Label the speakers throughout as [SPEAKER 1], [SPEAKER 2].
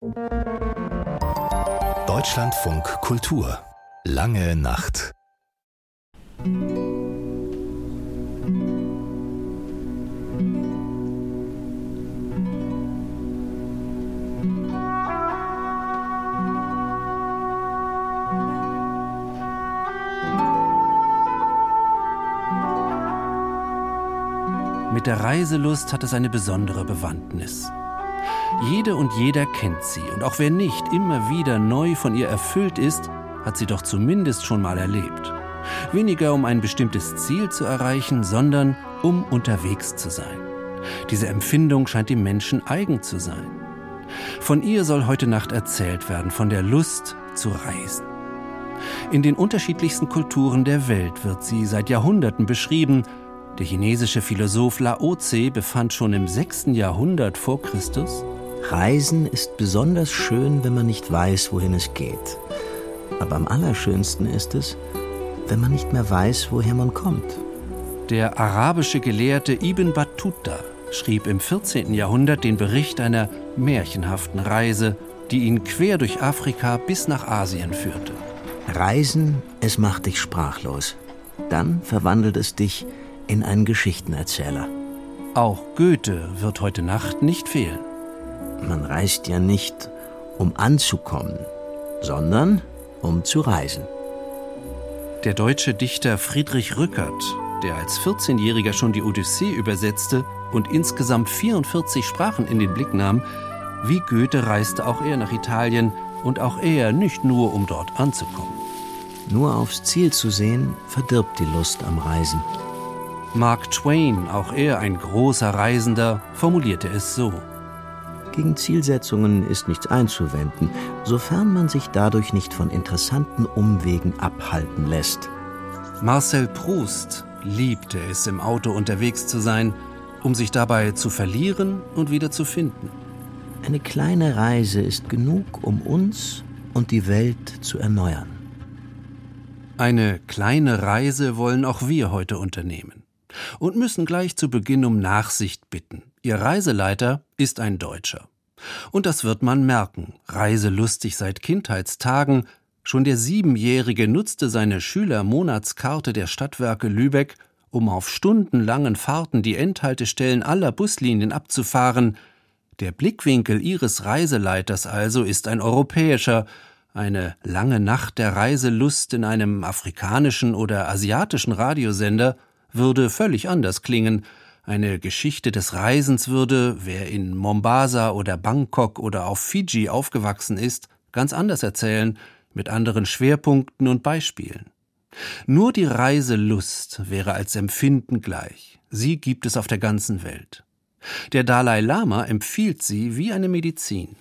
[SPEAKER 1] Deutschlandfunk Kultur. Lange Nacht.
[SPEAKER 2] Mit der Reiselust hat es eine besondere Bewandtnis. Jede und jeder kennt sie, und auch wer nicht immer wieder neu von ihr erfüllt ist, hat sie doch zumindest schon mal erlebt. Weniger um ein bestimmtes Ziel zu erreichen, sondern um unterwegs zu sein. Diese Empfindung scheint dem Menschen eigen zu sein. Von ihr soll heute Nacht erzählt werden, von der Lust zu reisen. In den unterschiedlichsten Kulturen der Welt wird sie seit Jahrhunderten beschrieben. Der chinesische Philosoph Lao Tse befand schon im 6. Jahrhundert vor Christus:
[SPEAKER 3] Reisen ist besonders schön, wenn man nicht weiß, wohin es geht. Aber am allerschönsten ist es, wenn man nicht mehr weiß, woher man kommt.
[SPEAKER 2] Der arabische Gelehrte Ibn Battuta schrieb im 14. Jahrhundert den Bericht einer märchenhaften Reise, die ihn quer durch Afrika bis nach Asien führte.
[SPEAKER 3] Reisen, es macht dich sprachlos. Dann verwandelt es dich in einen Geschichtenerzähler.
[SPEAKER 2] Auch Goethe wird heute Nacht nicht fehlen.
[SPEAKER 3] Man reist ja nicht, um anzukommen, sondern um zu reisen.
[SPEAKER 2] Der deutsche Dichter Friedrich Rückert, der als 14-Jähriger schon die Odyssee übersetzte und insgesamt 44 Sprachen in den Blick nahm, wie Goethe reiste auch er nach Italien, und auch er nicht nur, um dort anzukommen.
[SPEAKER 3] Nur aufs Ziel zu sehen, verdirbt die Lust am Reisen.
[SPEAKER 2] Mark Twain, auch er ein großer Reisender, formulierte es so:
[SPEAKER 3] Gegen Zielsetzungen ist nichts einzuwenden, sofern man sich dadurch nicht von interessanten Umwegen abhalten lässt.
[SPEAKER 2] Marcel Proust liebte es, im Auto unterwegs zu sein, um sich dabei zu verlieren und wieder zu finden.
[SPEAKER 3] Eine kleine Reise ist genug, um uns und die Welt zu erneuern.
[SPEAKER 2] Eine kleine Reise wollen auch wir heute unternehmen und müssen gleich zu Beginn um Nachsicht bitten. Ihr Reiseleiter ist ein Deutscher. Und das wird man merken, reiselustig seit Kindheitstagen. Schon der 7-Jährige nutzte seine Schülermonatskarte der Stadtwerke Lübeck, um auf stundenlangen Fahrten die Endhaltestellen aller Buslinien abzufahren. Der Blickwinkel ihres Reiseleiters also ist ein europäischer. Eine lange Nacht der Reiselust in einem afrikanischen oder asiatischen Radiosender würde völlig anders klingen. Eine Geschichte des Reisens würde, wer in Mombasa oder Bangkok oder auf Fidschi aufgewachsen ist, ganz anders erzählen, mit anderen Schwerpunkten und Beispielen. Nur die Reiselust wäre als Empfinden gleich. Sie gibt es auf der ganzen Welt. Der Dalai Lama empfiehlt sie wie eine Medizin.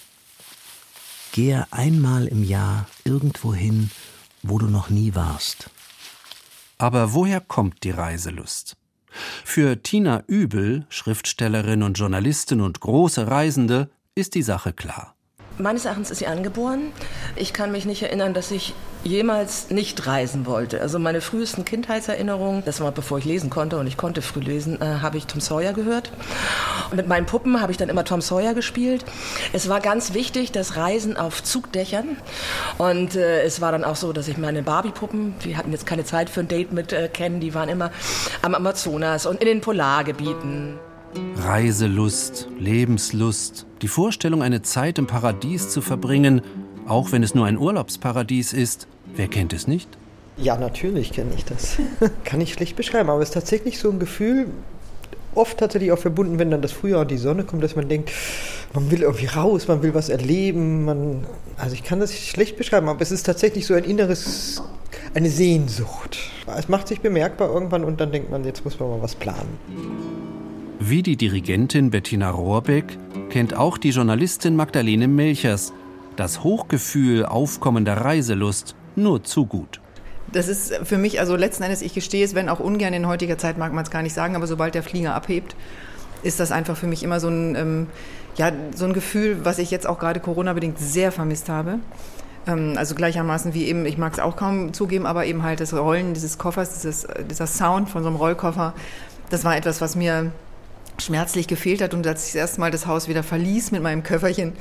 [SPEAKER 3] Gehe einmal im Jahr irgendwo hin, wo du noch nie warst.
[SPEAKER 2] Aber woher kommt die Reiselust? Für Tina Übel, Schriftstellerin und Journalistin und große Reisende, ist die Sache klar.
[SPEAKER 4] Meines Erachtens ist sie angeboren. Ich kann mich nicht erinnern, dass ich jemals nicht reisen wollte. Also meine frühesten Kindheitserinnerungen, das war bevor ich lesen konnte, und ich konnte früh lesen, habe ich Tom Sawyer gehört. Und mit meinen Puppen habe ich dann immer Tom Sawyer gespielt. Es war ganz wichtig, das Reisen auf Zugdächern. Und es war dann auch so, dass ich meine Barbie-Puppen, die hatten jetzt keine Zeit für ein Date mit Ken, die waren immer am Amazonas und in den Polargebieten.
[SPEAKER 2] Reiselust, Lebenslust, die Vorstellung, eine Zeit im Paradies zu verbringen, auch wenn es nur ein Urlaubsparadies ist. Wer kennt es nicht?
[SPEAKER 5] Ja, natürlich kenne ich das. Kann ich schlecht beschreiben, aber es ist tatsächlich so ein Gefühl, oft tatsächlich auch verbunden, wenn dann das Frühjahr und die Sonne kommt, dass man denkt, man will irgendwie raus, man will was erleben. Also ich kann das schlecht beschreiben, aber es ist tatsächlich so eine Sehnsucht. Es macht sich bemerkbar irgendwann und dann denkt man, jetzt muss man mal was planen.
[SPEAKER 2] Wie die Dirigentin Bettina Rohrbeck kennt auch die Journalistin Magdalene Melchers das Hochgefühl aufkommender Reiselust nur zu gut.
[SPEAKER 6] Das ist für mich, also letzten Endes, ich gestehe es, wenn auch ungern in heutiger Zeit, mag man es gar nicht sagen, aber sobald der Flieger abhebt, ist das einfach für mich immer so ein Gefühl, was ich jetzt auch gerade Corona-bedingt sehr vermisst habe. Also gleichermaßen wie eben, ich mag es auch kaum zugeben, aber eben halt das Rollen dieses Koffers, dieser Sound von so einem Rollkoffer, das war etwas, was mir schmerzlich gefehlt hat. Und als ich das erste Mal das Haus wieder verließ mit meinem Köfferchen,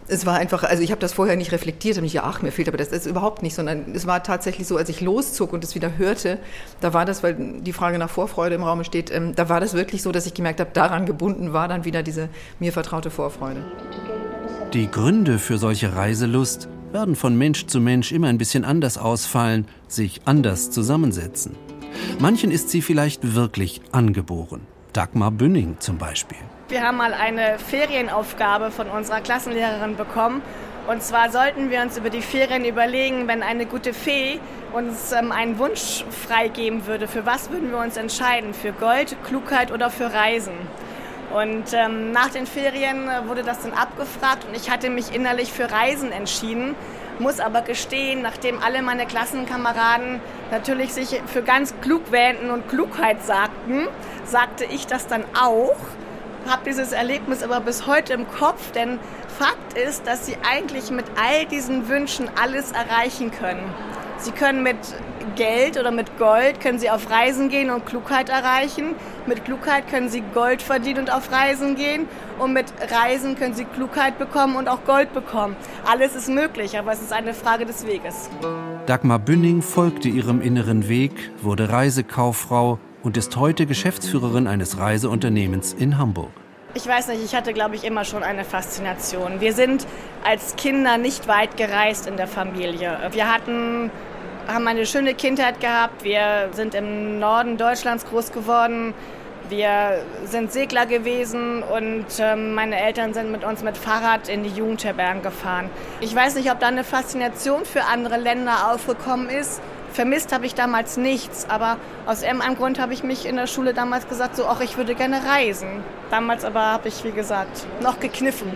[SPEAKER 6] Es war einfach, also ich habe das vorher nicht reflektiert, habe nicht, mir fehlt aber das ist überhaupt nicht, sondern es war tatsächlich so, als ich loszog und es wieder hörte, da war das, weil die Frage nach Vorfreude im Raume steht, da war das wirklich so, dass ich gemerkt habe, daran gebunden war dann wieder diese mir vertraute Vorfreude.
[SPEAKER 2] Die Gründe für solche Reiselust werden von Mensch zu Mensch immer ein bisschen anders ausfallen, sich anders zusammensetzen. Manchen ist sie vielleicht wirklich angeboren. Dagmar Bünning zum Beispiel.
[SPEAKER 7] Wir haben mal eine Ferienaufgabe von unserer Klassenlehrerin bekommen. Und zwar sollten wir uns über die Ferien überlegen, wenn eine gute Fee uns einen Wunsch freigeben würde, für was würden wir uns entscheiden? Für Gold, Klugheit oder für Reisen? Und nach den Ferien wurde das dann abgefragt und ich hatte mich innerlich für Reisen entschieden. Muss aber gestehen, nachdem alle meine Klassenkameraden natürlich sich für ganz klug wähnten und Klugheit sagten, sagte ich das dann auch. Habe dieses Erlebnis aber bis heute im Kopf, denn Fakt ist, dass sie eigentlich mit all diesen Wünschen alles erreichen können. Sie können mit Geld oder mit Gold können sie auf Reisen gehen und Klugheit erreichen. Mit Klugheit können sie Gold verdienen und auf Reisen gehen. Und mit Reisen können sie Klugheit bekommen und auch Gold bekommen. Alles ist möglich, aber es ist eine Frage des Weges.
[SPEAKER 2] Dagmar Bünning folgte ihrem inneren Weg, wurde Reisekauffrau und ist heute Geschäftsführerin eines Reiseunternehmens in Hamburg.
[SPEAKER 7] Ich weiß nicht, ich hatte, glaube ich, immer schon eine Faszination. Wir sind als Kinder nicht weit gereist in der Familie. Wir haben eine schöne Kindheit gehabt. Wir sind im Norden Deutschlands groß geworden. Wir sind Segler gewesen und meine Eltern sind mit uns mit Fahrrad in die Jugendherbergen gefahren. Ich weiß nicht, ob da eine Faszination für andere Länder aufgekommen ist. Vermisst habe ich damals nichts, aber aus irgendeinem Grund habe ich mich in der Schule damals gesagt, so, ich würde gerne reisen. Damals aber habe ich, wie gesagt, noch gekniffen.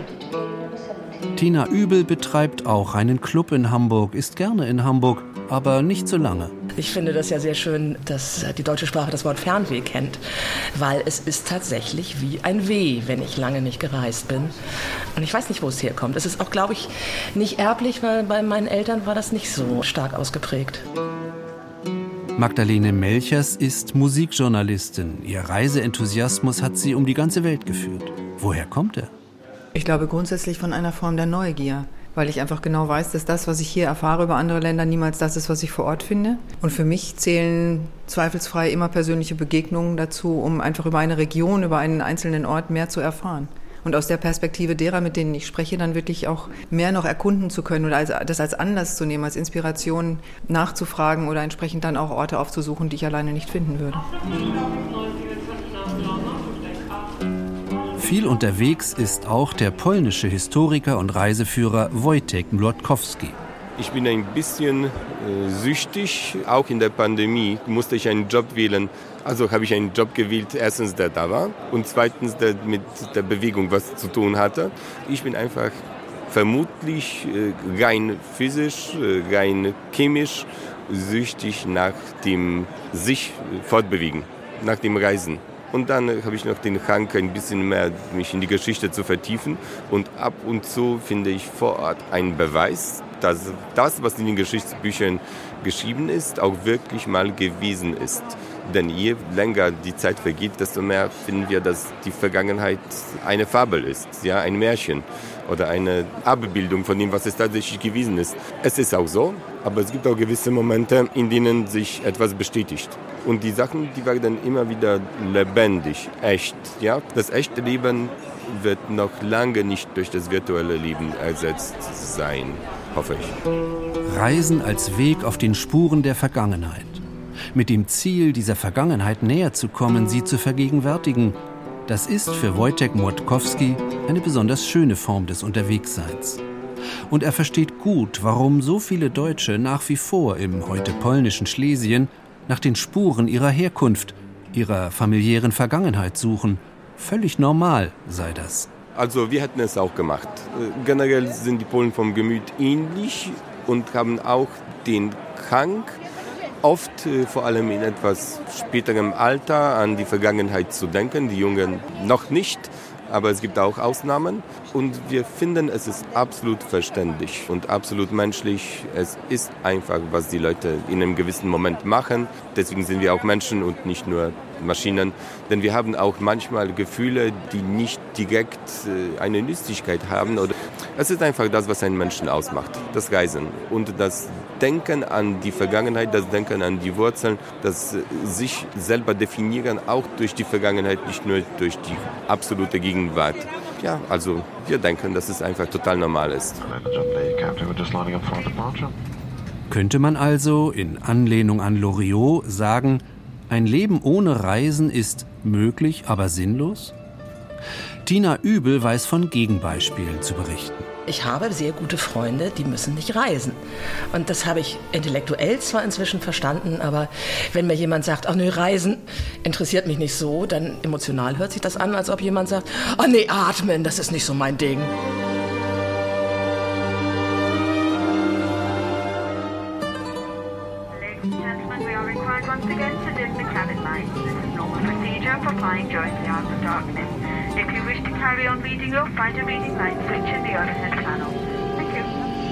[SPEAKER 2] Tina Übel betreibt auch einen Club in Hamburg, ist gerne in Hamburg, aber nicht so lange.
[SPEAKER 4] Ich finde das ja sehr schön, dass die deutsche Sprache das Wort Fernweh kennt, weil es ist tatsächlich wie ein Weh, wenn ich lange nicht gereist bin. Und ich weiß nicht, wo es herkommt. Es ist auch, glaube ich, nicht erblich, weil bei meinen Eltern war das nicht so stark ausgeprägt.
[SPEAKER 2] Magdalene Melchers ist Musikjournalistin. Ihr Reiseenthusiasmus hat sie um die ganze Welt geführt. Woher kommt er?
[SPEAKER 6] Ich glaube grundsätzlich von einer Form der Neugier, weil ich einfach genau weiß, dass das, was ich hier erfahre über andere Länder, niemals das ist, was ich vor Ort finde. Und für mich zählen zweifelsfrei immer persönliche Begegnungen dazu, um einfach über eine Region, über einen einzelnen Ort mehr zu erfahren. Und aus der Perspektive derer, mit denen ich spreche, dann wirklich auch mehr noch erkunden zu können oder das als Anlass zu nehmen, als Inspiration nachzufragen oder entsprechend dann auch Orte aufzusuchen, die ich alleine nicht finden würde.
[SPEAKER 2] Viel unterwegs ist auch der polnische Historiker und Reiseführer Wojtek Mlodkowski.
[SPEAKER 8] Ich bin ein bisschen süchtig. Auch in der Pandemie musste ich einen Job wählen. Also habe ich einen Job gewählt, erstens, der da war und zweitens, der mit der Bewegung was zu tun hatte. Ich bin einfach vermutlich rein physisch, rein chemisch süchtig nach dem sich fortbewegen, nach dem Reisen. Und dann habe ich noch den Hang, ein bisschen mehr mich in die Geschichte zu vertiefen. Und ab und zu finde ich vor Ort einen Beweis, dass das, was in den Geschichtsbüchern geschrieben ist, auch wirklich mal gewesen ist. Denn je länger die Zeit vergeht, desto mehr finden wir, dass die Vergangenheit eine Fabel ist, ja, ein Märchen oder eine Abbildung von dem, was es tatsächlich gewesen ist. Es ist auch so, aber es gibt auch gewisse Momente, in denen sich etwas bestätigt. Und die Sachen, die werden immer wieder lebendig, echt. Ja? Das echte Leben wird noch lange nicht durch das virtuelle Leben ersetzt sein, hoffe ich.
[SPEAKER 2] Reisen als Weg auf den Spuren der Vergangenheit. Mit dem Ziel, dieser Vergangenheit näher zu kommen, sie zu vergegenwärtigen. Das ist für Wojtek Mlodkowski eine besonders schöne Form des Unterwegsseins. Und er versteht gut, warum so viele Deutsche nach wie vor im heute polnischen Schlesien nach den Spuren ihrer Herkunft, ihrer familiären Vergangenheit suchen. Völlig normal sei das.
[SPEAKER 8] Also wir hätten es auch gemacht. Generell sind die Polen vom Gemüt ähnlich und haben auch den Hang, oft vor allem in etwas späterem Alter an die Vergangenheit zu denken. Die Jungen noch nicht, aber es gibt auch Ausnahmen. Und wir finden, es ist absolut verständlich und absolut menschlich. Es ist einfach, was die Leute in einem gewissen Moment machen. Deswegen sind wir auch Menschen und nicht nur Maschinen. Denn wir haben auch manchmal Gefühle, die nicht direkt eine Nützlichkeit haben. Es ist einfach das, was einen Menschen ausmacht, das Reisen. Und das Denken an die Vergangenheit, das Denken an die Wurzeln, das sich selber definieren, auch durch die Vergangenheit, nicht nur durch die absolute Gegenwart. Ja, also wir denken, dass es einfach total normal ist.
[SPEAKER 2] Könnte man also, in Anlehnung an Loriot, sagen, ein Leben ohne Reisen ist möglich, aber sinnlos? Tina Übel weiß von Gegenbeispielen zu berichten.
[SPEAKER 4] Ich habe sehr gute Freunde, die müssen nicht reisen. Und das habe ich intellektuell zwar inzwischen verstanden, aber wenn mir jemand sagt, ach nee, Reisen interessiert mich nicht so, dann emotional hört sich das an, als ob jemand sagt, ach nee, atmen, das ist nicht so mein Ding.
[SPEAKER 9] If you wish to carry on reading, you'll find a reading light switch in the overhead panel. Thank you.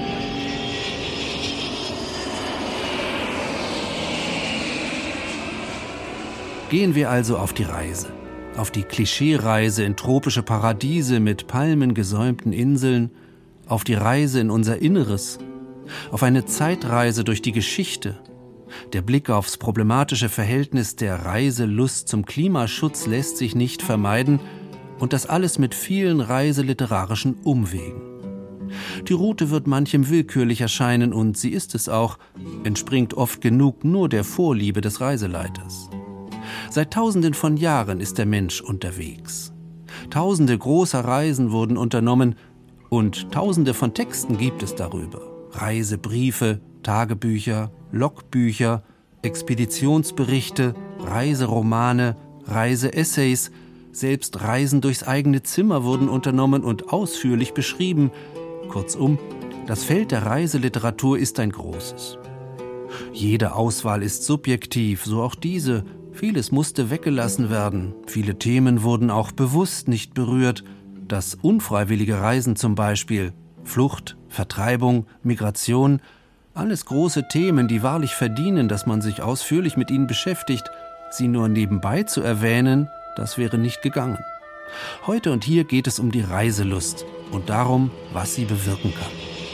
[SPEAKER 2] Gehen wir also auf die Reise. Auf die Klischeereise in tropische Paradiese mit palmengesäumten Inseln, auf die Reise in unser Inneres, auf eine Zeitreise durch die Geschichte. Der Blick aufs problematische Verhältnis der Reiselust zum Klimaschutz lässt sich nicht vermeiden, und das alles mit vielen reiseliterarischen Umwegen. Die Route wird manchem willkürlich erscheinen, und sie ist es auch, entspringt oft genug nur der Vorliebe des Reiseleiters. Seit Tausenden von Jahren ist der Mensch unterwegs. Tausende großer Reisen wurden unternommen und Tausende von Texten gibt es darüber. Reisebriefe, Tagebücher, Logbücher, Expeditionsberichte, Reiseromane, Reiseessays. Selbst Reisen durchs eigene Zimmer wurden unternommen und ausführlich beschrieben. Kurzum, das Feld der Reiseliteratur ist ein großes. Jede Auswahl ist subjektiv, so auch diese. Vieles musste weggelassen werden. Viele Themen wurden auch bewusst nicht berührt. Das unfreiwillige Reisen zum Beispiel, Flucht, Vertreibung, Migration, alles große Themen, die wahrlich verdienen, dass man sich ausführlich mit ihnen beschäftigt. Sie nur nebenbei zu erwähnen, das wäre nicht gegangen. Heute und hier geht es um die Reiselust und darum, was sie bewirken kann.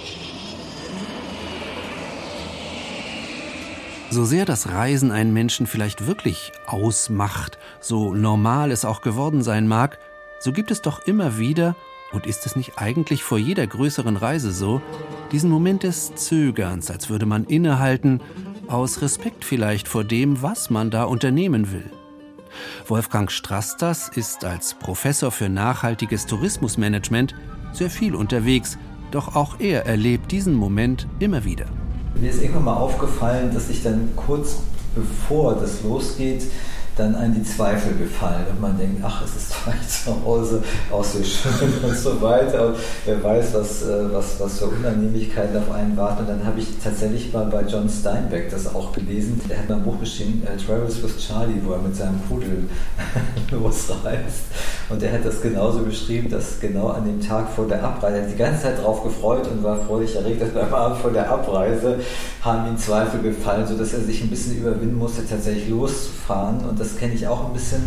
[SPEAKER 2] So sehr das Reisen einen Menschen vielleicht wirklich ausmacht, so normal es auch geworden sein mag, so gibt es doch immer wieder, und ist es nicht eigentlich vor jeder größeren Reise so, diesen Moment des Zögerns, als würde man innehalten, aus Respekt vielleicht vor dem, was man da unternehmen will. Wolfgang Strastas ist als Professor für nachhaltiges Tourismusmanagement sehr viel unterwegs, doch auch er erlebt diesen Moment immer wieder.
[SPEAKER 10] Mir ist irgendwann mal aufgefallen, dass ich dann kurz bevor das losgeht, dann an die Zweifel gefallen und man denkt, ach, es ist doch zu Hause auch so schön und so weiter und wer weiß, was für Unannehmlichkeiten auf einen warten. Und dann habe ich tatsächlich mal bei John Steinbeck das auch gelesen. Der hat mal ein Buch geschrieben, Travels with Charlie, wo er mit seinem Pudel losreist. Und der hat das genauso beschrieben, dass genau an dem Tag vor der Abreise, er hat die ganze Zeit drauf gefreut und war freudig erregt, dass beim Abend vor der Abreise haben ihm Zweifel gefallen, sodass er sich ein bisschen überwinden musste, tatsächlich loszufahren. Und das kenne ich auch ein bisschen.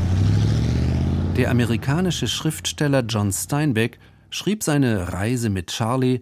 [SPEAKER 2] Der amerikanische Schriftsteller John Steinbeck schrieb seine Reise mit Charlie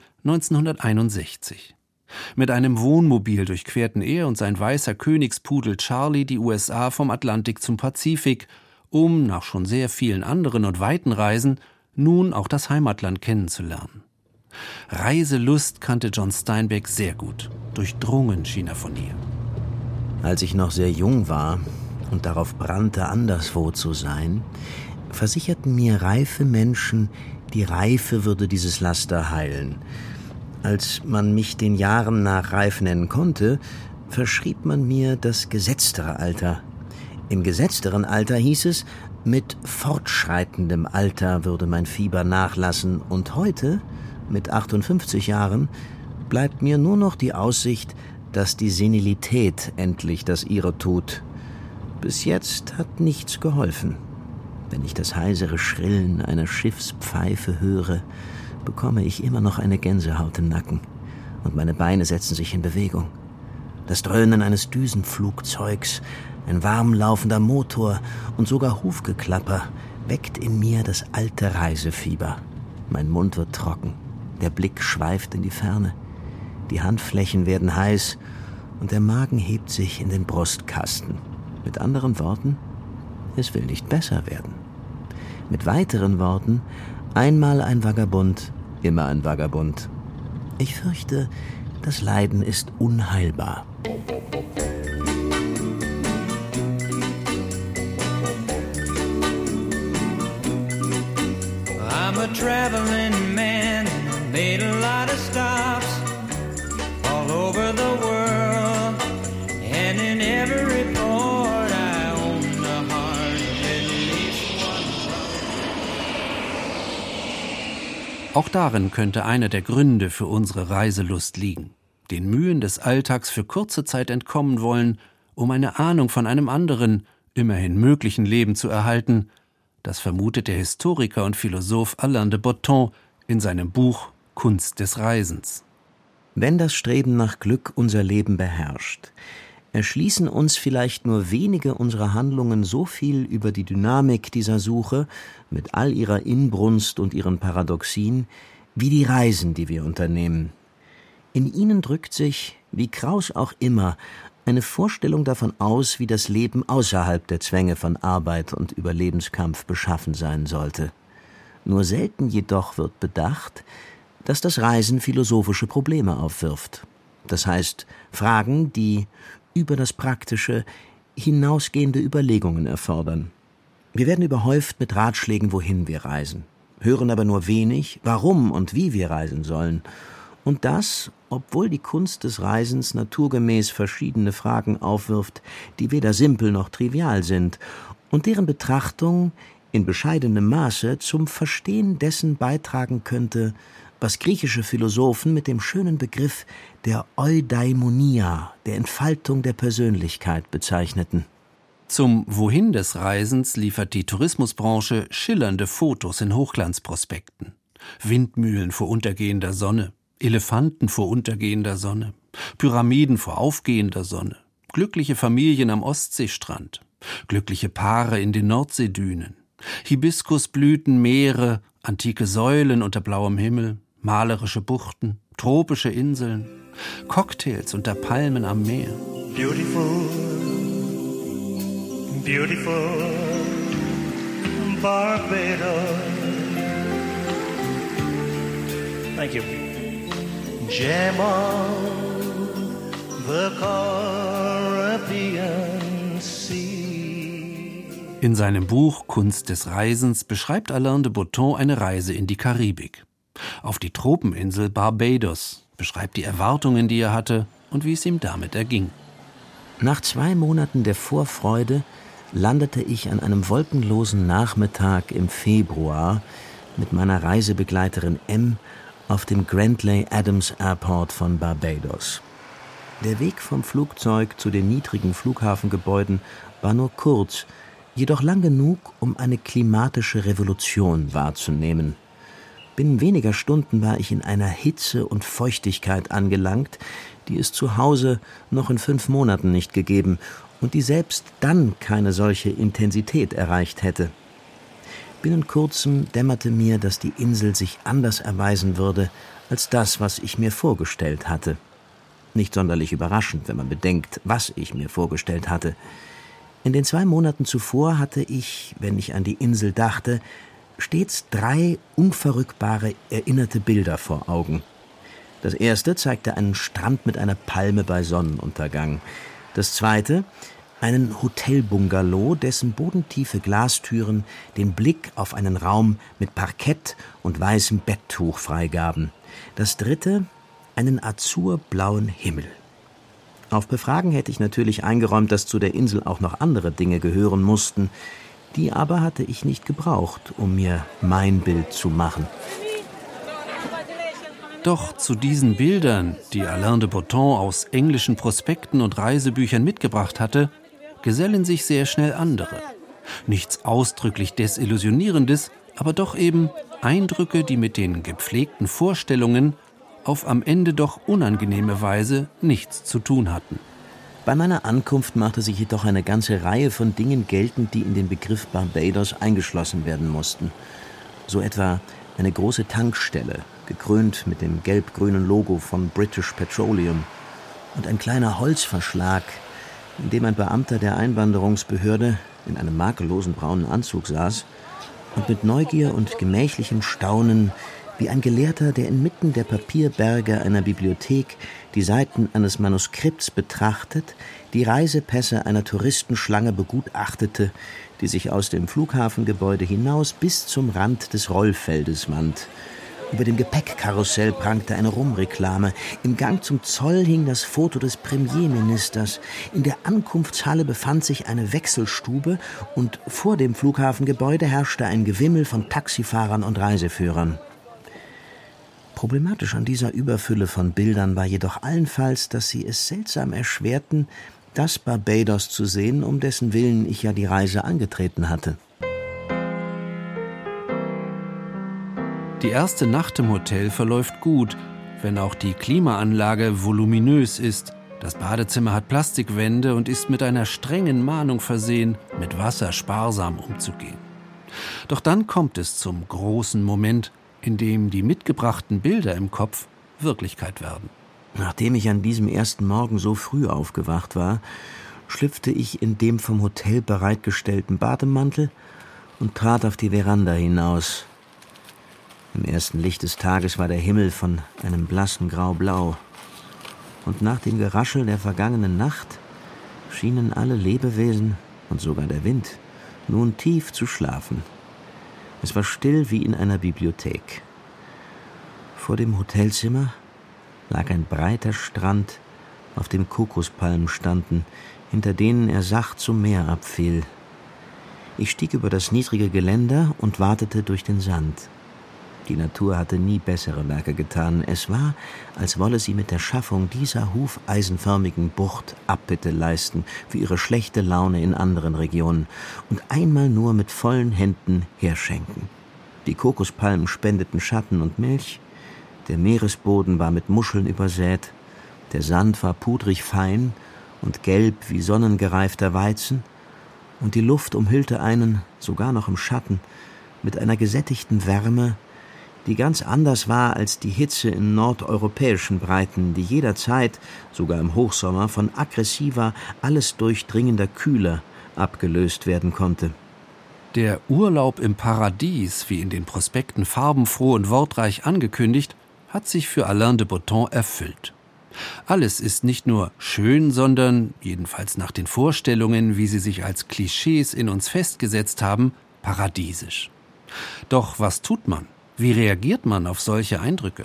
[SPEAKER 2] 1961. Mit einem Wohnmobil durchquerten er und sein weißer Königspudel Charlie die USA vom Atlantik zum Pazifik, um, nach schon sehr vielen anderen und weiten Reisen, nun auch das Heimatland kennenzulernen. Reiselust kannte John Steinbeck sehr gut. Durchdrungen schien er von ihr.
[SPEAKER 3] Als ich noch sehr jung war und darauf brannte, anderswo zu sein, versicherten mir reife Menschen, die Reife würde dieses Laster heilen. Als man mich den Jahren nach reif nennen konnte, verschrieb man mir das gesetztere Alter. Im gesetzteren Alter hieß es, mit fortschreitendem Alter würde mein Fieber nachlassen. Und heute, mit 58 Jahren, bleibt mir nur noch die Aussicht, dass die Senilität endlich das ihre tut. Bis jetzt hat nichts geholfen. Wenn ich das heisere Schrillen einer Schiffspfeife höre, bekomme ich immer noch eine Gänsehaut im Nacken und meine Beine setzen sich in Bewegung. Das Dröhnen eines Düsenflugzeugs, ein warm laufender Motor und sogar Hufgeklapper weckt in mir das alte Reisefieber. Mein Mund wird trocken, der Blick schweift in die Ferne, die Handflächen werden heiß und der Magen hebt sich in den Brustkasten. Mit anderen Worten, es will nicht besser werden. Mit weiteren Worten, einmal ein Vagabund, immer ein Vagabund. Ich fürchte, das Leiden ist unheilbar.
[SPEAKER 11] I'm a traveling man, made a lot of stops all over the world, and in every port I own a heart, at least one.
[SPEAKER 2] Auch darin könnte einer der Gründe für unsere Reiselust liegen. Den Mühen des Alltags für kurze Zeit entkommen wollen, um eine Ahnung von einem anderen, immerhin möglichen Leben zu erhalten. Das vermutet der Historiker und Philosoph Alain de Botton in seinem Buch Kunst des Reisens.
[SPEAKER 3] Wenn das Streben nach Glück unser Leben beherrscht, erschließen uns vielleicht nur wenige unserer Handlungen so viel über die Dynamik dieser Suche, mit all ihrer Inbrunst und ihren Paradoxien, wie die Reisen, die wir unternehmen. In ihnen drückt sich, wie kraus auch immer, eine Vorstellung davon aus, wie das Leben außerhalb der Zwänge von Arbeit und Überlebenskampf beschaffen sein sollte. Nur selten jedoch wird bedacht, dass das Reisen philosophische Probleme aufwirft. Das heißt, Fragen, die über das Praktische hinausgehende Überlegungen erfordern. Wir werden überhäuft mit Ratschlägen, wohin wir reisen, hören aber nur wenig, warum und wie wir reisen sollen. Und das, obwohl die Kunst des Reisens naturgemäß verschiedene Fragen aufwirft, die weder simpel noch trivial sind und deren Betrachtung in bescheidenem Maße zum Verstehen dessen beitragen könnte, was griechische Philosophen mit dem schönen Begriff der Eudaimonia, der Entfaltung der Persönlichkeit, bezeichneten.
[SPEAKER 2] Zum Wohin des Reisens liefert die Tourismusbranche schillernde Fotos in Hochglanzprospekten. Windmühlen vor untergehender Sonne, Elefanten vor untergehender Sonne, Pyramiden vor aufgehender Sonne, glückliche Familien am Ostseestrand, glückliche Paare in den Nordseedünen, Hibiskusblüten, Meere, antike Säulen unter blauem Himmel, malerische Buchten, tropische Inseln, Cocktails unter Palmen am Meer.
[SPEAKER 11] Beautiful, beautiful Barbados. Thank you. Gem of the Caribbean Sea.
[SPEAKER 2] In seinem Buch Kunst des Reisens beschreibt Alain de Botton eine Reise in die Karibik. Auf die Tropeninsel Barbados, beschreibt die Erwartungen, die er hatte und wie es ihm damit erging.
[SPEAKER 3] Nach 2 Monaten der Vorfreude landete ich an einem wolkenlosen Nachmittag im Februar mit meiner Reisebegleiterin M auf dem Grantley Adams Airport von Barbados. Der Weg vom Flugzeug zu den niedrigen Flughafengebäuden war nur kurz, jedoch lang genug, um eine klimatische Revolution wahrzunehmen. Binnen weniger Stunden war ich in einer Hitze und Feuchtigkeit angelangt, die es zu Hause noch in 5 Monaten nicht gegeben und die selbst dann keine solche Intensität erreicht hätte. Binnen kurzem dämmerte mir, dass die Insel sich anders erweisen würde als das, was ich mir vorgestellt hatte. Nicht sonderlich überraschend, wenn man bedenkt, was ich mir vorgestellt hatte. In den 2 Monaten zuvor hatte ich, wenn ich an die Insel dachte, stets 3 unverrückbare, erinnerte Bilder vor Augen. Das erste zeigte einen Strand mit einer Palme bei Sonnenuntergang. Das zweite einen Hotelbungalow, dessen bodentiefe Glastüren den Blick auf einen Raum mit Parkett und weißem Betttuch freigaben. Das dritte einen azurblauen Himmel. Auf Befragen hätte ich natürlich eingeräumt, dass zu der Insel auch noch andere Dinge gehören mussten. Die aber hatte ich nicht gebraucht, um mir mein Bild zu machen.
[SPEAKER 2] Doch zu diesen Bildern, die Alain de Botton aus englischen Prospekten und Reisebüchern mitgebracht hatte, gesellen sich sehr schnell andere. Nichts ausdrücklich Desillusionierendes, aber doch eben Eindrücke, die mit den gepflegten Vorstellungen auf am Ende doch unangenehme Weise nichts zu tun hatten.
[SPEAKER 3] Bei meiner Ankunft machte sich jedoch eine ganze Reihe von Dingen geltend, die in den Begriff Barbados eingeschlossen werden mussten. So etwa eine große Tankstelle, gekrönt mit dem gelb-grünen Logo von British Petroleum, und ein kleiner Holzverschlag, in dem ein Beamter der Einwanderungsbehörde in einem makellosen braunen Anzug saß und mit Neugier und gemächlichem Staunen wie ein Gelehrter, der inmitten der Papierberge einer Bibliothek die Seiten eines Manuskripts betrachtet, die Reisepässe einer Touristenschlange begutachtete, die sich aus dem Flughafengebäude hinaus bis zum Rand des Rollfeldes wand. Über dem Gepäckkarussell prangte eine Rumreklame. Im Gang zum Zoll hing das Foto des Premierministers. In der Ankunftshalle befand sich eine Wechselstube und vor dem Flughafengebäude herrschte ein Gewimmel von Taxifahrern und Reiseführern. Problematisch an dieser Überfülle von Bildern war jedoch allenfalls, dass sie es seltsam erschwerten, das Barbados zu sehen, um dessen Willen ich ja die Reise angetreten hatte.
[SPEAKER 2] Die erste Nacht im Hotel verläuft gut, wenn auch die Klimaanlage voluminös ist. Das Badezimmer hat Plastikwände und ist mit einer strengen Mahnung versehen, mit Wasser sparsam umzugehen. Doch dann kommt es zum großen Moment, in dem die mitgebrachten Bilder im Kopf Wirklichkeit werden.
[SPEAKER 3] Nachdem ich an diesem ersten Morgen so früh aufgewacht war, schlüpfte ich in dem vom Hotel bereitgestellten Bademantel und trat auf die Veranda hinaus. Im ersten Licht des Tages war der Himmel von einem blassen Grau-Blau. Und nach dem Geraschel der vergangenen Nacht schienen alle Lebewesen und sogar der Wind nun tief zu schlafen. Es war still wie in einer Bibliothek. Vor dem Hotelzimmer lag ein breiter Strand, auf dem Kokospalmen standen, hinter denen er sacht zum Meer abfiel. Ich stieg über das niedrige Geländer und watete durch den Sand. Die Natur hatte nie bessere Werke getan. Es war, als wolle sie mit der Schaffung dieser hufeisenförmigen Bucht Abbitte leisten für ihre schlechte Laune in anderen Regionen und einmal nur mit vollen Händen herschenken. Die Kokospalmen spendeten Schatten und Milch, der Meeresboden war mit Muscheln übersät, der Sand war pudrig fein und gelb wie sonnengereifter Weizen, und die Luft umhüllte einen, sogar noch im Schatten, mit einer gesättigten Wärme, die ganz anders war als die Hitze in nordeuropäischen Breiten, die jederzeit, sogar im Hochsommer, von aggressiver, alles durchdringender Kühle abgelöst werden konnte.
[SPEAKER 2] Der Urlaub im Paradies, wie in den Prospekten farbenfroh und wortreich angekündigt, hat sich für Alain de Botton erfüllt. Alles ist nicht nur schön, sondern, jedenfalls nach den Vorstellungen, wie sie sich als Klischees in uns festgesetzt haben, paradiesisch. Doch was tut man? Wie reagiert man auf solche Eindrücke?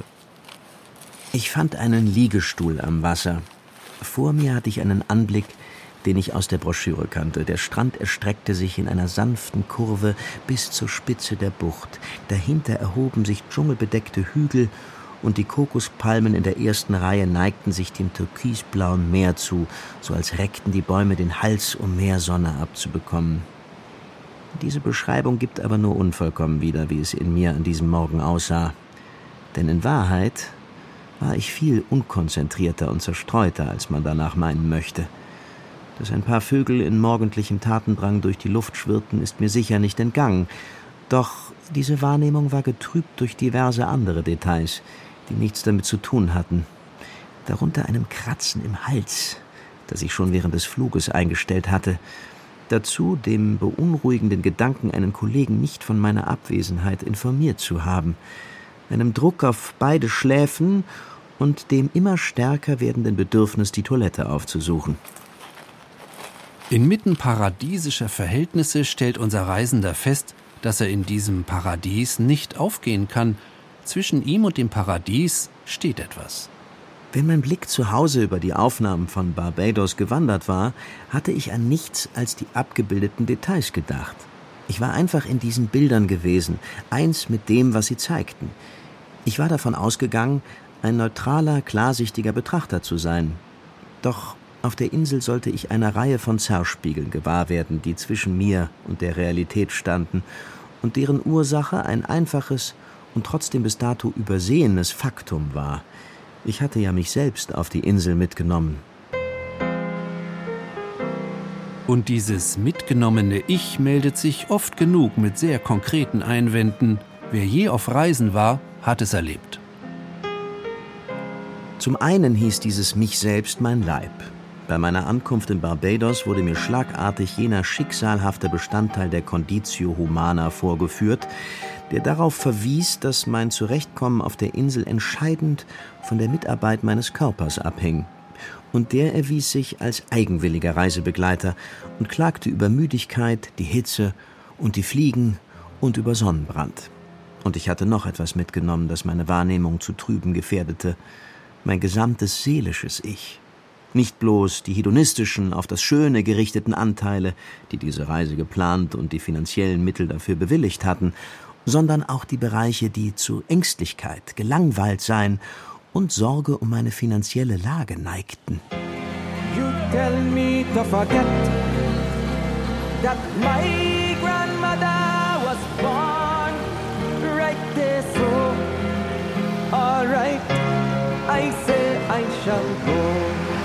[SPEAKER 3] Ich fand einen Liegestuhl am Wasser. Vor mir hatte ich einen Anblick, den ich aus der Broschüre kannte. Der Strand erstreckte sich in einer sanften Kurve bis zur Spitze der Bucht. Dahinter erhoben sich dschungelbedeckte Hügel und die Kokospalmen in der ersten Reihe neigten sich dem türkisblauen Meer zu, so als reckten die Bäume den Hals, um mehr Sonne abzubekommen. Diese Beschreibung gibt aber nur unvollkommen wieder, wie es in mir an diesem Morgen aussah. Denn in Wahrheit war ich viel unkonzentrierter und zerstreuter, als man danach meinen möchte. Dass ein paar Vögel in morgendlichem Tatendrang durch die Luft schwirrten, ist mir sicher nicht entgangen. Doch diese Wahrnehmung war getrübt durch diverse andere Details, die nichts damit zu tun hatten. Darunter einem Kratzen im Hals, das ich schon während des Fluges eingestellt hatte. Dazu dem beunruhigenden Gedanken, einen Kollegen nicht von meiner Abwesenheit informiert zu haben, einem Druck auf beide Schläfen und dem immer stärker werdenden Bedürfnis, die Toilette aufzusuchen.
[SPEAKER 2] Inmitten paradiesischer Verhältnisse stellt unser Reisender fest, dass er in diesem Paradies nicht aufgehen kann. Zwischen ihm und dem Paradies steht etwas.
[SPEAKER 3] Wenn mein Blick zu Hause über die Aufnahmen von Barbados gewandert war, hatte ich an nichts als die abgebildeten Details gedacht. Ich war einfach in diesen Bildern gewesen, eins mit dem, was sie zeigten. Ich war davon ausgegangen, ein neutraler, klarsichtiger Betrachter zu sein. Doch Auf der Insel sollte ich einer Reihe von Zerspiegeln gewahr werden, die zwischen mir und der Realität standen und deren Ursache ein einfaches und trotzdem bis dato übersehenes Faktum war. Ich hatte ja mich selbst auf die Insel mitgenommen.
[SPEAKER 2] Und dieses mitgenommene Ich meldet sich oft genug mit sehr konkreten Einwänden. Wer je auf Reisen war, hat es erlebt.
[SPEAKER 3] Zum einen hieß dieses Mich selbst mein Leib. Bei meiner Ankunft in Barbados wurde mir schlagartig jener schicksalhafte Bestandteil der Conditio Humana vorgeführt, der darauf verwies, dass mein Zurechtkommen auf der Insel entscheidend von der Mitarbeit meines Körpers abhing. Und der erwies sich als eigenwilliger Reisebegleiter und klagte über Müdigkeit, die Hitze und die Fliegen und über Sonnenbrand. Und ich hatte noch etwas mitgenommen, das meine Wahrnehmung zu trüben gefährdete: mein gesamtes seelisches Ich. Nicht bloß die hedonistischen, auf das Schöne gerichteten Anteile, die diese Reise geplant und die finanziellen Mittel dafür bewilligt hatten, sondern auch die Bereiche, die zu Ängstlichkeit, Gelangweiltsein und Sorge um meine finanzielle Lage neigten.
[SPEAKER 11] You tell me to forget that my grandmother was born right there, so all right, I say I shall go.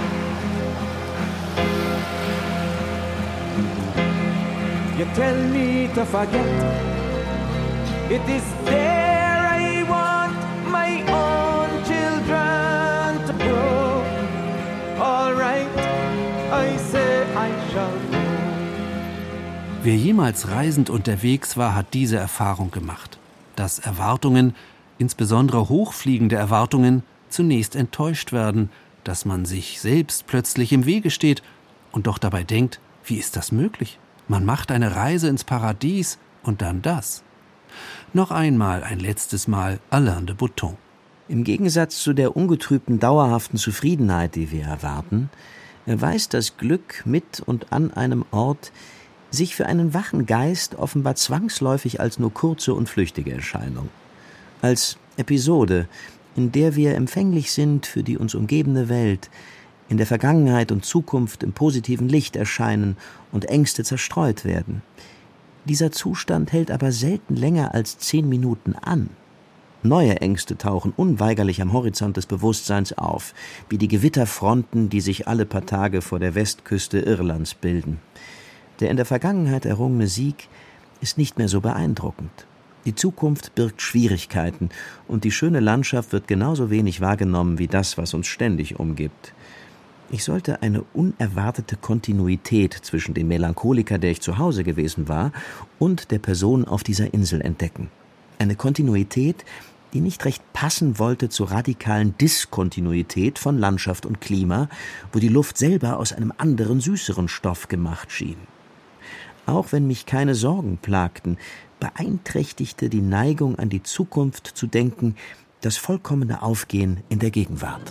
[SPEAKER 11] You tell me to forget, it is there I want my own children to grow. All right, I say I shall go.
[SPEAKER 2] Wer jemals reisend unterwegs war, hat diese Erfahrung gemacht, dass Erwartungen, insbesondere hochfliegende Erwartungen, zunächst enttäuscht werden, dass man sich selbst plötzlich im Wege steht und doch dabei denkt, wie ist das möglich? Man macht eine Reise ins Paradies und dann das. Noch einmal, ein letztes Mal, Alain de Botton.
[SPEAKER 3] Im Gegensatz zu der ungetrübten, dauerhaften Zufriedenheit, die wir erwarten, erweist das Glück mit und an einem Ort sich für einen wachen Geist offenbar zwangsläufig als nur kurze und flüchtige Erscheinung. Als Episode, in der wir empfänglich sind für die uns umgebende Welt, in der Vergangenheit und Zukunft im positiven Licht erscheinen und Ängste zerstreut werden. Dieser Zustand hält aber selten länger als 10 Minuten an. Neue Ängste tauchen unweigerlich am Horizont des Bewusstseins auf, wie die Gewitterfronten, die sich alle paar Tage vor der Westküste Irlands bilden. Der in der Vergangenheit errungene Sieg ist nicht mehr so beeindruckend. Die Zukunft birgt Schwierigkeiten und die schöne Landschaft wird genauso wenig wahrgenommen wie das, was uns ständig umgibt. Ich sollte eine unerwartete Kontinuität zwischen dem Melancholiker, der ich zu Hause gewesen war, und der Person auf dieser Insel entdecken. Eine Kontinuität, die nicht recht passen wollte zur radikalen Diskontinuität von Landschaft und Klima, wo die Luft selber aus einem anderen, süßeren Stoff gemacht schien. Auch wenn mich keine Sorgen plagten, beeinträchtigte die Neigung an die Zukunft zu denken das vollkommene Aufgehen in der Gegenwart.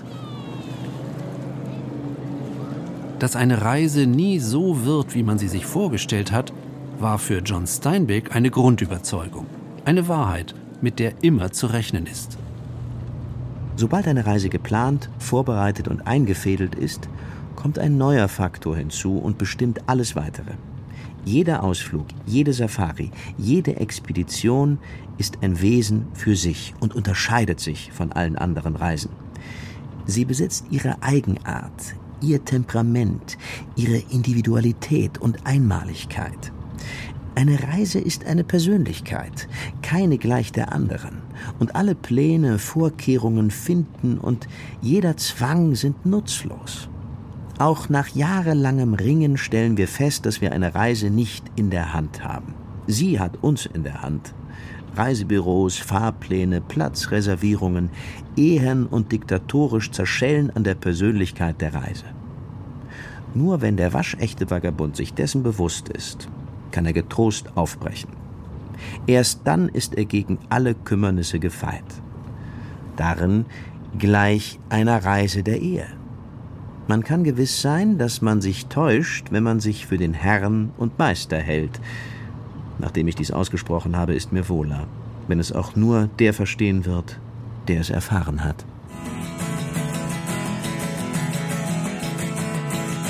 [SPEAKER 2] Dass eine Reise nie so wird, wie man sie sich vorgestellt hat, war für John Steinbeck eine Grundüberzeugung. Eine Wahrheit, mit der immer zu rechnen ist.
[SPEAKER 3] Sobald eine Reise geplant, vorbereitet und eingefädelt ist, kommt ein neuer Faktor hinzu und bestimmt alles Weitere. Jeder Ausflug, jede Safari, jede Expedition ist ein Wesen für sich und unterscheidet sich von allen anderen Reisen. Sie besitzt ihre Eigenart, ihr Temperament, ihre Individualität und Einmaligkeit. Eine Reise ist eine Persönlichkeit, keine gleich der anderen. Und alle Pläne, Vorkehrungen, Finden und jeder Zwang sind nutzlos. Auch nach jahrelangem Ringen stellen wir fest, dass wir eine Reise nicht in der Hand haben. Sie hat uns in der Hand. Reisebüros, Fahrpläne, Platzreservierungen, ehern und diktatorisch zerschellen an der Persönlichkeit der Reise. Nur wenn der waschechte Vagabund sich dessen bewusst ist, kann er getrost aufbrechen. Erst dann ist er gegen alle Kümmernisse gefeit. Darin gleich einer Reise der Ehe. Man kann gewiss sein, dass man sich täuscht, wenn man sich für den Herrn und Meister hält. Nachdem ich dies ausgesprochen habe, ist mir wohler, wenn es auch nur der verstehen wird, der es erfahren hat.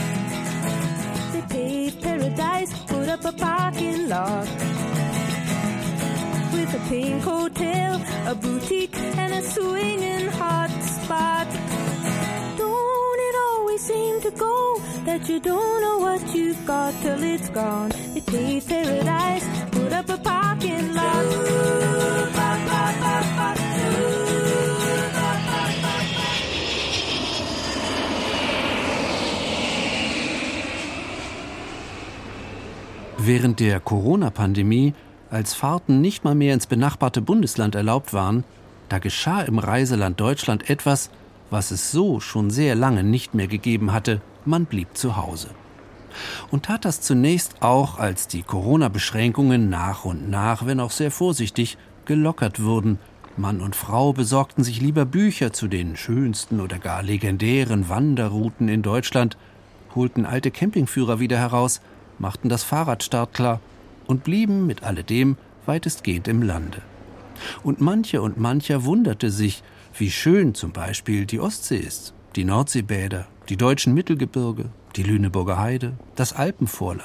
[SPEAKER 12] up a parking lot with a pink hotel, a boutique and a swinging hot spot. Don't it always seem to go that you don't know what you've got till it's gone? It tastes paradise, put up a parking lot.
[SPEAKER 2] Während der Corona-Pandemie, als Fahrten nicht mal mehr ins benachbarte Bundesland erlaubt waren, da geschah im Reiseland Deutschland etwas, was es so schon sehr lange nicht mehr gegeben hatte: man blieb zu Hause. Und tat das zunächst auch, als die Corona-Beschränkungen nach und nach, wenn auch sehr vorsichtig, gelockert wurden. Mann und Frau besorgten sich lieber Bücher zu den schönsten oder gar legendären Wanderrouten in Deutschland, holten alte Campingführer wieder heraus, machten das Fahrrad startklar und blieben mit alledem weitestgehend im Lande. Und mancher wunderte sich, wie schön zum Beispiel die Ostsee ist, die Nordseebäder, die deutschen Mittelgebirge, die Lüneburger Heide, das Alpenvorland.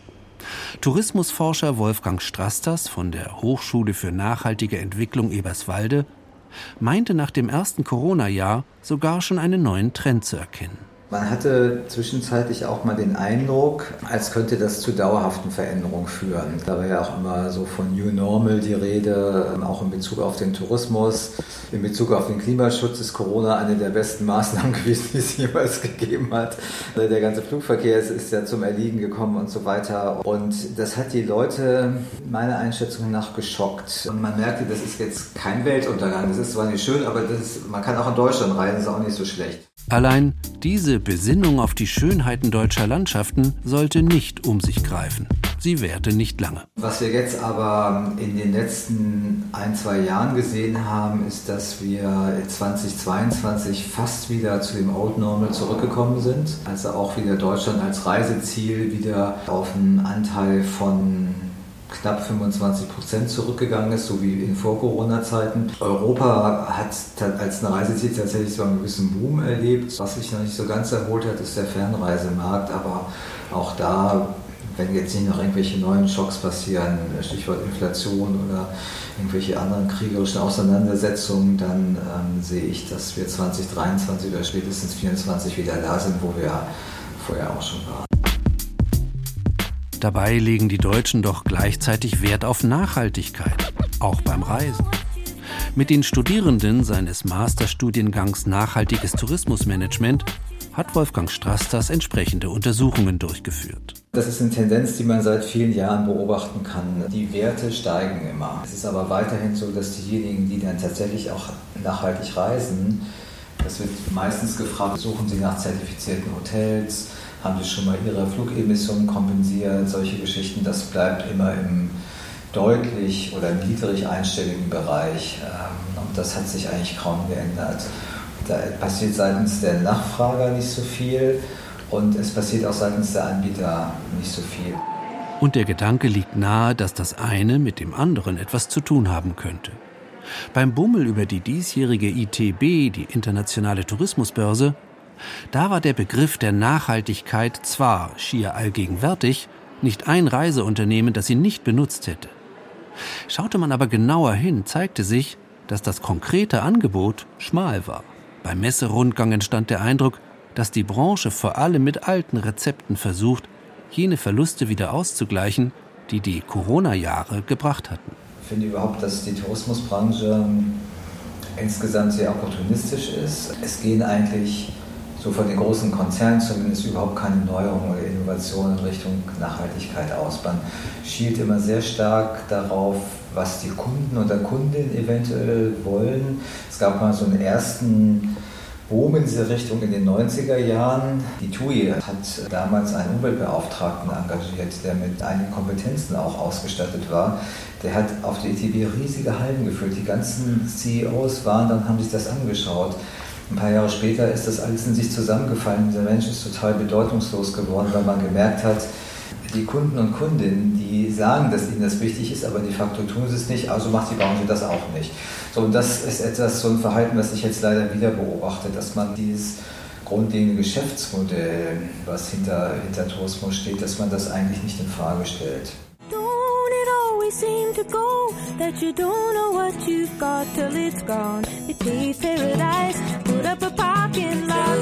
[SPEAKER 2] Tourismusforscher Wolfgang Strasters von der Hochschule für nachhaltige Entwicklung Eberswalde meinte nach dem ersten Corona-Jahr sogar schon einen neuen Trend zu erkennen.
[SPEAKER 10] Man hatte zwischenzeitlich auch mal den Eindruck, als könnte das zu dauerhaften Veränderungen führen. Da war ja auch immer so von New Normal die Rede, auch in Bezug auf den Tourismus. In Bezug auf den Klimaschutz ist Corona eine der besten Maßnahmen gewesen, die es jemals gegeben hat. Der ganze Flugverkehr ist ja zum Erliegen gekommen und so weiter. Und das hat die Leute meiner Einschätzung nach geschockt. Und man merkte, das ist jetzt kein Weltuntergang. Das ist zwar nicht schön, aber man kann auch in Deutschland reisen, das ist auch nicht so schlecht.
[SPEAKER 2] Allein diese Besinnung auf die Schönheiten deutscher Landschaften sollte nicht um sich greifen. Sie währte nicht lange.
[SPEAKER 10] Was wir jetzt aber in den letzten 1-2 Jahren gesehen haben, ist, dass wir 2022 fast wieder zu dem Old Normal zurückgekommen sind. Also auch wieder Deutschland als Reiseziel wieder auf einen Anteil von knapp 25% zurückgegangen ist, so wie in Vor-Corona-Zeiten. Europa hat als eine Reiseziel tatsächlich so einen gewissen Boom erlebt. Was sich noch nicht so ganz erholt hat, ist der Fernreisemarkt. Aber auch da, wenn jetzt nicht noch irgendwelche neuen Schocks passieren, Stichwort Inflation oder irgendwelche anderen kriegerischen Auseinandersetzungen, dann sehe ich, dass wir 2023 oder spätestens 2024 wieder da sind, wo wir vorher auch schon waren.
[SPEAKER 2] Dabei legen die Deutschen doch gleichzeitig Wert auf Nachhaltigkeit, auch beim Reisen. Mit den Studierenden seines Masterstudiengangs Nachhaltiges Tourismusmanagement hat Wolfgang Strasters entsprechende Untersuchungen durchgeführt.
[SPEAKER 10] Das ist eine Tendenz, die man seit vielen Jahren beobachten kann. Die Werte steigen immer. Es ist aber weiterhin so, dass diejenigen, die dann tatsächlich auch nachhaltig reisen, das wird meistens gefragt, suchen sie nach zertifizierten Hotels, haben sie schon mal ihre Flugemissionen kompensiert, solche Geschichten, das bleibt immer im deutlich oder niedrig einstelligen Bereich. Und das hat sich eigentlich kaum geändert. Da passiert seitens der Nachfrager nicht so viel und es passiert auch seitens der Anbieter nicht so viel.
[SPEAKER 2] Und der Gedanke liegt nahe, dass das eine mit dem anderen etwas zu tun haben könnte. Beim Bummel über die diesjährige ITB, die Internationale Tourismusbörse, da war der Begriff der Nachhaltigkeit zwar schier allgegenwärtig, nicht ein Reiseunternehmen, das ihn nicht benutzt hätte. Schaute man aber genauer hin, zeigte sich, dass das konkrete Angebot schmal war. Beim Messerundgang entstand der Eindruck, dass die Branche vor allem mit alten Rezepten versucht, jene Verluste wieder auszugleichen, die die Corona-Jahre gebracht hatten.
[SPEAKER 10] Ich finde überhaupt, dass die Tourismusbranche insgesamt sehr opportunistisch ist. Es gehen eigentlich so von den großen Konzernen zumindest überhaupt keine Neuerungen oder Innovationen in Richtung Nachhaltigkeit aus. Man schielt immer sehr stark darauf, was die Kunden oder Kundinnen eventuell wollen. Es gab mal so einen ersten Boom in diese Richtung in den 90er Jahren. Die TUI hat damals einen Umweltbeauftragten engagiert, der mit einigen Kompetenzen auch ausgestattet war. Der hat auf der ITB riesige Hallen gefüllt. Die ganzen CEOs waren dann, haben sich das angeschaut. Ein paar Jahre später ist das alles in sich zusammengefallen. Dieser Mensch ist total bedeutungslos geworden, weil man gemerkt hat, die Kunden und Kundinnen, die sagen, dass ihnen das wichtig ist, aber de facto tun sie es nicht, also macht die Branche das auch nicht. So, und das ist etwas, so ein Verhalten, was ich jetzt leider wieder beobachte, dass man dieses grundlegende Geschäftsmodell, was hinter Tourismus steht, dass man das eigentlich nicht in Frage stellt.
[SPEAKER 12] Don't it always seem to go that you don't know what you've got till it's gone? It takes paradise, put up a parking lot.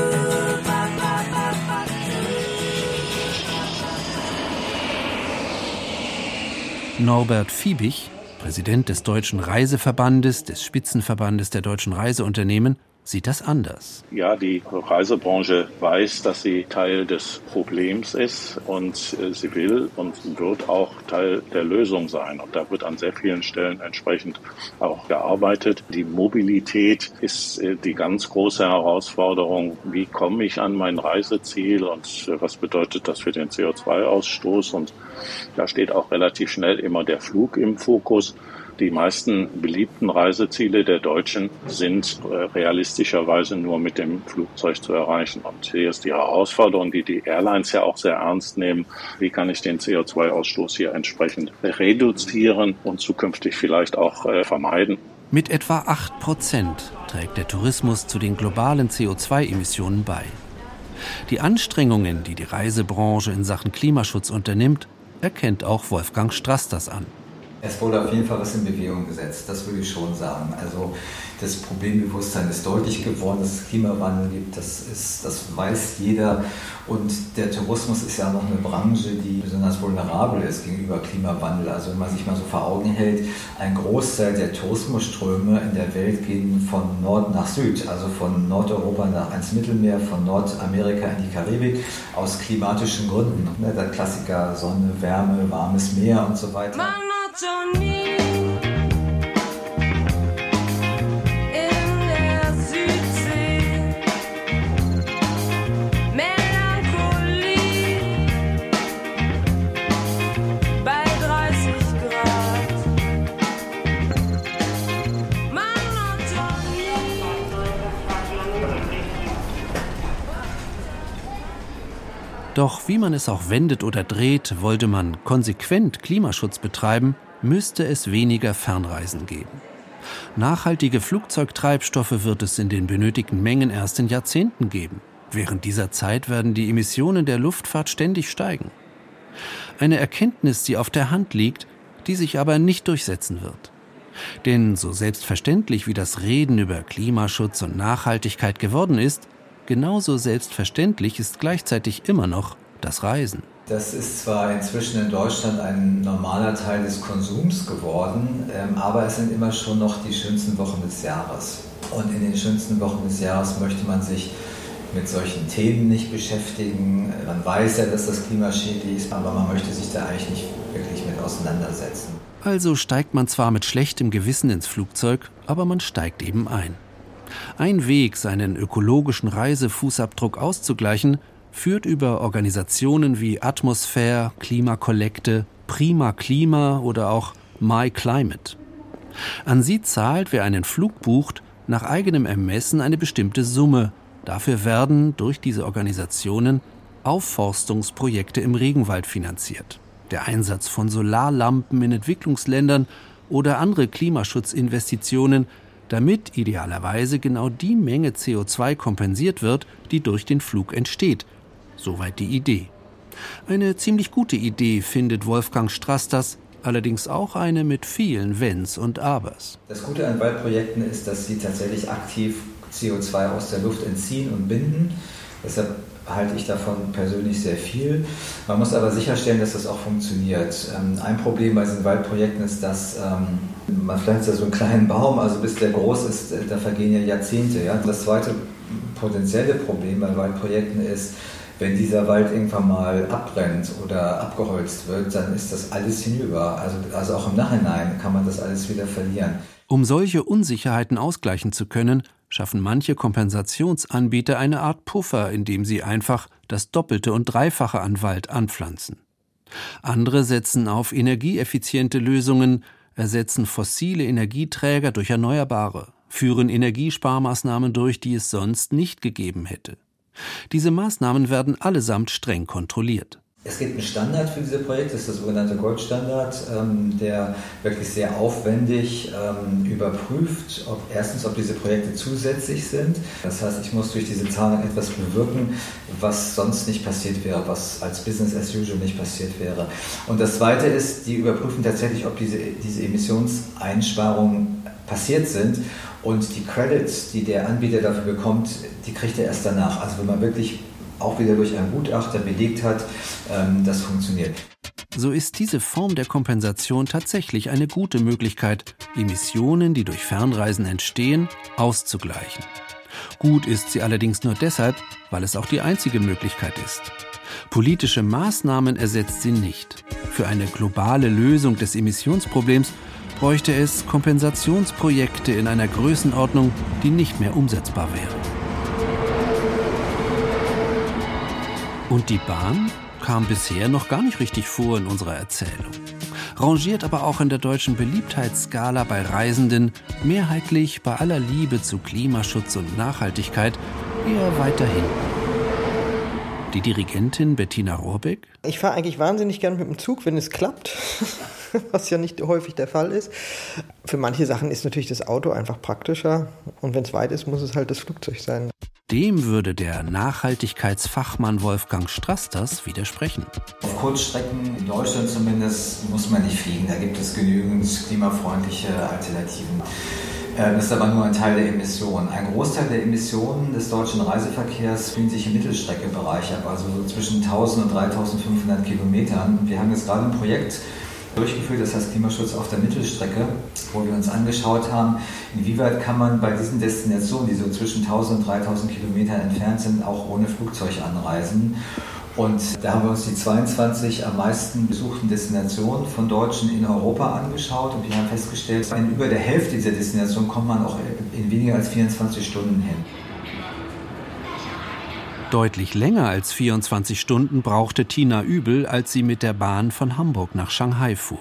[SPEAKER 2] Norbert Fiebig, Präsident des Deutschen Reiseverbandes, des Spitzenverbandes der deutschen Reiseunternehmen, sieht das anders.
[SPEAKER 13] Ja, die Reisebranche weiß, dass sie Teil des Problems ist und sie will und wird auch Teil der Lösung sein. Und da wird an sehr vielen Stellen entsprechend auch gearbeitet. Die Mobilität ist die ganz große Herausforderung. Wie komme ich an mein Reiseziel und was bedeutet das für den CO2-Ausstoß? Und da steht auch relativ schnell immer der Flug im Fokus. Die meisten beliebten Reiseziele der Deutschen sind realistischerweise nur mit dem Flugzeug zu erreichen. Und hier ist die Herausforderung, die die Airlines ja auch sehr ernst nehmen. Wie kann ich den CO2-Ausstoß hier entsprechend reduzieren und zukünftig vielleicht auch vermeiden?
[SPEAKER 2] Mit etwa 8% trägt der Tourismus zu den globalen CO2-Emissionen bei. Die Anstrengungen, die die Reisebranche in Sachen Klimaschutz unternimmt, erkennt auch Wolfgang Strasters an.
[SPEAKER 10] Es wurde auf jeden Fall was in Bewegung gesetzt, das würde ich schon sagen. Also das Problembewusstsein ist deutlich geworden, dass es Klimawandel gibt, das weiß jeder. Und der Tourismus ist ja noch eine Branche, die besonders vulnerabel ist gegenüber Klimawandel. Also wenn man sich mal so vor Augen hält, ein Großteil der Tourismusströme in der Welt gehen von Nord nach Süd, also von Nordeuropa ans Mittelmeer, von Nordamerika in die Karibik, aus klimatischen Gründen. Der Klassiker Sonne, Wärme, warmes Meer und so weiter.
[SPEAKER 2] Doch wie man es auch wendet oder dreht, wollte man konsequent Klimaschutz betreiben, müsste es weniger Fernreisen geben. Nachhaltige Flugzeugtreibstoffe wird es in den benötigten Mengen erst in Jahrzehnten geben. Während dieser Zeit werden die Emissionen der Luftfahrt ständig steigen. Eine Erkenntnis, die auf der Hand liegt, die sich aber nicht durchsetzen wird. Denn so selbstverständlich wie das Reden über Klimaschutz und Nachhaltigkeit geworden ist, genauso selbstverständlich ist gleichzeitig immer noch das Reisen.
[SPEAKER 10] Das ist zwar inzwischen in Deutschland ein normaler Teil des Konsums geworden, aber es sind immer schon noch die schönsten Wochen des Jahres. Und in den schönsten Wochen des Jahres möchte man sich mit solchen Themen nicht beschäftigen. Man weiß ja, dass das Klima schädlich ist, aber man möchte sich da eigentlich nicht wirklich mit auseinandersetzen.
[SPEAKER 2] Also steigt man zwar mit schlechtem Gewissen ins Flugzeug, aber man steigt eben ein. Ein Weg, seinen ökologischen Reisefußabdruck auszugleichen, führt über Organisationen wie Atmosphäre, Klimakollekte, Prima Klima oder auch My Climate. An sie zahlt, wer einen Flug bucht, nach eigenem Ermessen eine bestimmte Summe. Dafür werden durch diese Organisationen Aufforstungsprojekte im Regenwald finanziert. Der Einsatz von Solarlampen in Entwicklungsländern oder andere Klimaschutzinvestitionen, damit idealerweise genau die Menge CO2 kompensiert wird, die durch den Flug entsteht. Soweit die Idee. Eine ziemlich gute Idee, findet Wolfgang Strasters, allerdings auch eine mit vielen Wenns und Abers.
[SPEAKER 10] Das Gute an Waldprojekten ist, dass sie tatsächlich aktiv CO2 aus der Luft entziehen und binden. Deshalb halte ich davon persönlich sehr viel. Man muss aber sicherstellen, dass das auch funktioniert. Ein Problem bei diesen Waldprojekten ist, dass man pflanzt ja so einen kleinen Baum, also bis der groß ist, da vergehen ja Jahrzehnte. Ja? Das zweite potenzielle Problem bei Waldprojekten ist, wenn dieser Wald irgendwann mal abbrennt oder abgeholzt wird, dann ist das alles hinüber. Also auch im Nachhinein kann man das alles wieder verlieren.
[SPEAKER 2] Um solche Unsicherheiten ausgleichen zu können, schaffen manche Kompensationsanbieter eine Art Puffer, indem sie einfach das Doppelte und Dreifache an Wald anpflanzen. Andere setzen auf energieeffiziente Lösungen, ersetzen fossile Energieträger durch erneuerbare, führen Energiesparmaßnahmen durch, die es sonst nicht gegeben hätte. Diese Maßnahmen werden allesamt streng kontrolliert.
[SPEAKER 10] Es gibt einen Standard für diese Projekte, das ist der sogenannte Goldstandard, der wirklich sehr aufwendig überprüft, ob diese Projekte zusätzlich sind. Das heißt, ich muss durch diese Zahlung etwas bewirken, was sonst nicht passiert wäre, was als Business as usual nicht passiert wäre. Und das Zweite ist, die überprüfen tatsächlich, ob diese Emissionseinsparungen passiert sind. Und die Credits, die der Anbieter dafür bekommt, die kriegt er erst danach. Also wenn man wirklich auch wieder durch einen Gutachter belegt hat, das funktioniert.
[SPEAKER 2] So ist diese Form der Kompensation tatsächlich eine gute Möglichkeit, Emissionen, die durch Fernreisen entstehen, auszugleichen. Gut ist sie allerdings nur deshalb, weil es auch die einzige Möglichkeit ist. Politische Maßnahmen ersetzt sie nicht. Für eine globale Lösung des Emissionsproblems bräuchte es Kompensationsprojekte in einer Größenordnung, die nicht mehr umsetzbar wäre. Und die Bahn kam bisher noch gar nicht richtig vor in unserer Erzählung. Rangiert aber auch in der deutschen Beliebtheitsskala bei Reisenden mehrheitlich bei aller Liebe zu Klimaschutz und Nachhaltigkeit eher weiter hinten. Die Dirigentin Bettina Rohrbeck:
[SPEAKER 5] Ich fahre eigentlich wahnsinnig gern mit dem Zug, wenn es klappt, was ja nicht häufig der Fall ist. Für manche Sachen ist natürlich das Auto einfach praktischer und wenn es weit ist, muss es halt das Flugzeug sein.
[SPEAKER 2] Dem würde der Nachhaltigkeitsfachmann Wolfgang Strasters widersprechen.
[SPEAKER 10] Auf Kurzstrecken, in Deutschland zumindest, muss man nicht fliegen. Da gibt es genügend klimafreundliche Alternativen. Das ist aber nur ein Teil der Emissionen. Ein Großteil der Emissionen des deutschen Reiseverkehrs finden sich im Mittelstreckebereich ab, also so zwischen 1000 und 3500 Kilometern. Wir haben jetzt gerade ein Projekt durchgeführt, das heißt Klimaschutz auf der Mittelstrecke, wo wir uns angeschaut haben, inwieweit kann man bei diesen Destinationen, die so zwischen 1000 und 3000 Kilometern entfernt sind, auch ohne Flugzeug anreisen. Und da haben wir uns die 22 am meisten besuchten Destinationen von Deutschen in Europa angeschaut und wir haben festgestellt, in über der Hälfte dieser Destinationen kommt man auch in weniger als 24 Stunden hin.
[SPEAKER 2] Deutlich länger als 24 Stunden brauchte Tina Übel, als sie mit der Bahn von Hamburg nach Shanghai fuhr.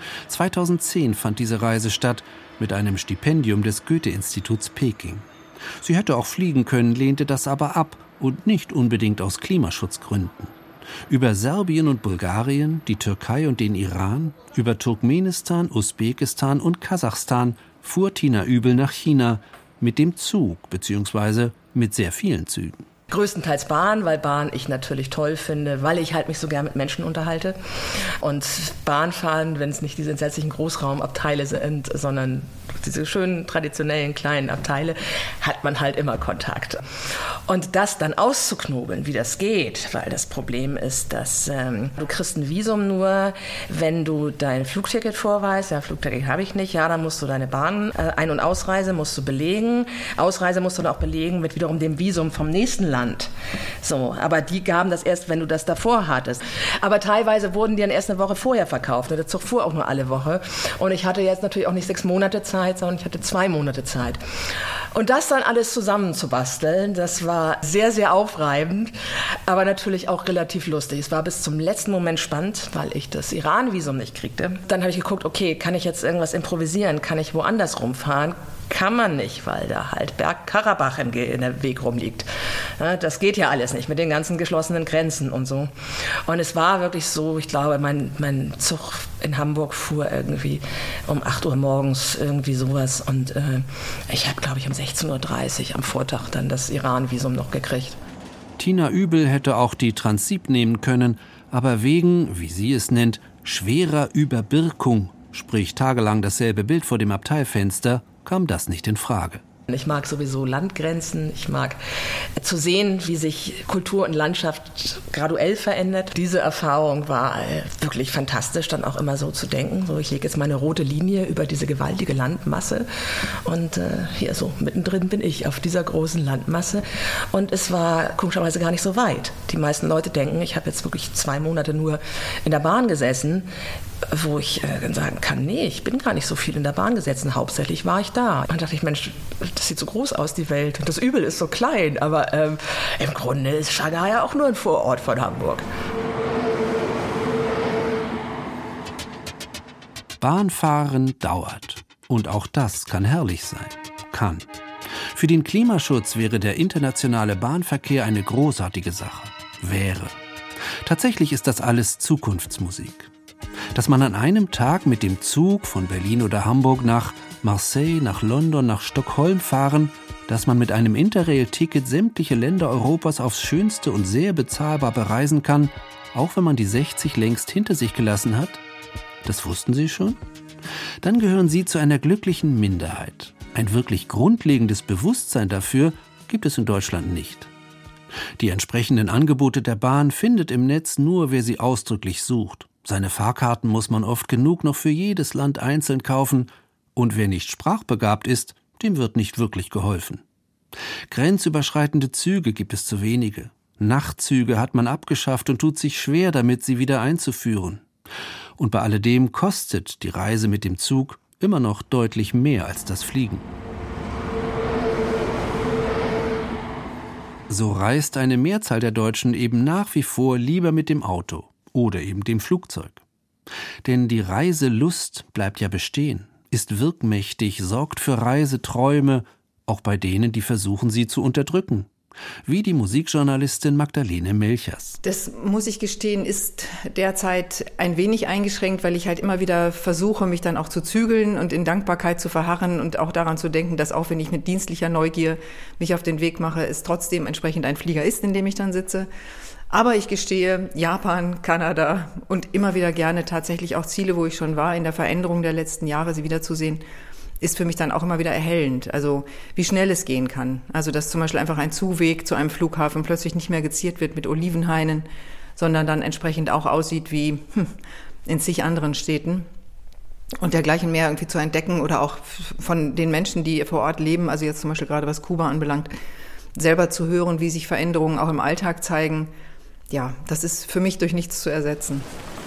[SPEAKER 2] 2010 fand diese Reise statt mit einem Stipendium des Goethe-Instituts Peking. Sie hätte auch fliegen können, lehnte das aber ab und nicht unbedingt aus Klimaschutzgründen. Über Serbien und Bulgarien, die Türkei und den Iran, über Turkmenistan, Usbekistan und Kasachstan fuhr Tina Übel nach China mit dem Zug bzw. mit sehr vielen Zügen.
[SPEAKER 4] Größtenteils Bahn, weil Bahn ich natürlich toll finde, weil ich halt mich so gern mit Menschen unterhalte. Und Bahnfahren, wenn es nicht diese entsetzlichen Großraumabteile sind, sondern diese schönen, traditionellen, kleinen Abteile, hat man halt immer Kontakt. Und das dann auszuknobeln, wie das geht, weil das Problem ist, dass du kriegst ein Visum nur, wenn du dein Flugticket vorweist. Ja, Flugticket habe ich nicht. Ja, dann musst du deine Bahn, Ein- und Ausreise musst du belegen. Ausreise musst du dann auch belegen mit wiederum dem Visum vom nächsten Land. So, aber die gaben das erst, wenn du das davor hattest. Aber teilweise wurden die dann erst eine Woche vorher verkauft. Der Zug fuhr auch nur alle Woche. Und ich hatte jetzt natürlich auch nicht 6 Monate Zeit, sondern ich hatte 2 Monate Zeit. Und das dann alles zusammenzubasteln, das war sehr, sehr aufreibend, aber natürlich auch relativ lustig. Es war bis zum letzten Moment spannend, weil ich das Iran-Visum nicht kriegte. Dann habe ich geguckt, okay, kann ich jetzt irgendwas improvisieren? Kann ich woanders rumfahren? Kann man nicht, weil da halt Bergkarabach in der Weg rumliegt. Ja, das geht ja alles nicht mit den ganzen geschlossenen Grenzen und so. Und es war wirklich so, ich glaube, mein Zug in Hamburg fuhr irgendwie um 8 Uhr morgens, irgendwie sowas. Und ich habe, glaube ich, um 16.30 Uhr am Vortag dann das Iran-Visum noch gekriegt.
[SPEAKER 2] Tina Übel hätte auch die Transit nehmen können, aber wegen, wie sie es nennt, schwerer Überbirkung, sprich tagelang dasselbe Bild vor dem Abteilfenster, kam das nicht in Frage.
[SPEAKER 4] Ich mag sowieso Landgrenzen. Ich mag zu sehen, wie sich Kultur und Landschaft graduell verändert. Diese Erfahrung war wirklich fantastisch, dann auch immer so zu denken. So, ich lege jetzt meine rote Linie über diese gewaltige Landmasse und hier so mittendrin bin ich auf dieser großen Landmasse. Und es war komischerweise gar nicht so weit. Die meisten Leute denken, ich habe jetzt wirklich 2 Monate nur in der Bahn gesessen, wo ich sagen kann, nee, ich bin gar nicht so viel in der Bahn gesessen. Hauptsächlich war ich da. Und dann dachte ich, Mensch, das sieht so groß aus, die Welt. Und das Übel ist so klein. Aber im Grunde ist Shanghai ja auch nur ein Vorort von Hamburg.
[SPEAKER 2] Bahnfahren dauert. Und auch das kann herrlich sein. Kann. Für den Klimaschutz wäre der internationale Bahnverkehr eine großartige Sache. Wäre. Tatsächlich ist das alles Zukunftsmusik. Dass man an einem Tag mit dem Zug von Berlin oder Hamburg nach Marseille, nach London, nach Stockholm fahren, dass man mit einem Interrail-Ticket sämtliche Länder Europas aufs Schönste und sehr bezahlbar bereisen kann, auch wenn man die 60 längst hinter sich gelassen hat? Das wussten Sie schon? Dann gehören Sie zu einer glücklichen Minderheit. Ein wirklich grundlegendes Bewusstsein dafür gibt es in Deutschland nicht. Die entsprechenden Angebote der Bahn findet im Netz nur, wer sie ausdrücklich sucht. Seine Fahrkarten muss man oft genug noch für jedes Land einzeln kaufen. Und wer nicht sprachbegabt ist, dem wird nicht wirklich geholfen. Grenzüberschreitende Züge gibt es zu wenige. Nachtzüge hat man abgeschafft und tut sich schwer damit, sie wieder einzuführen. Und bei alledem kostet die Reise mit dem Zug immer noch deutlich mehr als das Fliegen. So reist eine Mehrzahl der Deutschen eben nach wie vor lieber mit dem Auto oder eben dem Flugzeug. Denn die Reiselust bleibt ja bestehen, ist wirkmächtig, sorgt für Reiseträume, auch bei denen, die versuchen, sie zu unterdrücken. Wie die Musikjournalistin Magdalene Melchers.
[SPEAKER 6] Das, muss ich gestehen, ist derzeit ein wenig eingeschränkt, weil ich halt immer wieder versuche, mich dann auch zu zügeln und in Dankbarkeit zu verharren und auch daran zu denken, dass auch wenn ich mit dienstlicher Neugier mich auf den Weg mache, es trotzdem entsprechend ein Flieger ist, in dem ich dann sitze. Aber ich gestehe, Japan, Kanada und immer wieder gerne tatsächlich auch Ziele, wo ich schon war, in der Veränderung der letzten Jahre, sie wiederzusehen, ist für mich dann auch immer wieder erhellend, also wie schnell es gehen kann. Also dass zum Beispiel einfach ein Zuweg zu einem Flughafen plötzlich nicht mehr geziert wird mit Olivenhainen, sondern dann entsprechend auch aussieht wie in zig anderen Städten. Und dergleichen mehr irgendwie zu entdecken oder auch von den Menschen, die vor Ort leben, also jetzt zum Beispiel gerade was Kuba anbelangt, selber zu hören, wie sich Veränderungen auch im Alltag zeigen. Ja, das ist für mich durch nichts zu ersetzen.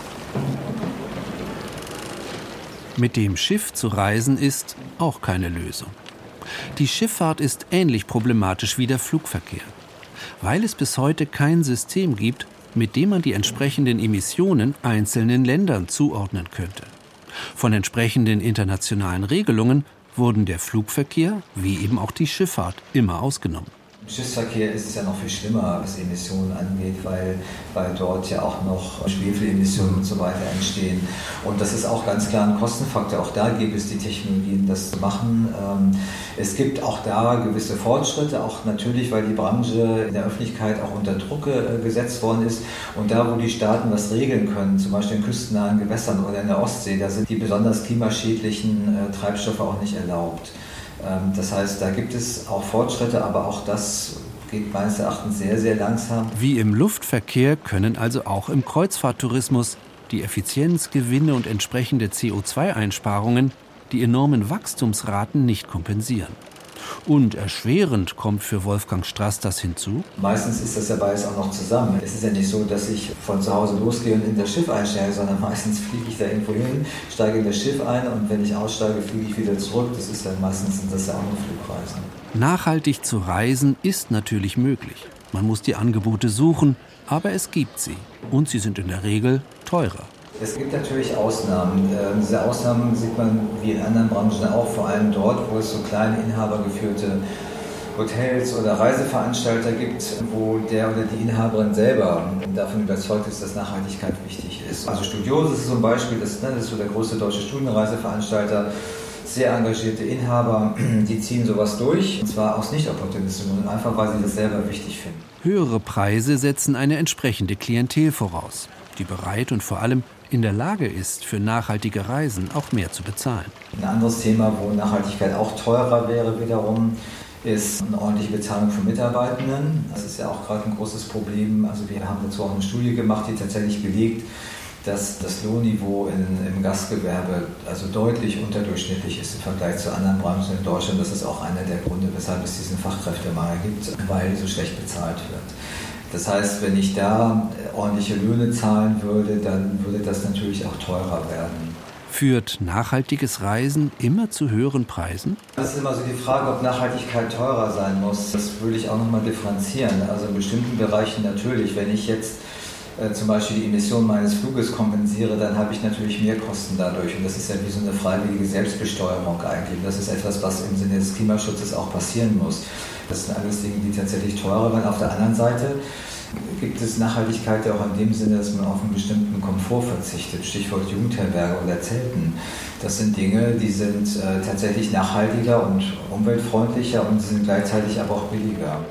[SPEAKER 2] Mit dem Schiff zu reisen ist auch keine Lösung. Die Schifffahrt ist ähnlich problematisch wie der Flugverkehr, weil es bis heute kein System gibt, mit dem man die entsprechenden Emissionen einzelnen Ländern zuordnen könnte. Von entsprechenden internationalen Regelungen wurden der Flugverkehr wie eben auch die Schifffahrt immer ausgenommen.
[SPEAKER 10] Im Schiffsverkehr ist es ja noch viel schlimmer, was Emissionen angeht, weil dort ja auch noch Schwefelemissionen und so weiter entstehen. Und das ist auch ganz klar ein Kostenfaktor. Auch da gibt es die Technologien, das zu machen. Es gibt auch da gewisse Fortschritte, auch natürlich, weil die Branche in der Öffentlichkeit auch unter Druck gesetzt worden ist. Und da, wo die Staaten was regeln können, zum Beispiel in küstennahen Gewässern oder in der Ostsee, da sind die besonders klimaschädlichen Treibstoffe auch nicht erlaubt. Das heißt, da gibt es auch Fortschritte, aber auch das geht meines Erachtens sehr, sehr langsam.
[SPEAKER 2] Wie im Luftverkehr können also auch im Kreuzfahrttourismus die Effizienzgewinne und entsprechende CO2-Einsparungen die enormen Wachstumsraten nicht kompensieren. Und erschwerend kommt für Wolfgang Strass das hinzu.
[SPEAKER 10] Meistens ist das ja beides auch noch zusammen. Es ist ja nicht so, dass ich von zu Hause losgehe und in das Schiff einsteige, sondern meistens fliege ich da irgendwo hin, steige in das Schiff ein und wenn ich aussteige, fliege ich wieder zurück. Das ist dann meistens sind das ja auch nur Flugreisen.
[SPEAKER 2] Nachhaltig zu reisen ist natürlich möglich. Man muss die Angebote suchen, aber es gibt sie. Und sie sind in der Regel teurer.
[SPEAKER 10] Es gibt natürlich Ausnahmen. Diese Ausnahmen sieht man wie in anderen Branchen auch, vor allem dort, wo es so kleine inhabergeführte Hotels oder Reiseveranstalter gibt, wo der oder die Inhaberin selber davon überzeugt ist, dass Nachhaltigkeit wichtig ist. Also Studios ist so ein Beispiel, das ist so der große deutsche Studienreiseveranstalter. Sehr engagierte Inhaber, die ziehen sowas durch, und zwar aus Nicht-Opportunismus, sondern einfach, weil sie das selber wichtig finden.
[SPEAKER 2] Höhere Preise setzen eine entsprechende Klientel voraus, die bereit und vor allem in der Lage ist, für nachhaltige Reisen auch mehr zu bezahlen.
[SPEAKER 10] Ein anderes Thema, wo Nachhaltigkeit auch teurer wäre wiederum, ist eine ordentliche Bezahlung von Mitarbeitenden. Das ist ja auch gerade ein großes Problem. Also wir haben dazu auch eine Studie gemacht, die tatsächlich belegt, dass das Lohnniveau im Gastgewerbe also deutlich unterdurchschnittlich ist im Vergleich zu anderen Branchen in Deutschland. Das ist auch einer der Gründe, weshalb es diesen Fachkräftemangel gibt, weil so schlecht bezahlt wird. Das heißt, wenn ich da ordentliche Löhne zahlen würde, dann würde das natürlich auch teurer werden.
[SPEAKER 2] Führt nachhaltiges Reisen immer zu höheren Preisen?
[SPEAKER 10] Das ist immer so die Frage, ob Nachhaltigkeit teurer sein muss. Das würde ich auch nochmal differenzieren. Also in bestimmten Bereichen natürlich. Wenn ich jetzt zum Beispiel die Emissionen meines Fluges kompensiere, dann habe ich natürlich mehr Kosten dadurch. Und das ist ja wie so eine freiwillige Selbstbesteuerung eigentlich. Das ist etwas, was im Sinne des Klimaschutzes auch passieren muss. Das sind alles Dinge, die tatsächlich teurer werden. Auf der anderen Seite gibt es Nachhaltigkeit ja auch in dem Sinne, dass man auf einen bestimmten Komfort verzichtet. Stichwort Jugendherberge oder Zelten. Das sind Dinge, die sind tatsächlich nachhaltiger und umweltfreundlicher und sind gleichzeitig aber auch billiger.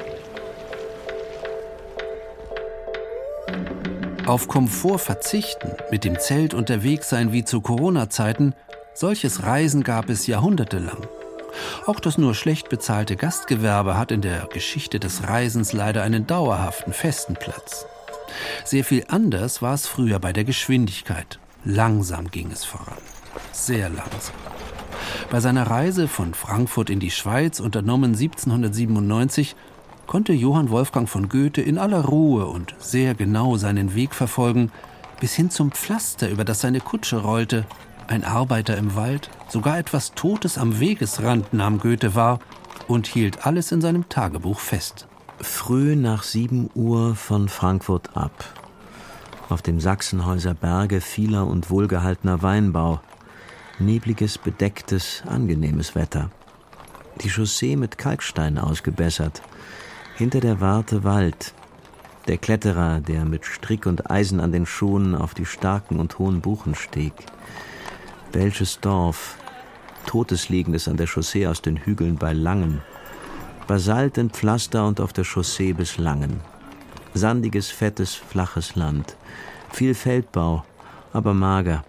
[SPEAKER 2] Auf Komfort verzichten, mit dem Zelt unterwegs sein wie zu Corona-Zeiten, solches Reisen gab es jahrhundertelang. Auch das nur schlecht bezahlte Gastgewerbe hat in der Geschichte des Reisens leider einen dauerhaften, festen Platz. Sehr viel anders war es früher bei der Geschwindigkeit. Langsam ging es voran. Sehr langsam. Bei seiner Reise von Frankfurt in die Schweiz, unternommen 1797, konnte Johann Wolfgang von Goethe in aller Ruhe und sehr genau seinen Weg verfolgen, bis hin zum Pflaster, über das seine Kutsche rollte. Ein Arbeiter im Wald, sogar etwas Totes am Wegesrand nahm Goethe wahr und hielt alles in seinem Tagebuch fest.
[SPEAKER 3] Früh nach 7 Uhr von Frankfurt ab. Auf dem Sachsenhäuser Berge vieler und wohlgehaltener Weinbau. Nebliges, bedecktes, angenehmes Wetter. Die Chaussee mit Kalkstein ausgebessert. Hinter der Warte Wald. Der Kletterer, der mit Strick und Eisen an den Schuhen auf die starken und hohen Buchen stieg. Welches Dorf. Totes liegendes an der Chaussee aus den Hügeln bei Langen. Basalt in Pflaster und auf der Chaussee bis Langen. Sandiges, fettes, flaches Land. Viel Feldbau, aber mager.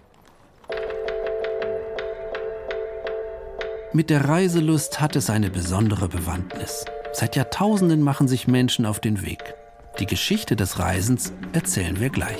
[SPEAKER 2] Mit der Reiselust hat es eine besondere Bewandtnis. Seit Jahrtausenden machen sich Menschen auf den Weg. Die Geschichte des Reisens erzählen wir gleich.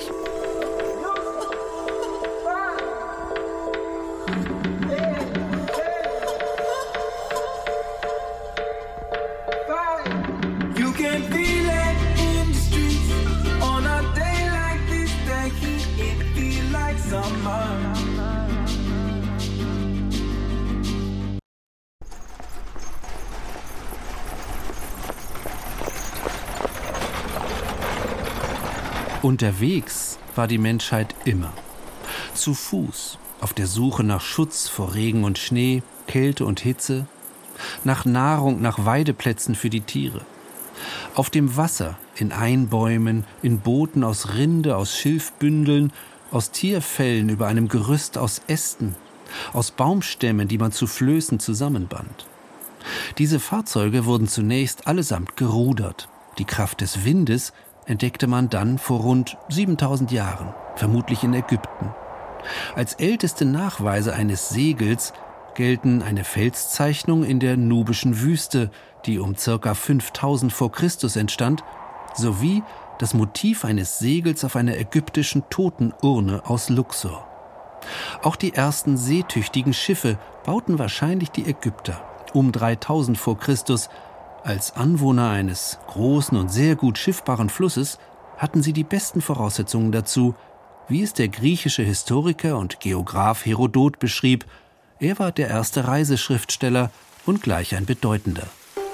[SPEAKER 2] Unterwegs war die Menschheit immer. Zu Fuß, auf der Suche nach Schutz vor Regen und Schnee, Kälte und Hitze, nach Nahrung, nach Weideplätzen für die Tiere. Auf dem Wasser, in Einbäumen, in Booten aus Rinde, aus Schilfbündeln, aus Tierfellen über einem Gerüst aus Ästen, aus Baumstämmen, die man zu Flößen zusammenband. Diese Fahrzeuge wurden zunächst allesamt gerudert. Die Kraft des Windes entdeckte man dann vor rund 7000 Jahren, vermutlich in Ägypten. Als älteste Nachweise eines Segels gelten eine Felszeichnung in der nubischen Wüste, die um ca. 5000 vor Christus entstand, sowie das Motiv eines Segels auf einer ägyptischen Totenurne aus Luxor. Auch die ersten seetüchtigen Schiffe bauten wahrscheinlich die Ägypter um 3000 vor Christus. Als Anwohner eines großen und sehr gut schiffbaren Flusses hatten sie die besten Voraussetzungen dazu, wie es der griechische Historiker und Geograph Herodot beschrieb. Er war der erste Reiseschriftsteller und gleich ein bedeutender.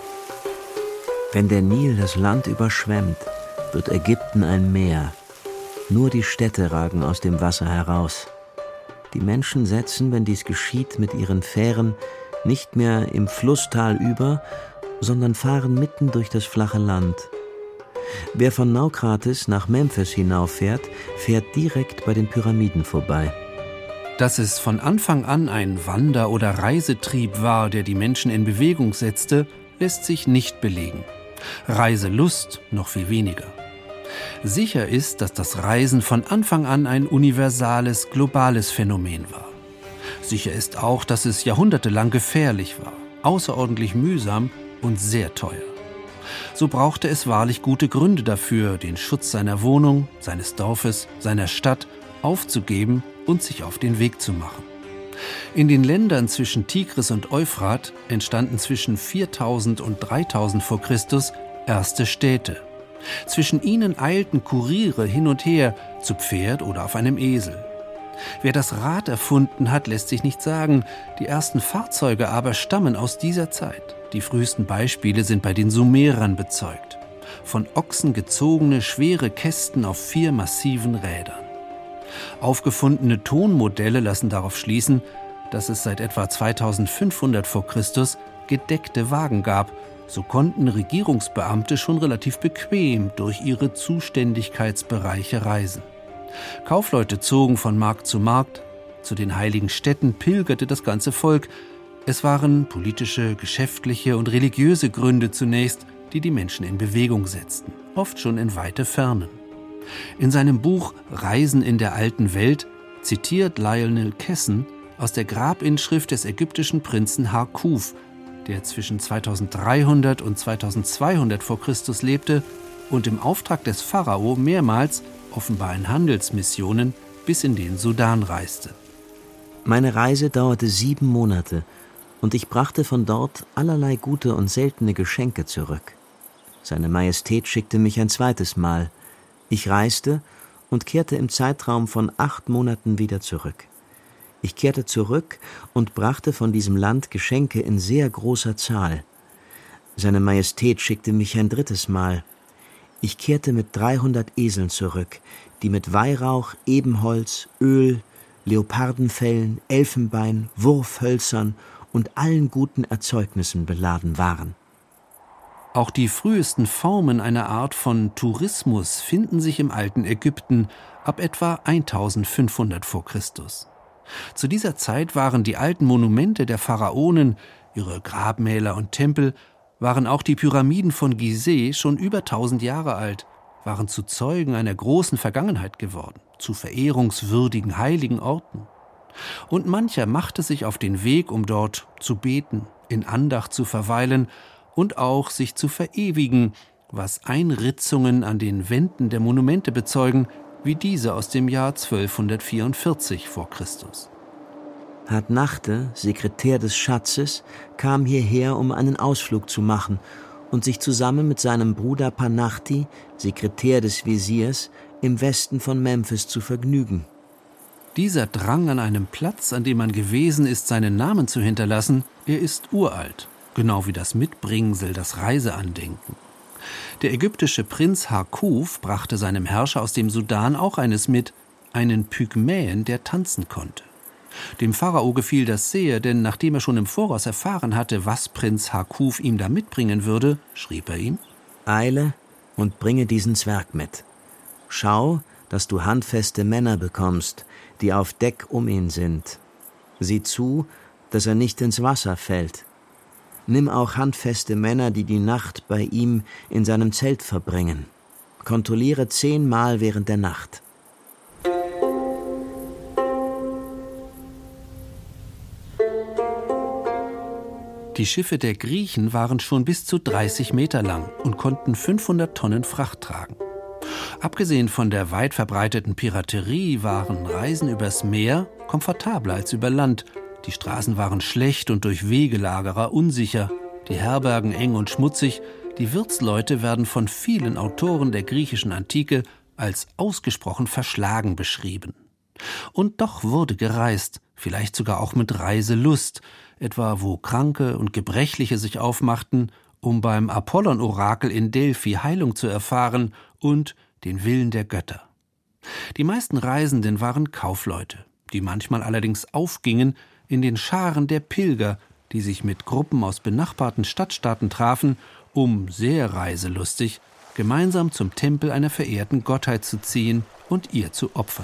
[SPEAKER 3] Wenn der Nil das Land überschwemmt, wird Ägypten ein Meer. Nur die Städte ragen aus dem Wasser heraus. Die Menschen setzen, wenn dies geschieht, mit ihren Fähren nicht mehr im Flusstal über, sondern fahren mitten durch das flache Land. Wer von Naukratis nach Memphis hinauffährt, fährt direkt bei den Pyramiden vorbei.
[SPEAKER 2] Dass es von Anfang an ein Wander- oder Reisetrieb war, der die Menschen in Bewegung setzte, lässt sich nicht belegen. Reiselust noch viel weniger. Sicher ist, dass das Reisen von Anfang an ein universales, globales Phänomen war. Sicher ist auch, dass es jahrhundertelang gefährlich war, außerordentlich mühsam und sehr teuer. So brauchte es wahrlich gute Gründe dafür, den Schutz seiner Wohnung, seines Dorfes, seiner Stadt aufzugeben und sich auf den Weg zu machen. In den Ländern zwischen Tigris und Euphrat entstanden zwischen 4000 und 3000 vor Christus erste Städte. Zwischen ihnen eilten Kuriere hin und her, zu Pferd oder auf einem Esel. Wer das Rad erfunden hat, lässt sich nicht sagen. Die ersten Fahrzeuge aber stammen aus dieser Zeit. Die frühesten Beispiele sind bei den Sumerern bezeugt. Von Ochsen gezogene, schwere Kästen auf 4 massiven Rädern. Aufgefundene Tonmodelle lassen darauf schließen, dass es seit etwa 2500 vor Christus gedeckte Wagen gab, So konnten Regierungsbeamte schon relativ bequem durch ihre Zuständigkeitsbereiche reisen. Kaufleute zogen von Markt zu Markt, zu den heiligen Städten pilgerte das ganze Volk. Es waren politische, geschäftliche und religiöse Gründe zunächst, die die Menschen in Bewegung setzten, oft schon in weite Fernen. In seinem Buch »Reisen in der alten Welt« zitiert Lionel Kesson aus der Grabinschrift des ägyptischen Prinzen Harkuf, der zwischen 2300 und 2200 vor Christus lebte und im Auftrag des Pharao mehrmals, offenbar in Handelsmissionen, bis in den Sudan reiste.
[SPEAKER 3] Meine Reise dauerte 7 Monate und ich brachte von dort allerlei gute und seltene Geschenke zurück. Seine Majestät schickte mich ein zweites Mal. Ich reiste und kehrte im Zeitraum von 8 Monaten wieder zurück. Ich kehrte zurück und brachte von diesem Land Geschenke in sehr großer Zahl. Seine Majestät schickte mich ein drittes Mal. Ich kehrte mit 300 Eseln zurück, die mit Weihrauch, Ebenholz, Öl, Leopardenfellen, Elfenbein, Wurfhölzern und allen guten Erzeugnissen beladen waren.
[SPEAKER 2] Auch die frühesten Formen einer Art von Tourismus finden sich im alten Ägypten ab etwa 1500 vor Christus. Zu dieser Zeit waren die alten Monumente der Pharaonen, ihre Grabmäler und Tempel, waren auch die Pyramiden von Gizeh schon über 1000 Jahre alt, waren zu Zeugen einer großen Vergangenheit geworden, zu verehrungswürdigen heiligen Orten. Und mancher machte sich auf den Weg, um dort zu beten, in Andacht zu verweilen und auch sich zu verewigen, was Einritzungen an den Wänden der Monumente bezeugen, wie diese aus dem Jahr 1244 vor Christus.
[SPEAKER 3] Hadnachte, Sekretär des Schatzes, kam hierher, um einen Ausflug zu machen und sich zusammen mit seinem Bruder Panachti, Sekretär des Wesirs, im Westen von Memphis zu vergnügen.
[SPEAKER 2] Dieser Drang an einem Platz, an dem man gewesen ist, seinen Namen zu hinterlassen, er ist uralt, genau wie das Mitbringsel, das Reiseandenken. Der ägyptische Prinz Harkuf brachte seinem Herrscher aus dem Sudan auch eines mit, einen Pygmäen, der tanzen konnte. Dem Pharao gefiel das sehr, denn nachdem er schon im Voraus erfahren hatte, was Prinz Harkuf ihm da mitbringen würde, schrieb er ihm:
[SPEAKER 3] Eile und bringe diesen Zwerg mit. Schau, dass du handfeste Männer bekommst, die auf Deck um ihn sind. Sieh zu, dass er nicht ins Wasser fällt. Nimm auch handfeste Männer, die die Nacht bei ihm in seinem Zelt verbringen. Kontrolliere 10-mal während der Nacht.
[SPEAKER 2] Die Schiffe der Griechen waren schon bis zu 30 Meter lang und konnten 500 Tonnen Fracht tragen. Abgesehen von der weit verbreiteten Piraterie waren Reisen übers Meer komfortabler als über Land. Die Straßen waren schlecht und durch Wegelagerer unsicher, die Herbergen eng und schmutzig. Die Wirtsleute werden von vielen Autoren der griechischen Antike als ausgesprochen verschlagen beschrieben. Und doch wurde gereist, vielleicht sogar auch mit Reiselust, etwa wo Kranke und Gebrechliche sich aufmachten, um beim Apollon-Orakel in Delphi Heilung zu erfahren und den Willen der Götter. Die meisten Reisenden waren Kaufleute, die manchmal allerdings aufgingen in den Scharen der Pilger, die sich mit Gruppen aus benachbarten Stadtstaaten trafen, um, sehr reiselustig, gemeinsam zum Tempel einer verehrten Gottheit zu ziehen und ihr zu opfern.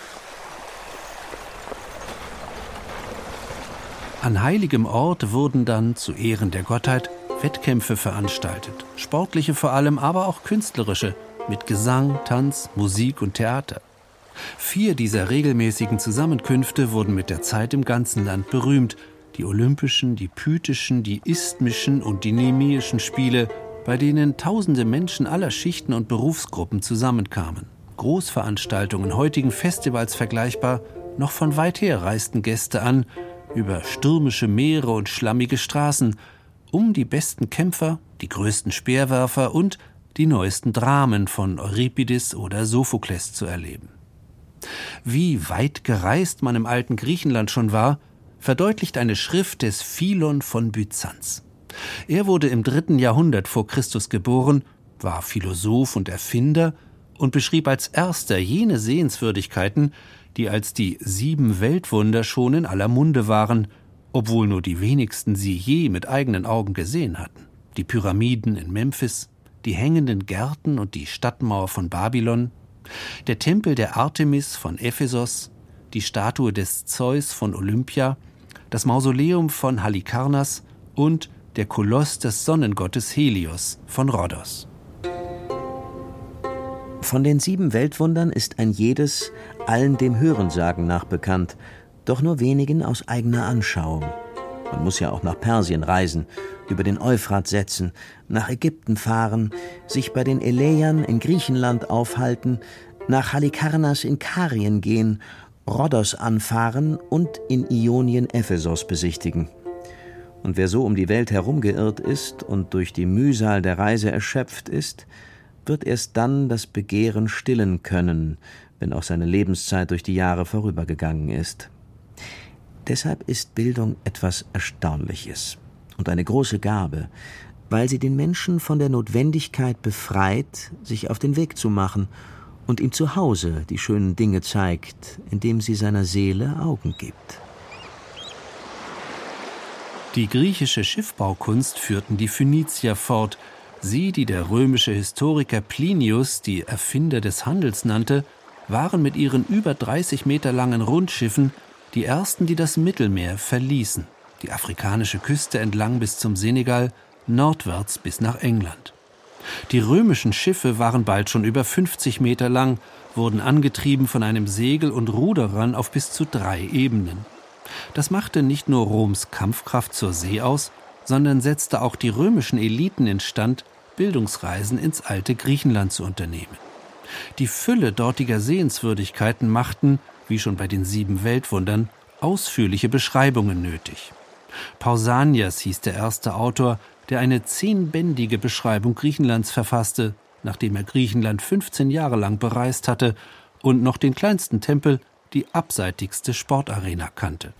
[SPEAKER 2] An heiligem Ort wurden dann zu Ehren der Gottheit Wettkämpfe veranstaltet, sportliche vor allem, aber auch künstlerische, mit Gesang, Tanz, Musik und Theater. 4 dieser regelmäßigen Zusammenkünfte wurden mit der Zeit im ganzen Land berühmt: die Olympischen, die Pythischen, die Isthmischen und die Nemeischen Spiele, bei denen tausende Menschen aller Schichten und Berufsgruppen zusammenkamen. Großveranstaltungen, heutigen Festivals vergleichbar, noch von weit her reisten Gäste an, über stürmische Meere und schlammige Straßen, um die besten Kämpfer, die größten Speerwerfer und die neuesten Dramen von Euripides oder Sophokles zu erleben. Wie weit gereist man im alten Griechenland schon war, verdeutlicht eine Schrift des Philon von Byzanz. Er wurde im 3. Jahrhundert vor Christus geboren, war Philosoph und Erfinder und beschrieb als erster jene Sehenswürdigkeiten, die als die 7 Weltwunder schon in aller Munde waren, obwohl nur die wenigsten sie je mit eigenen Augen gesehen hatten. die Pyramiden in Memphis, die hängenden Gärten und die Stadtmauer von Babylon, der Tempel der Artemis von Ephesos, die Statue des Zeus von Olympia, das Mausoleum von Halikarnas und der Koloss des Sonnengottes Helios von Rhodos.
[SPEAKER 3] Von den 7 Weltwundern ist ein jedes allen dem Hörensagen nach bekannt, doch nur wenigen aus eigener Anschauung. Man muss ja auch nach Persien reisen, über den Euphrat setzen, nach Ägypten fahren, sich bei den Eleiern in Griechenland aufhalten, nach Halikarnas in Karien gehen, Rhodos anfahren und in Ionien Ephesos besichtigen. Und wer so um die Welt herumgeirrt ist und durch die Mühsal der Reise erschöpft ist, wird erst dann das Begehren stillen können, wenn auch seine Lebenszeit durch die Jahre vorübergegangen ist. Deshalb ist Bildung etwas Erstaunliches und eine große Gabe, weil sie den Menschen von der Notwendigkeit befreit, sich auf den Weg zu machen und ihm zu Hause die schönen Dinge zeigt, indem sie seiner Seele Augen gibt.
[SPEAKER 2] Die griechische Schiffbaukunst führten die Phönizier fort. Sie, die der römische Historiker Plinius die Erfinder des Handels nannte, waren mit ihren über 30 Meter langen Rundschiffen die ersten, die das Mittelmeer verließen, die afrikanische Küste entlang bis zum Senegal, nordwärts bis nach England. Die römischen Schiffe waren bald schon über 50 Meter lang, wurden angetrieben von einem Segel und Ruderern auf bis zu 3 Ebenen. Das machte nicht nur Roms Kampfkraft zur See aus, sondern setzte auch die römischen Eliten instand, Bildungsreisen ins alte Griechenland zu unternehmen. Die Fülle dortiger Sehenswürdigkeiten machten, wie schon bei den 7 Weltwundern, ausführliche Beschreibungen nötig. Pausanias hieß der erste Autor, der eine 10-bändige Beschreibung Griechenlands verfasste, nachdem er Griechenland 15 Jahre lang bereist hatte und noch den kleinsten Tempel, die abseitigste Sportarena kannte.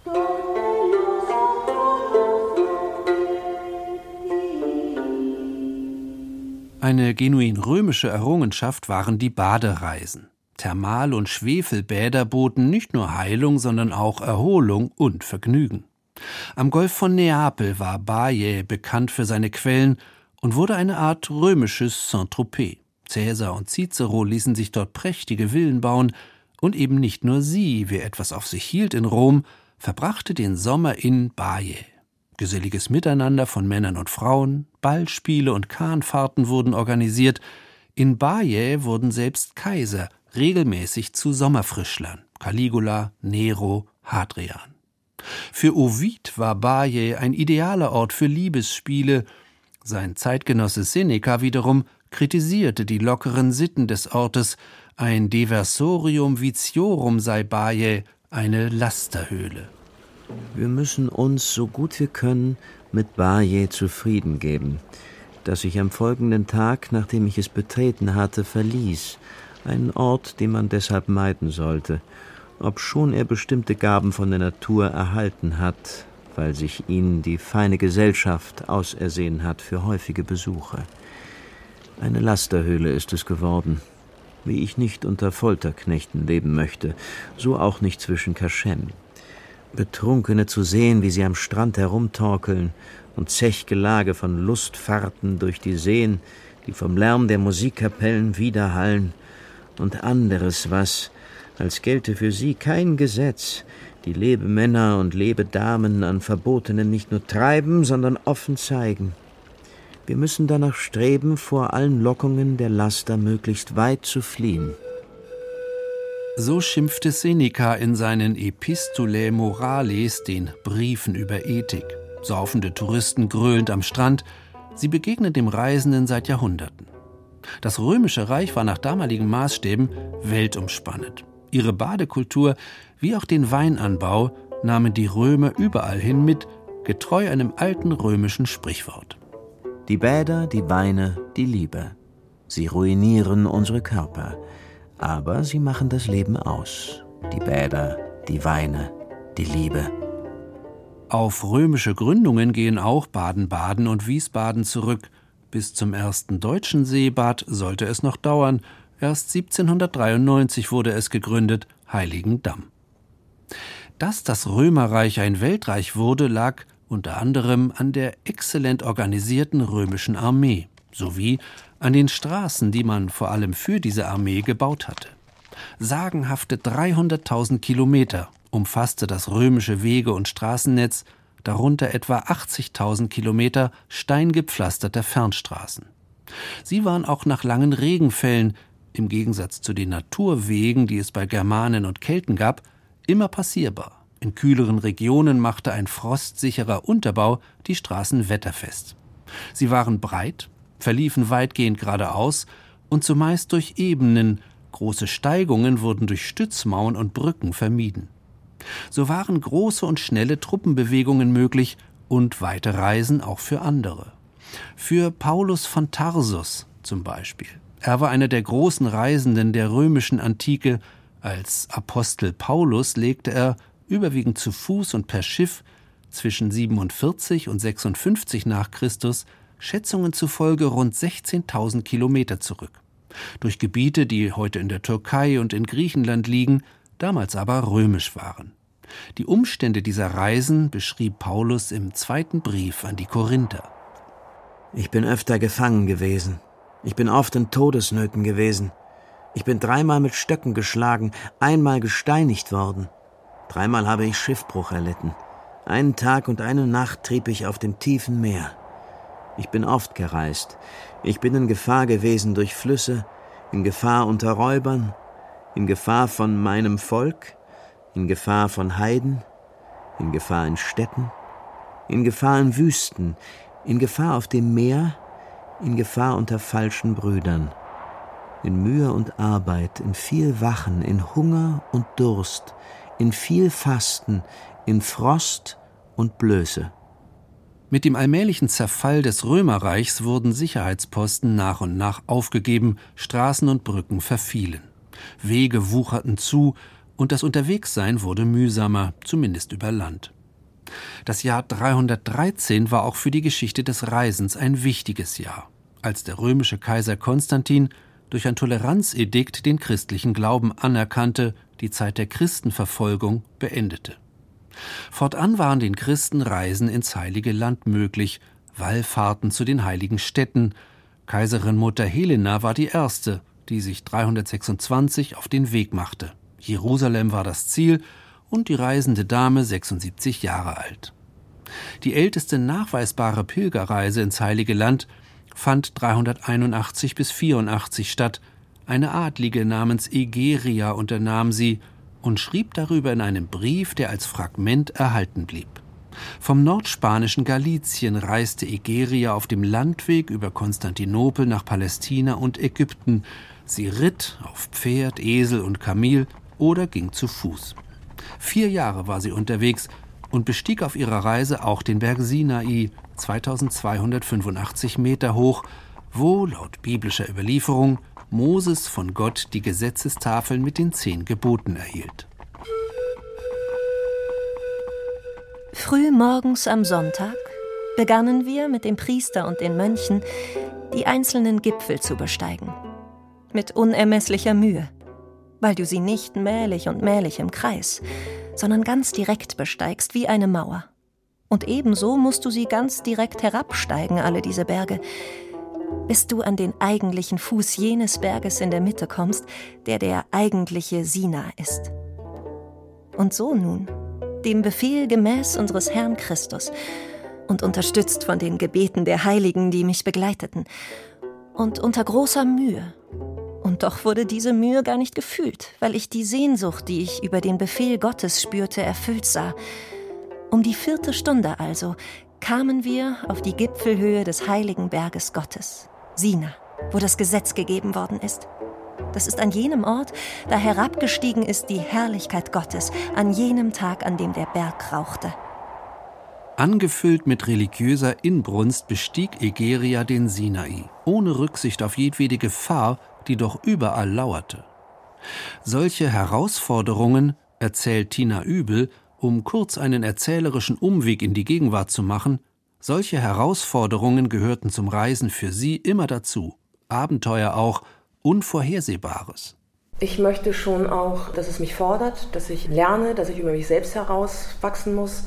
[SPEAKER 2] Eine genuin römische Errungenschaft waren die Badereisen. Thermal- und Schwefelbäder boten nicht nur Heilung, sondern auch Erholung und Vergnügen. Am Golf von Neapel war Baiae bekannt für seine Quellen und wurde eine Art römisches Saint-Tropez. Caesar und Cicero ließen sich dort prächtige Villen bauen, und eben nicht nur sie, wer etwas auf sich hielt in Rom, verbrachte den Sommer in Baiae. Geselliges Miteinander von Männern und Frauen, Ballspiele und Kahnfahrten wurden organisiert. In Baiae wurden selbst Kaiser regelmäßig zu Sommerfrischlern, Caligula, Nero, Hadrian. Für Ovid war Baiae ein idealer Ort für Liebesspiele. Sein Zeitgenosse Seneca wiederum kritisierte die lockeren Sitten des Ortes. Ein Diversorium viciorum sei Baiae, eine Lasterhöhle.
[SPEAKER 3] Wir müssen uns, so gut wir können, mit Baiae zufrieden geben, das ich am folgenden Tag, nachdem ich es betreten hatte, verließ. Einen Ort, den man deshalb meiden sollte, obschon er bestimmte Gaben von der Natur erhalten hat, weil sich ihn die feine Gesellschaft ausersehen hat für häufige Besuche. Eine Lasterhöhle ist es geworden. Wie ich nicht unter Folterknechten leben möchte, so auch nicht zwischen Kaschem. Betrunkene zu sehen, wie sie am Strand herumtorkeln, und Zechgelage von Lustfahrten durch die Seen, die vom Lärm der Musikkapellen widerhallen, und anderes, was, als gelte für sie kein Gesetz, die Lebemänner und Lebedamen an Verbotenen nicht nur treiben, sondern offen zeigen. Wir müssen danach streben, vor allen Lockungen der Laster möglichst weit zu fliehen.
[SPEAKER 2] So schimpfte Seneca in seinen Epistulae Morales, den Briefen über Ethik. Saufende Touristen gröhlend am Strand, sie begegnen dem Reisenden seit Jahrhunderten. Das Römische Reich war nach damaligen Maßstäben weltumspannend. Ihre Badekultur wie auch den Weinanbau nahmen die Römer überall hin mit, getreu einem alten römischen Sprichwort.
[SPEAKER 3] Die Bäder, die Weine, die Liebe. Sie ruinieren unsere Körper, aber sie machen das Leben aus. Die Bäder, die Weine, die Liebe.
[SPEAKER 2] Auf römische Gründungen gehen auch Baden-Baden und Wiesbaden zurück. Bis zum ersten deutschen Seebad sollte es noch dauern. Erst 1793 wurde es gegründet, Heiligendamm. Dass das Römerreich ein Weltreich wurde, lag unter anderem an der exzellent organisierten römischen Armee sowie an den Straßen, die man vor allem für diese Armee gebaut hatte. Sagenhafte 300.000 Kilometer umfasste das römische Wege- und Straßennetz, darunter etwa 80.000 Kilometer steingepflasterter Fernstraßen. Sie waren auch nach langen Regenfällen, im Gegensatz zu den Naturwegen, die es bei Germanen und Kelten gab, immer passierbar. In kühleren Regionen machte ein frostsicherer Unterbau die Straßen wetterfest. Sie waren breit, verliefen weitgehend geradeaus und zumeist durch Ebenen, große Steigungen wurden durch Stützmauern und Brücken vermieden. So waren große und schnelle Truppenbewegungen möglich und weite Reisen auch für andere. Für Paulus von Tarsus zum Beispiel. Er war einer der großen Reisenden der römischen Antike. Als Apostel Paulus legte er, überwiegend zu Fuß und per Schiff, zwischen 47 und 56 nach Christus, Schätzungen zufolge rund 16.000 Kilometer zurück. Durch Gebiete, die heute in der Türkei und in Griechenland liegen, damals aber römisch waren. Die Umstände dieser Reisen beschrieb Paulus im 2. Brief an die Korinther.
[SPEAKER 3] Ich bin öfter gefangen gewesen. Ich bin oft in Todesnöten gewesen. Ich bin 3-mal mit Stöcken geschlagen, 1-mal gesteinigt worden. 3-mal habe ich Schiffbruch erlitten. 1 Tag und 1 Nacht trieb ich auf dem tiefen Meer. Ich bin oft gereist. Ich bin in Gefahr gewesen durch Flüsse, in Gefahr unter Räubern, in Gefahr von meinem Volk, in Gefahr von Heiden, in Gefahr in Städten, in Gefahr in Wüsten, in Gefahr auf dem Meer, in Gefahr unter falschen Brüdern, in Mühe und Arbeit, in viel Wachen, in Hunger und Durst, in viel Fasten, in Frost und Blöße.
[SPEAKER 2] Mit dem allmählichen Zerfall des Römerreichs wurden Sicherheitsposten nach und nach aufgegeben, Straßen und Brücken verfielen. Wege wucherten zu und das Unterwegssein wurde mühsamer, zumindest über Land. Das Jahr 313 war auch für die Geschichte des Reisens ein wichtiges Jahr, als der römische Kaiser Konstantin durch ein Toleranzedikt den christlichen Glauben anerkannte, die Zeit der Christenverfolgung beendete. Fortan waren den Christen Reisen ins Heilige Land möglich, Wallfahrten zu den heiligen Städten. Kaiserin Mutter Helena war die erste, die sich 326 auf den Weg machte. Jerusalem war das Ziel und die reisende Dame 76 Jahre alt. Die älteste nachweisbare Pilgerreise ins Heilige Land fand 381 bis 84 statt. Eine Adlige namens Egeria unternahm sie und schrieb darüber in einem Brief, der als Fragment erhalten blieb. Vom nordspanischen Galizien reiste Egeria auf dem Landweg über Konstantinopel nach Palästina und Ägypten. Sie ritt auf Pferd, Esel und Kamel oder ging zu Fuß. 4 Jahre war sie unterwegs und bestieg auf ihrer Reise auch den Berg Sinai, 2285 Meter hoch, wo, laut biblischer Überlieferung, Moses von Gott die Gesetzestafeln mit den 10 Geboten erhielt.
[SPEAKER 14] Früh morgens am Sonntag begannen wir mit dem Priester und den Mönchen, die einzelnen Gipfel zu besteigen. Mit unermesslicher Mühe, weil du sie nicht mählich und mählich im Kreis, sondern ganz direkt besteigst wie eine Mauer. Und ebenso musst du sie ganz direkt herabsteigen, alle diese Berge, bis du an den eigentlichen Fuß jenes Berges in der Mitte kommst, der der eigentliche Sina ist. Und so nun, dem Befehl gemäß unseres Herrn Christus und unterstützt von den Gebeten der Heiligen, die mich begleiteten, und unter großer Mühe. Und doch wurde diese Mühe gar nicht gefühlt, weil ich die Sehnsucht, die ich über den Befehl Gottes spürte, erfüllt sah. Um die 4. Stunde also kamen wir auf die Gipfelhöhe des heiligen Berges Gottes, Sina, wo das Gesetz gegeben worden ist. Das ist an jenem Ort, da herabgestiegen ist die Herrlichkeit Gottes, an jenem Tag, an dem der Berg rauchte.
[SPEAKER 2] Angefüllt mit religiöser Inbrunst bestieg Egeria den Sinai, ohne Rücksicht auf jedwede Gefahr, die doch überall lauerte. Solche Herausforderungen, erzählt Tina Übel, um kurz einen erzählerischen Umweg in die Gegenwart zu machen, solche Herausforderungen gehörten zum Reisen für sie immer dazu. Abenteuer auch, Unvorhersehbares.
[SPEAKER 4] Ich möchte schon auch, dass es mich fordert, dass ich lerne, dass ich über mich selbst herauswachsen muss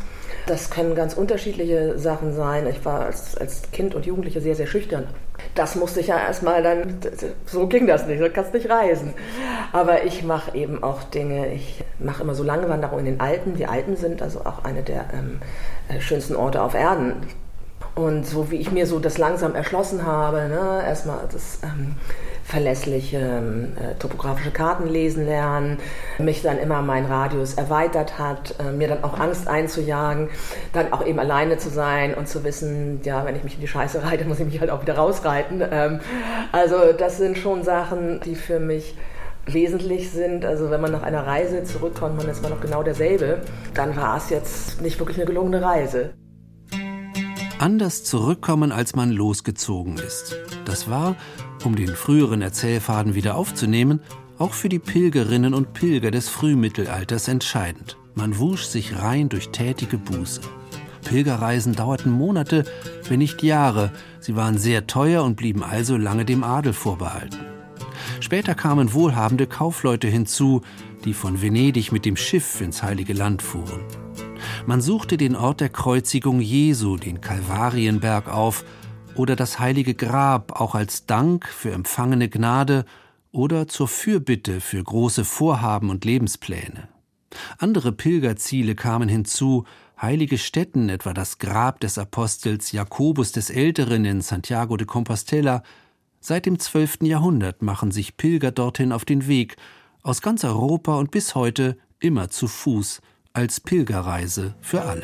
[SPEAKER 4] Das können ganz unterschiedliche Sachen sein. Ich war als Kind und Jugendliche sehr, sehr schüchtern. Das musste ich ja erstmal dann, so ging das nicht, du kannst nicht reisen. Aber ich mache eben auch Dinge, ich mache immer so Langwanderungen in den Alpen. Die Alpen sind also auch eine der schönsten Orte auf Erden. Und so wie ich mir so das langsam erschlossen habe, ne, erstmal das verlässliche topografische Karten lesen lernen, mich dann immer mein Radius erweitert hat, mir dann auch Angst einzujagen, dann auch eben alleine zu sein und zu wissen, ja, wenn ich mich in die Scheiße reite, muss ich mich halt auch wieder rausreiten. Also das sind schon Sachen, die für mich wesentlich sind. Also wenn man nach einer Reise zurückkommt, man ist immer noch genau derselbe, dann war es jetzt nicht wirklich eine gelungene Reise.
[SPEAKER 2] Anders zurückkommen, als man losgezogen ist. Das war, um den früheren Erzählfaden wieder aufzunehmen, auch für die Pilgerinnen und Pilger des Frühmittelalters entscheidend. Man wusch sich rein durch tätige Buße. Pilgerreisen dauerten Monate, wenn nicht Jahre. Sie waren sehr teuer und blieben also lange dem Adel vorbehalten. Später kamen wohlhabende Kaufleute hinzu, die von Venedig mit dem Schiff ins Heilige Land fuhren. Man suchte den Ort der Kreuzigung Jesu, den Kalvarienberg, auf oder das Heilige Grab, auch als Dank für empfangene Gnade oder zur Fürbitte für große Vorhaben und Lebenspläne. Andere Pilgerziele kamen hinzu, heilige Stätten, etwa das Grab des Apostels Jakobus des Älteren in Santiago de Compostela. Seit dem 12. Jahrhundert machen sich Pilger dorthin auf den Weg, aus ganz Europa und bis heute immer zu Fuß, als Pilgerreise für alle.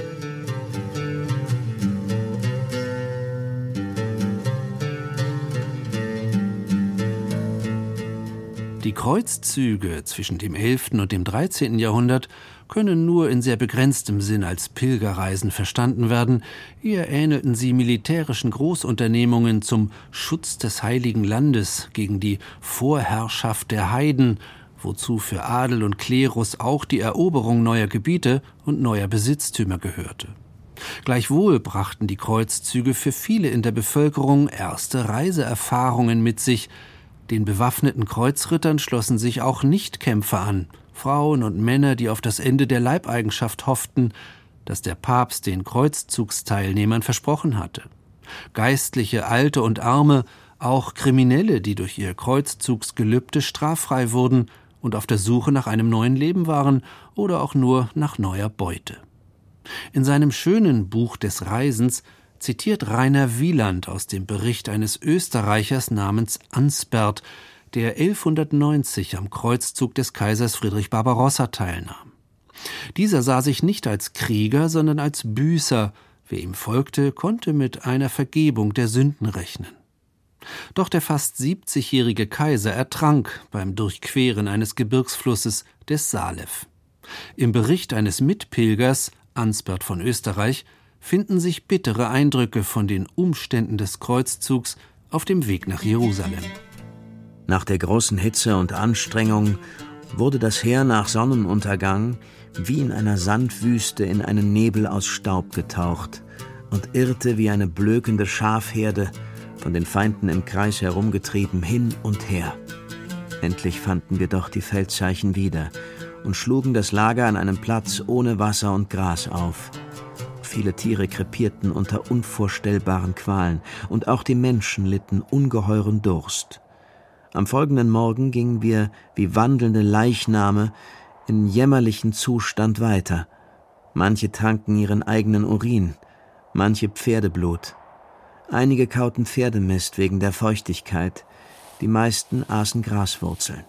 [SPEAKER 2] Die Kreuzzüge zwischen dem 11. und dem 13. Jahrhundert können nur in sehr begrenztem Sinn als Pilgerreisen verstanden werden. Eher ähnelten sie militärischen Großunternehmungen zum Schutz des Heiligen Landes gegen die Vorherrschaft der Heiden, wozu für Adel und Klerus auch die Eroberung neuer Gebiete und neuer Besitztümer gehörte. Gleichwohl brachten die Kreuzzüge für viele in der Bevölkerung erste Reiseerfahrungen mit sich. Den bewaffneten Kreuzrittern schlossen sich auch Nichtkämpfer an, Frauen und Männer, die auf das Ende der Leibeigenschaft hofften, das der Papst den Kreuzzugsteilnehmern versprochen hatte. Geistliche, Alte und Arme, auch Kriminelle, die durch ihr Kreuzzugsgelübde straffrei wurden und auf der Suche nach einem neuen Leben waren oder auch nur nach neuer Beute. In seinem schönen Buch des Reisens zitiert Rainer Wieland aus dem Bericht eines Österreichers namens Ansbert, der 1190 am Kreuzzug des Kaisers Friedrich Barbarossa teilnahm. Dieser sah sich nicht als Krieger, sondern als Büßer. Wer ihm folgte, konnte mit einer Vergebung der Sünden rechnen. Doch der fast 70-jährige Kaiser ertrank beim Durchqueren eines Gebirgsflusses des Salef. Im Bericht eines Mitpilgers, Ansbert von Österreich, finden sich bittere Eindrücke von den Umständen des Kreuzzugs auf dem Weg nach Jerusalem.
[SPEAKER 3] Nach der großen Hitze und Anstrengung wurde das Heer nach Sonnenuntergang wie in einer Sandwüste in einen Nebel aus Staub getaucht und irrte wie eine blökende Schafherde, von den Feinden im Kreis herumgetrieben, hin und her. Endlich fanden wir doch die Feldzeichen wieder und schlugen das Lager an einem Platz ohne Wasser und Gras auf. Viele Tiere krepierten unter unvorstellbaren Qualen und auch die Menschen litten ungeheuren Durst. Am folgenden Morgen gingen wir wie wandelnde Leichname in jämmerlichen Zustand weiter. Manche tranken ihren eigenen Urin, manche Pferdeblut. Einige kauten Pferdemist wegen der Feuchtigkeit, die meisten aßen Graswurzeln.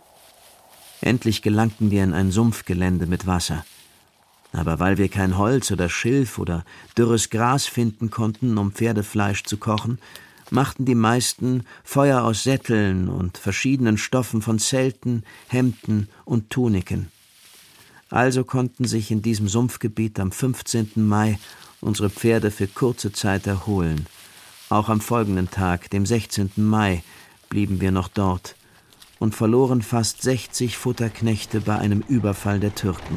[SPEAKER 3] Endlich gelangten wir in ein Sumpfgelände mit Wasser. Aber weil wir kein Holz oder Schilf oder dürres Gras finden konnten, um Pferdefleisch zu kochen, machten die meisten Feuer aus Sätteln und verschiedenen Stoffen von Zelten, Hemden und Tuniken. Also konnten sich in diesem Sumpfgebiet am 15. Mai unsere Pferde für kurze Zeit erholen. Auch am folgenden Tag, dem 16. Mai, blieben wir noch dort und verloren fast 60 Futterknechte bei einem Überfall der Türken.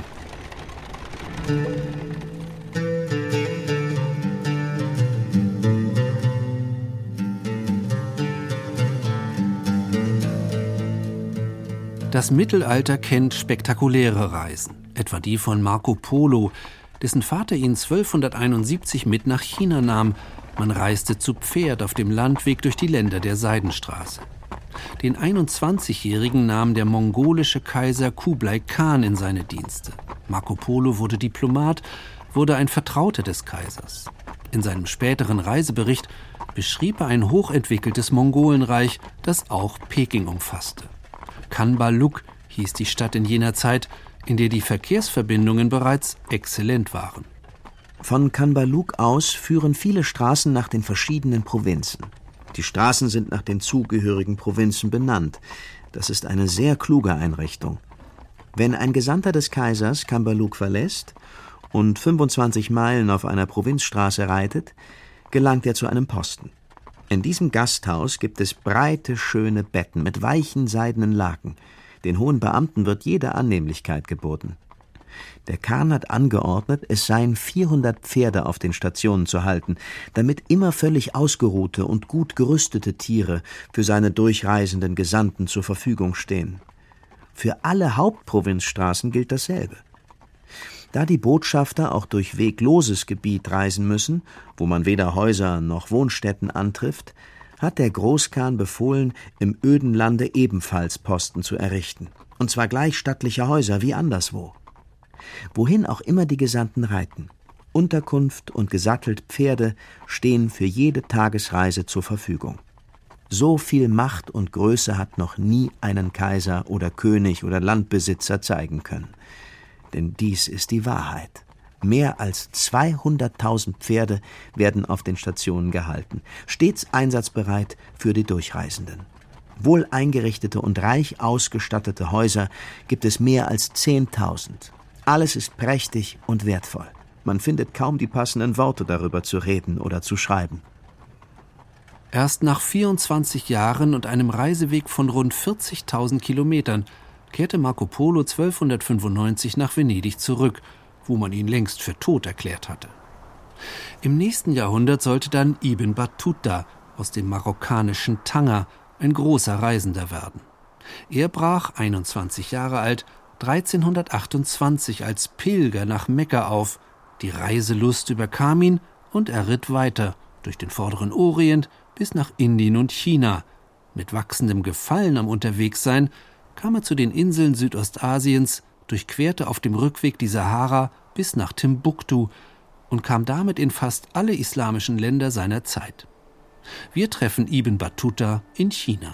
[SPEAKER 2] Das Mittelalter kennt spektakuläre Reisen, etwa die von Marco Polo, dessen Vater ihn 1271 mit nach China nahm. Man reiste zu Pferd auf dem Landweg durch die Länder der Seidenstraße. Den 21-Jährigen nahm der mongolische Kaiser Kublai Khan in seine Dienste. Marco Polo wurde Diplomat, wurde ein Vertrauter des Kaisers. In seinem späteren Reisebericht beschrieb er ein hochentwickeltes Mongolenreich, das auch Peking umfasste. Khanbaluk hieß die Stadt in jener Zeit, in der die Verkehrsverbindungen bereits exzellent waren.
[SPEAKER 3] Von Khanbaluk aus führen viele Straßen nach den verschiedenen Provinzen. Die Straßen sind nach den zugehörigen Provinzen benannt. Das ist eine sehr kluge Einrichtung. Wenn ein Gesandter des Kaisers Khanbaluk verlässt und 25 Meilen auf einer Provinzstraße reitet, gelangt er zu einem Posten. In diesem Gasthaus gibt es breite, schöne Betten mit weichen, seidenen Laken. Den hohen Beamten wird jede Annehmlichkeit geboten. Der Khan hat angeordnet, es seien 400 Pferde auf den Stationen zu halten, damit immer völlig ausgeruhte und gut gerüstete Tiere für seine durchreisenden Gesandten zur Verfügung stehen. Für alle Hauptprovinzstraßen gilt dasselbe. Da die Botschafter auch durch wegloses Gebiet reisen müssen, wo man weder Häuser noch Wohnstätten antrifft, hat der Großkhan befohlen, im öden Lande ebenfalls Posten zu errichten, und zwar gleich stattliche Häuser wie anderswo. Wohin auch immer die Gesandten reiten, Unterkunft und gesattelt Pferde stehen für jede Tagesreise zur Verfügung. So viel Macht und Größe hat noch nie einen Kaiser oder König oder Landbesitzer zeigen können. Denn dies ist die Wahrheit. Mehr als 200.000 Pferde werden auf den Stationen gehalten, stets einsatzbereit für die Durchreisenden. Wohl eingerichtete und reich ausgestattete Häuser gibt es mehr als 10.000. Alles ist prächtig und wertvoll. Man findet kaum die passenden Worte darüber zu reden oder zu schreiben.
[SPEAKER 2] Erst nach 24 Jahren und einem Reiseweg von rund 40.000 Kilometern kehrte Marco Polo 1295 nach Venedig zurück, wo man ihn längst für tot erklärt hatte. Im nächsten Jahrhundert sollte dann Ibn Battuta aus dem marokkanischen Tanger ein großer Reisender werden. Er brach, 21 Jahre alt, 1328 als Pilger nach Mekka auf. Die Reiselust überkam ihn und er ritt weiter durch den vorderen Orient bis nach Indien und China. Mit wachsendem Gefallen am Unterwegssein kam er zu den Inseln Südostasiens, durchquerte auf dem Rückweg die Sahara bis nach Timbuktu und kam damit in fast alle islamischen Länder seiner Zeit. Wir treffen Ibn Battuta in China.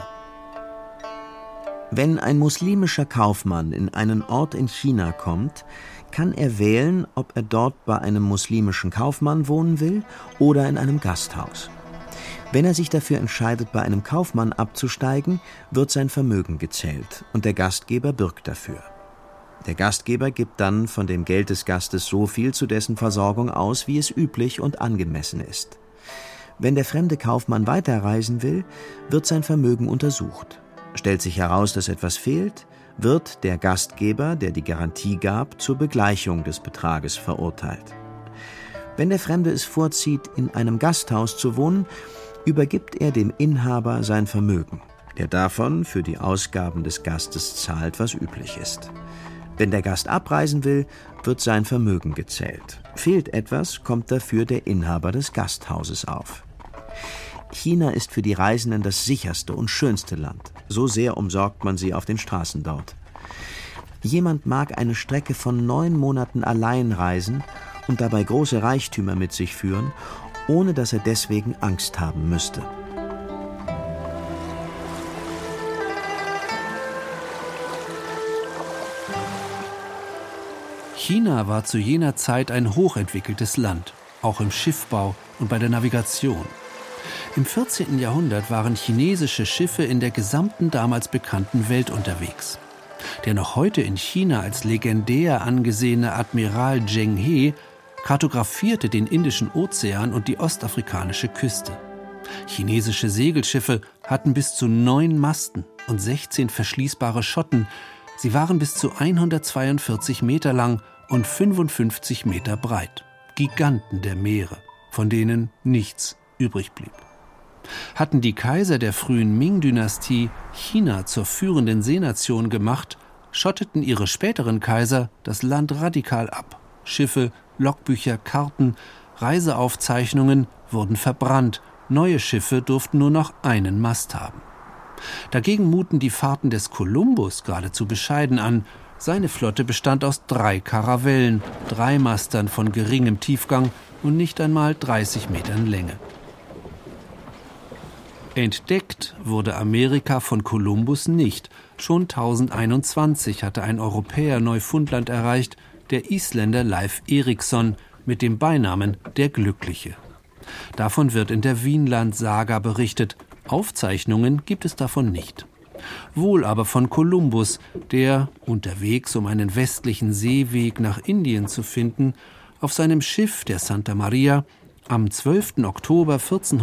[SPEAKER 3] Wenn ein muslimischer Kaufmann in einen Ort in China kommt, kann er wählen, ob er dort bei einem muslimischen Kaufmann wohnen will oder in einem Gasthaus. Wenn er sich dafür entscheidet, bei einem Kaufmann abzusteigen, wird sein Vermögen gezählt und der Gastgeber bürgt dafür. Der Gastgeber gibt dann von dem Geld des Gastes so viel zu dessen Versorgung aus, wie es üblich und angemessen ist. Wenn der fremde Kaufmann weiterreisen will, wird sein Vermögen untersucht. Stellt sich heraus, dass etwas fehlt, wird der Gastgeber, der die Garantie gab, zur Begleichung des Betrages verurteilt. Wenn der Fremde es vorzieht, in einem Gasthaus zu wohnen, übergibt er dem Inhaber sein Vermögen, der davon für die Ausgaben des Gastes zahlt, was üblich ist. Wenn der Gast abreisen will, wird sein Vermögen gezählt. Fehlt etwas, kommt dafür der Inhaber des Gasthauses auf. China ist für die Reisenden das sicherste und schönste Land. So sehr umsorgt man sie auf den Straßen dort. Jemand mag eine Strecke von 9 Monaten allein reisen und dabei große Reichtümer mit sich führen, ohne dass er deswegen Angst haben müsste.
[SPEAKER 2] China war zu jener Zeit ein hochentwickeltes Land, auch im Schiffbau und bei der Navigation. Im 14. Jahrhundert waren chinesische Schiffe in der gesamten damals bekannten Welt unterwegs. Der noch heute in China als legendär angesehene Admiral Zheng He kartografierte den Indischen Ozean und die ostafrikanische Küste. Chinesische Segelschiffe hatten bis zu 9 Masten und 16 verschließbare Schotten. Sie waren bis zu 142 Meter lang und 55 Meter breit. Giganten der Meere, von denen nichts übrig blieb. Hatten die Kaiser der frühen Ming-Dynastie China zur führenden Seenation gemacht, schotteten ihre späteren Kaiser das Land radikal ab. Schiffe Logbücher, Karten, Reiseaufzeichnungen wurden verbrannt. Neue Schiffe durften nur noch einen Mast haben. Dagegen muten die Fahrten des Kolumbus geradezu bescheiden an. Seine Flotte bestand aus 3 Karavellen, 3 Mastern von geringem Tiefgang und nicht einmal 30 Metern Länge. Entdeckt wurde Amerika von Kolumbus nicht. Schon 1021 hatte ein Europäer Neufundland erreicht, der Isländer Leif Erikson mit dem Beinamen der Glückliche. Davon wird in der Vinland-Saga berichtet. Aufzeichnungen gibt es davon nicht. Wohl aber von Kolumbus, der, unterwegs um einen westlichen Seeweg nach Indien zu finden, auf seinem Schiff, der Santa Maria, am 12. Oktober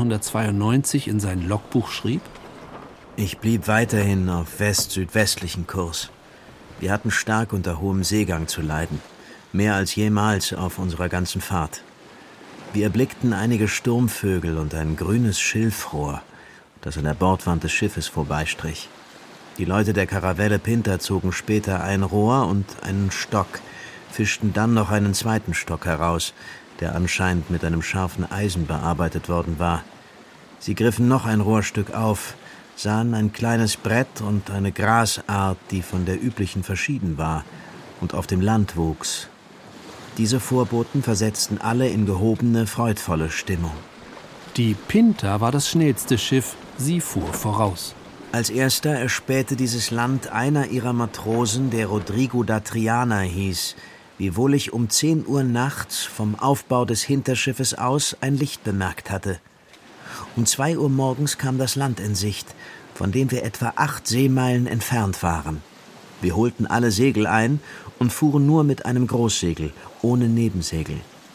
[SPEAKER 2] 1492 in sein Logbuch schrieb:
[SPEAKER 3] Ich blieb weiterhin auf west-südwestlichen Kurs. Wir hatten stark unter hohem Seegang zu leiden, mehr als jemals auf unserer ganzen Fahrt. Wir erblickten einige Sturmvögel und ein grünes Schilfrohr, das an der Bordwand des Schiffes vorbeistrich. Die Leute der Karavelle Pinta zogen später ein Rohr und einen Stock, fischten dann noch einen zweiten Stock heraus, der anscheinend mit einem scharfen Eisen bearbeitet worden war. Sie griffen noch ein Rohrstück auf, sahen ein kleines Brett und eine Grasart, die von der üblichen verschieden war und auf dem Land wuchs. Diese Vorboten versetzten alle in gehobene, freudvolle Stimmung.
[SPEAKER 2] Die Pinta war das schnellste Schiff, sie fuhr voraus.
[SPEAKER 3] Als erster erspähte dieses Land einer ihrer Matrosen, der Rodrigo da Triana hieß, wiewohl ich um 10 Uhr nachts vom Aufbau des Hinterschiffes aus ein Licht bemerkt hatte. Um 2 Uhr morgens kam das Land in Sicht, von dem wir etwa 8 Seemeilen entfernt waren. Wir holten alle Segel ein und fuhren nur mit einem Großsegel, ohne Nebensegel.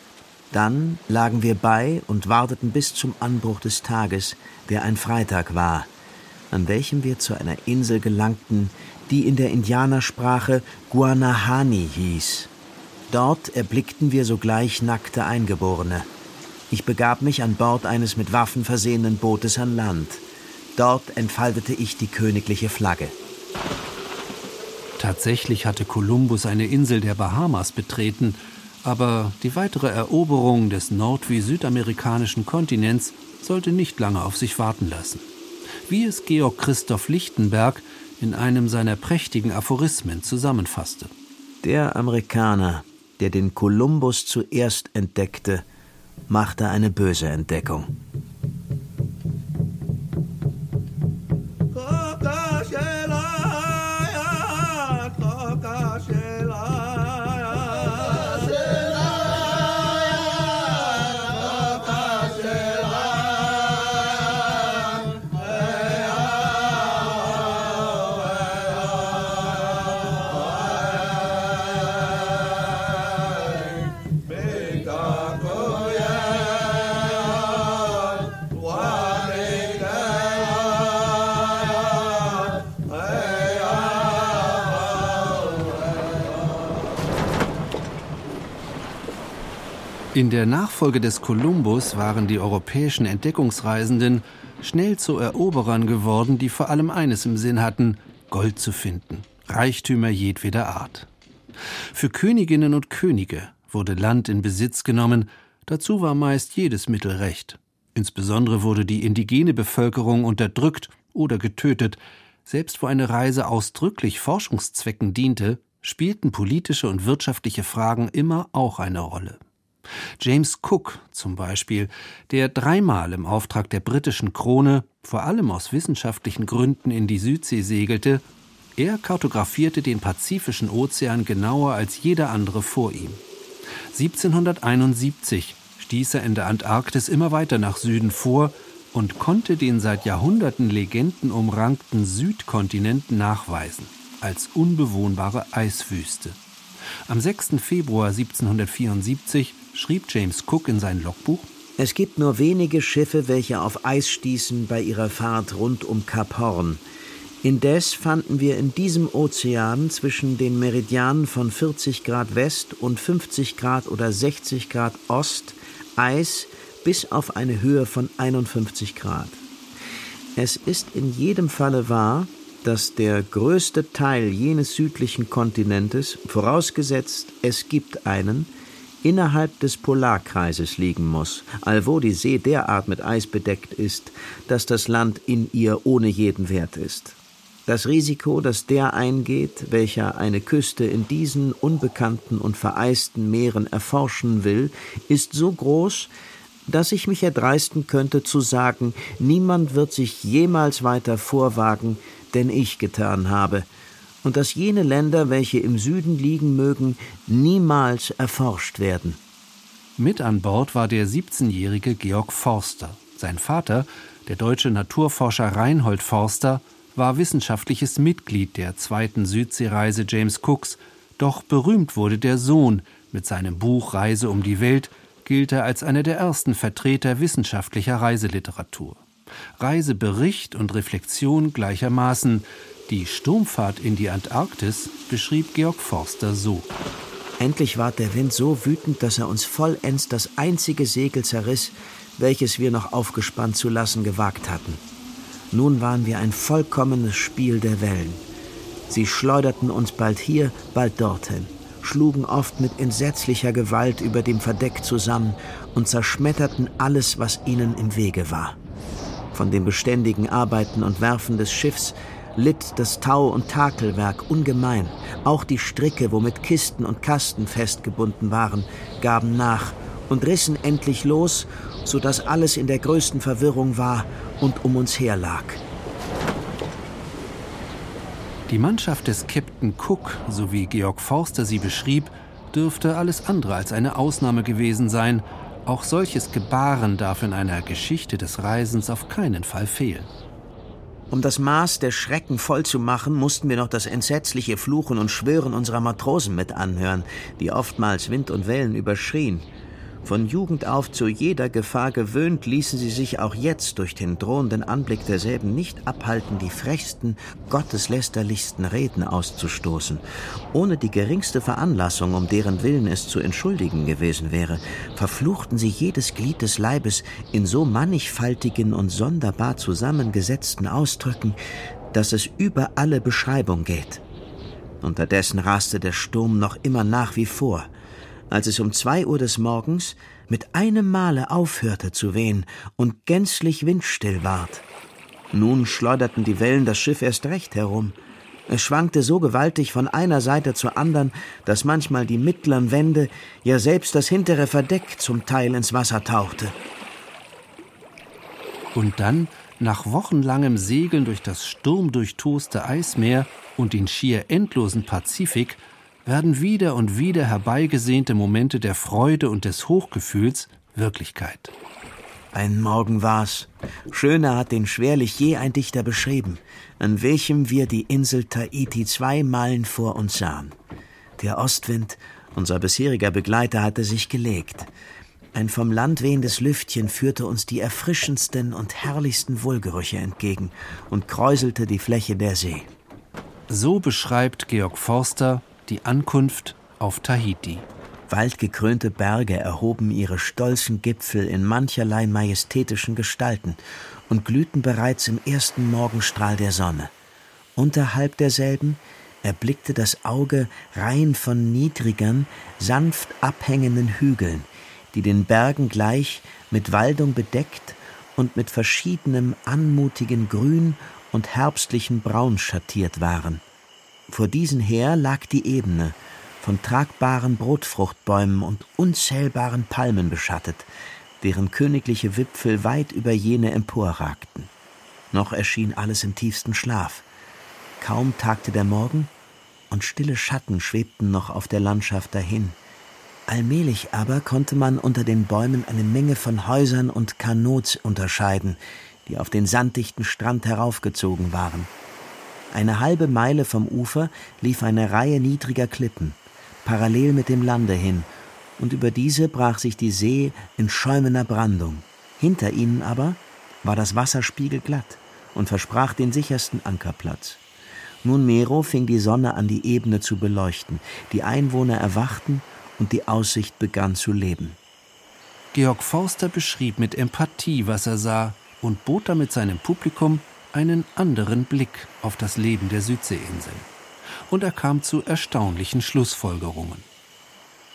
[SPEAKER 3] Dann lagen wir bei und warteten bis zum Anbruch des Tages, der ein Freitag war, an welchem wir zu einer Insel gelangten, die in der Indianersprache Guanahani hieß. Dort erblickten wir sogleich nackte Eingeborene. Ich begab mich an Bord eines mit Waffen versehenen Bootes an Land. Dort entfaltete ich die königliche Flagge.
[SPEAKER 2] Tatsächlich hatte Kolumbus eine Insel der Bahamas betreten, aber die weitere Eroberung des nord- wie südamerikanischen Kontinents sollte nicht lange auf sich warten lassen. Wie es Georg Christoph Lichtenberg in einem seiner prächtigen Aphorismen zusammenfasste:
[SPEAKER 3] Der Amerikaner, der den Kolumbus zuerst entdeckte, machte eine böse Entdeckung.
[SPEAKER 2] In der Nachfolge des Kolumbus waren die europäischen Entdeckungsreisenden schnell zu Eroberern geworden, die vor allem eines im Sinn hatten: Gold zu finden, Reichtümer jedweder Art. Für Königinnen und Könige wurde Land in Besitz genommen, dazu war meist jedes Mittel recht. Insbesondere wurde die indigene Bevölkerung unterdrückt oder getötet. Selbst wo eine Reise ausdrücklich Forschungszwecken diente, spielten politische und wirtschaftliche Fragen immer auch eine Rolle. James Cook zum Beispiel, der 3-mal im Auftrag der britischen Krone, vor allem aus wissenschaftlichen Gründen, in die Südsee segelte, er kartografierte den Pazifischen Ozean genauer als jeder andere vor ihm. 1771 stieß er in der Antarktis immer weiter nach Süden vor und konnte den seit Jahrhunderten legendenumrankten Südkontinent nachweisen, als unbewohnbare Eiswüste. Am 6. Februar 1774 schrieb James Cook in sein Logbuch:
[SPEAKER 3] Es gibt nur wenige Schiffe, welche auf Eis stießen bei ihrer Fahrt rund um Kap Horn. Indes fanden wir in diesem Ozean zwischen den Meridianen von 40 Grad West und 50 Grad oder 60 Grad Ost Eis bis auf eine Höhe von 51 Grad. Es ist in jedem Falle wahr, dass der größte Teil jenes südlichen Kontinentes, vorausgesetzt es gibt einen, innerhalb des Polarkreises liegen muss, allwo die See derart mit Eis bedeckt ist, dass das Land in ihr ohne jeden Wert ist. Das Risiko, das der eingeht, welcher eine Küste in diesen unbekannten und vereisten Meeren erforschen will, ist so groß, dass ich mich erdreisten könnte zu sagen, niemand wird sich jemals weiter vorwagen, denn ich getan habe, und dass jene Länder, welche im Süden liegen mögen, niemals erforscht werden.
[SPEAKER 2] Mit an Bord war der 17-jährige Georg Forster. Sein Vater, der deutsche Naturforscher Reinhold Forster, war wissenschaftliches Mitglied der 2. Südseereise James Cooks, doch berühmt wurde der Sohn. Mit seinem Buch Reise um die Welt gilt er als einer der ersten Vertreter wissenschaftlicher Reiseliteratur. Reisebericht und Reflexion gleichermaßen. Die Sturmfahrt in die Antarktis beschrieb Georg Forster so:
[SPEAKER 3] Endlich ward der Wind so wütend, dass er uns vollends das einzige Segel zerriss, welches wir noch aufgespannt zu lassen gewagt hatten. Nun waren wir ein vollkommenes Spiel der Wellen. Sie schleuderten uns bald hier, bald dorthin, schlugen oft mit entsetzlicher Gewalt über dem Verdeck zusammen und zerschmetterten alles, was ihnen im Wege war. Von dem beständigen Arbeiten und Werfen des Schiffs litt das Tau- und Takelwerk ungemein. Auch die Stricke, womit Kisten und Kasten festgebunden waren, gaben nach und rissen endlich los, so dass alles in der größten Verwirrung war und um uns her lag.
[SPEAKER 2] Die Mannschaft des Captain Cook, so wie Georg Forster sie beschrieb, dürfte alles andere als eine Ausnahme gewesen sein. Auch solches Gebaren darf in einer Geschichte des Reisens auf keinen Fall fehlen.
[SPEAKER 3] Um das Maß der Schrecken voll zu machen, mussten wir noch das entsetzliche Fluchen und Schwören unserer Matrosen mit anhören, die oftmals Wind und Wellen überschrien. Von Jugend auf zu jeder Gefahr gewöhnt, ließen sie sich auch jetzt durch den drohenden Anblick derselben nicht abhalten, die frechsten, gotteslästerlichsten Reden auszustoßen. Ohne die geringste Veranlassung, um deren Willen es zu entschuldigen gewesen wäre, verfluchten sie jedes Glied des Leibes in so mannigfaltigen und sonderbar zusammengesetzten Ausdrücken, dass es über alle Beschreibung geht. Unterdessen raste der Sturm noch immer nach wie vor. Als es um 2 Uhr des Morgens mit einem Male aufhörte zu wehen und gänzlich windstill ward. Nun schleuderten die Wellen das Schiff erst recht herum. Es schwankte so gewaltig von einer Seite zur anderen, dass manchmal die mittleren Wände, ja selbst das hintere Verdeck zum Teil ins Wasser tauchte.
[SPEAKER 2] Und dann, nach wochenlangem Segeln durch das sturmdurchtoste Eismeer und den schier endlosen Pazifik, werden wieder und wieder herbeigesehnte Momente der Freude und des Hochgefühls Wirklichkeit.
[SPEAKER 3] Ein Morgen war's. Schöner hat den schwerlich je ein Dichter beschrieben, an welchem wir die Insel Tahiti 2 Meilen vor uns sahen. Der Ostwind, unser bisheriger Begleiter, hatte sich gelegt. Ein vom Land wehendes Lüftchen führte uns die erfrischendsten und herrlichsten Wohlgerüche entgegen und kräuselte die Fläche der See.
[SPEAKER 2] So beschreibt Georg Forster die Ankunft auf Tahiti.
[SPEAKER 3] Waldgekrönte Berge erhoben ihre stolzen Gipfel in mancherlei majestätischen Gestalten und glühten bereits im ersten Morgenstrahl der Sonne. Unterhalb derselben erblickte das Auge Reihen von niedrigern, sanft abhängenden Hügeln, die den Bergen gleich mit Waldung bedeckt und mit verschiedenem anmutigen Grün und herbstlichen Braun schattiert waren. Vor diesen her lag die Ebene, von tragbaren Brotfruchtbäumen und unzählbaren Palmen beschattet, deren königliche Wipfel weit über jene emporragten. Noch erschien alles im tiefsten Schlaf. Kaum tagte der Morgen, und stille Schatten schwebten noch auf der Landschaft dahin. Allmählich aber konnte man unter den Bäumen eine Menge von Häusern und Kanots unterscheiden, die auf den sanddichten Strand heraufgezogen waren. Eine halbe Meile vom Ufer lief eine Reihe niedriger Klippen, parallel mit dem Lande hin, und über diese brach sich die See in schäumender Brandung. Hinter ihnen aber war das Wasser spiegelglatt und versprach den sichersten Ankerplatz. Nunmehro fing die Sonne an, die Ebene zu beleuchten. Die Einwohner erwachten und die Aussicht begann zu leben.
[SPEAKER 2] Georg Forster beschrieb mit Empathie, was er sah, und bot damit seinem Publikum einen anderen Blick auf das Leben der Südseeinseln. Und er kam zu erstaunlichen Schlussfolgerungen.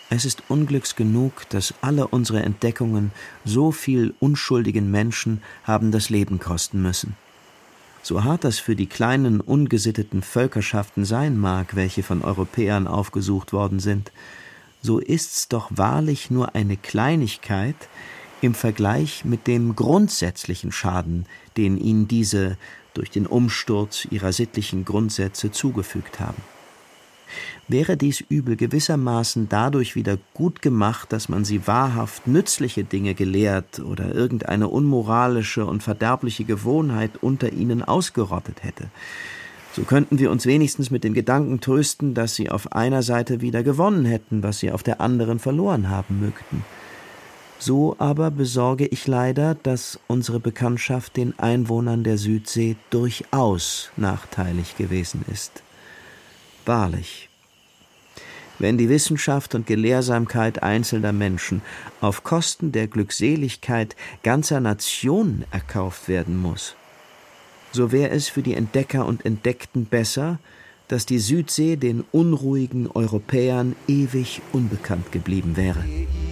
[SPEAKER 3] Es ist Unglücks genug, dass alle unsere Entdeckungen so viel unschuldigen Menschen haben das Leben kosten müssen. So hart das für die kleinen, ungesitteten Völkerschaften sein mag, welche von Europäern aufgesucht worden sind, so ist's doch wahrlich nur eine Kleinigkeit im Vergleich mit dem grundsätzlichen Schaden, den ihnen diese durch den Umsturz ihrer sittlichen Grundsätze zugefügt haben. Wäre dies Übel gewissermaßen dadurch wieder gut gemacht, dass man sie wahrhaft nützliche Dinge gelehrt oder irgendeine unmoralische und verderbliche Gewohnheit unter ihnen ausgerottet hätte, so könnten wir uns wenigstens mit dem Gedanken trösten, dass sie auf einer Seite wieder gewonnen hätten, was sie auf der anderen verloren haben mögten. So aber besorge ich leider, dass unsere Bekanntschaft den Einwohnern der Südsee durchaus nachteilig gewesen ist. Wahrlich, wenn die Wissenschaft und Gelehrsamkeit einzelner Menschen auf Kosten der Glückseligkeit ganzer Nationen erkauft werden muss, so wäre es für die Entdecker und Entdeckten besser, dass die Südsee den unruhigen Europäern ewig unbekannt geblieben wäre.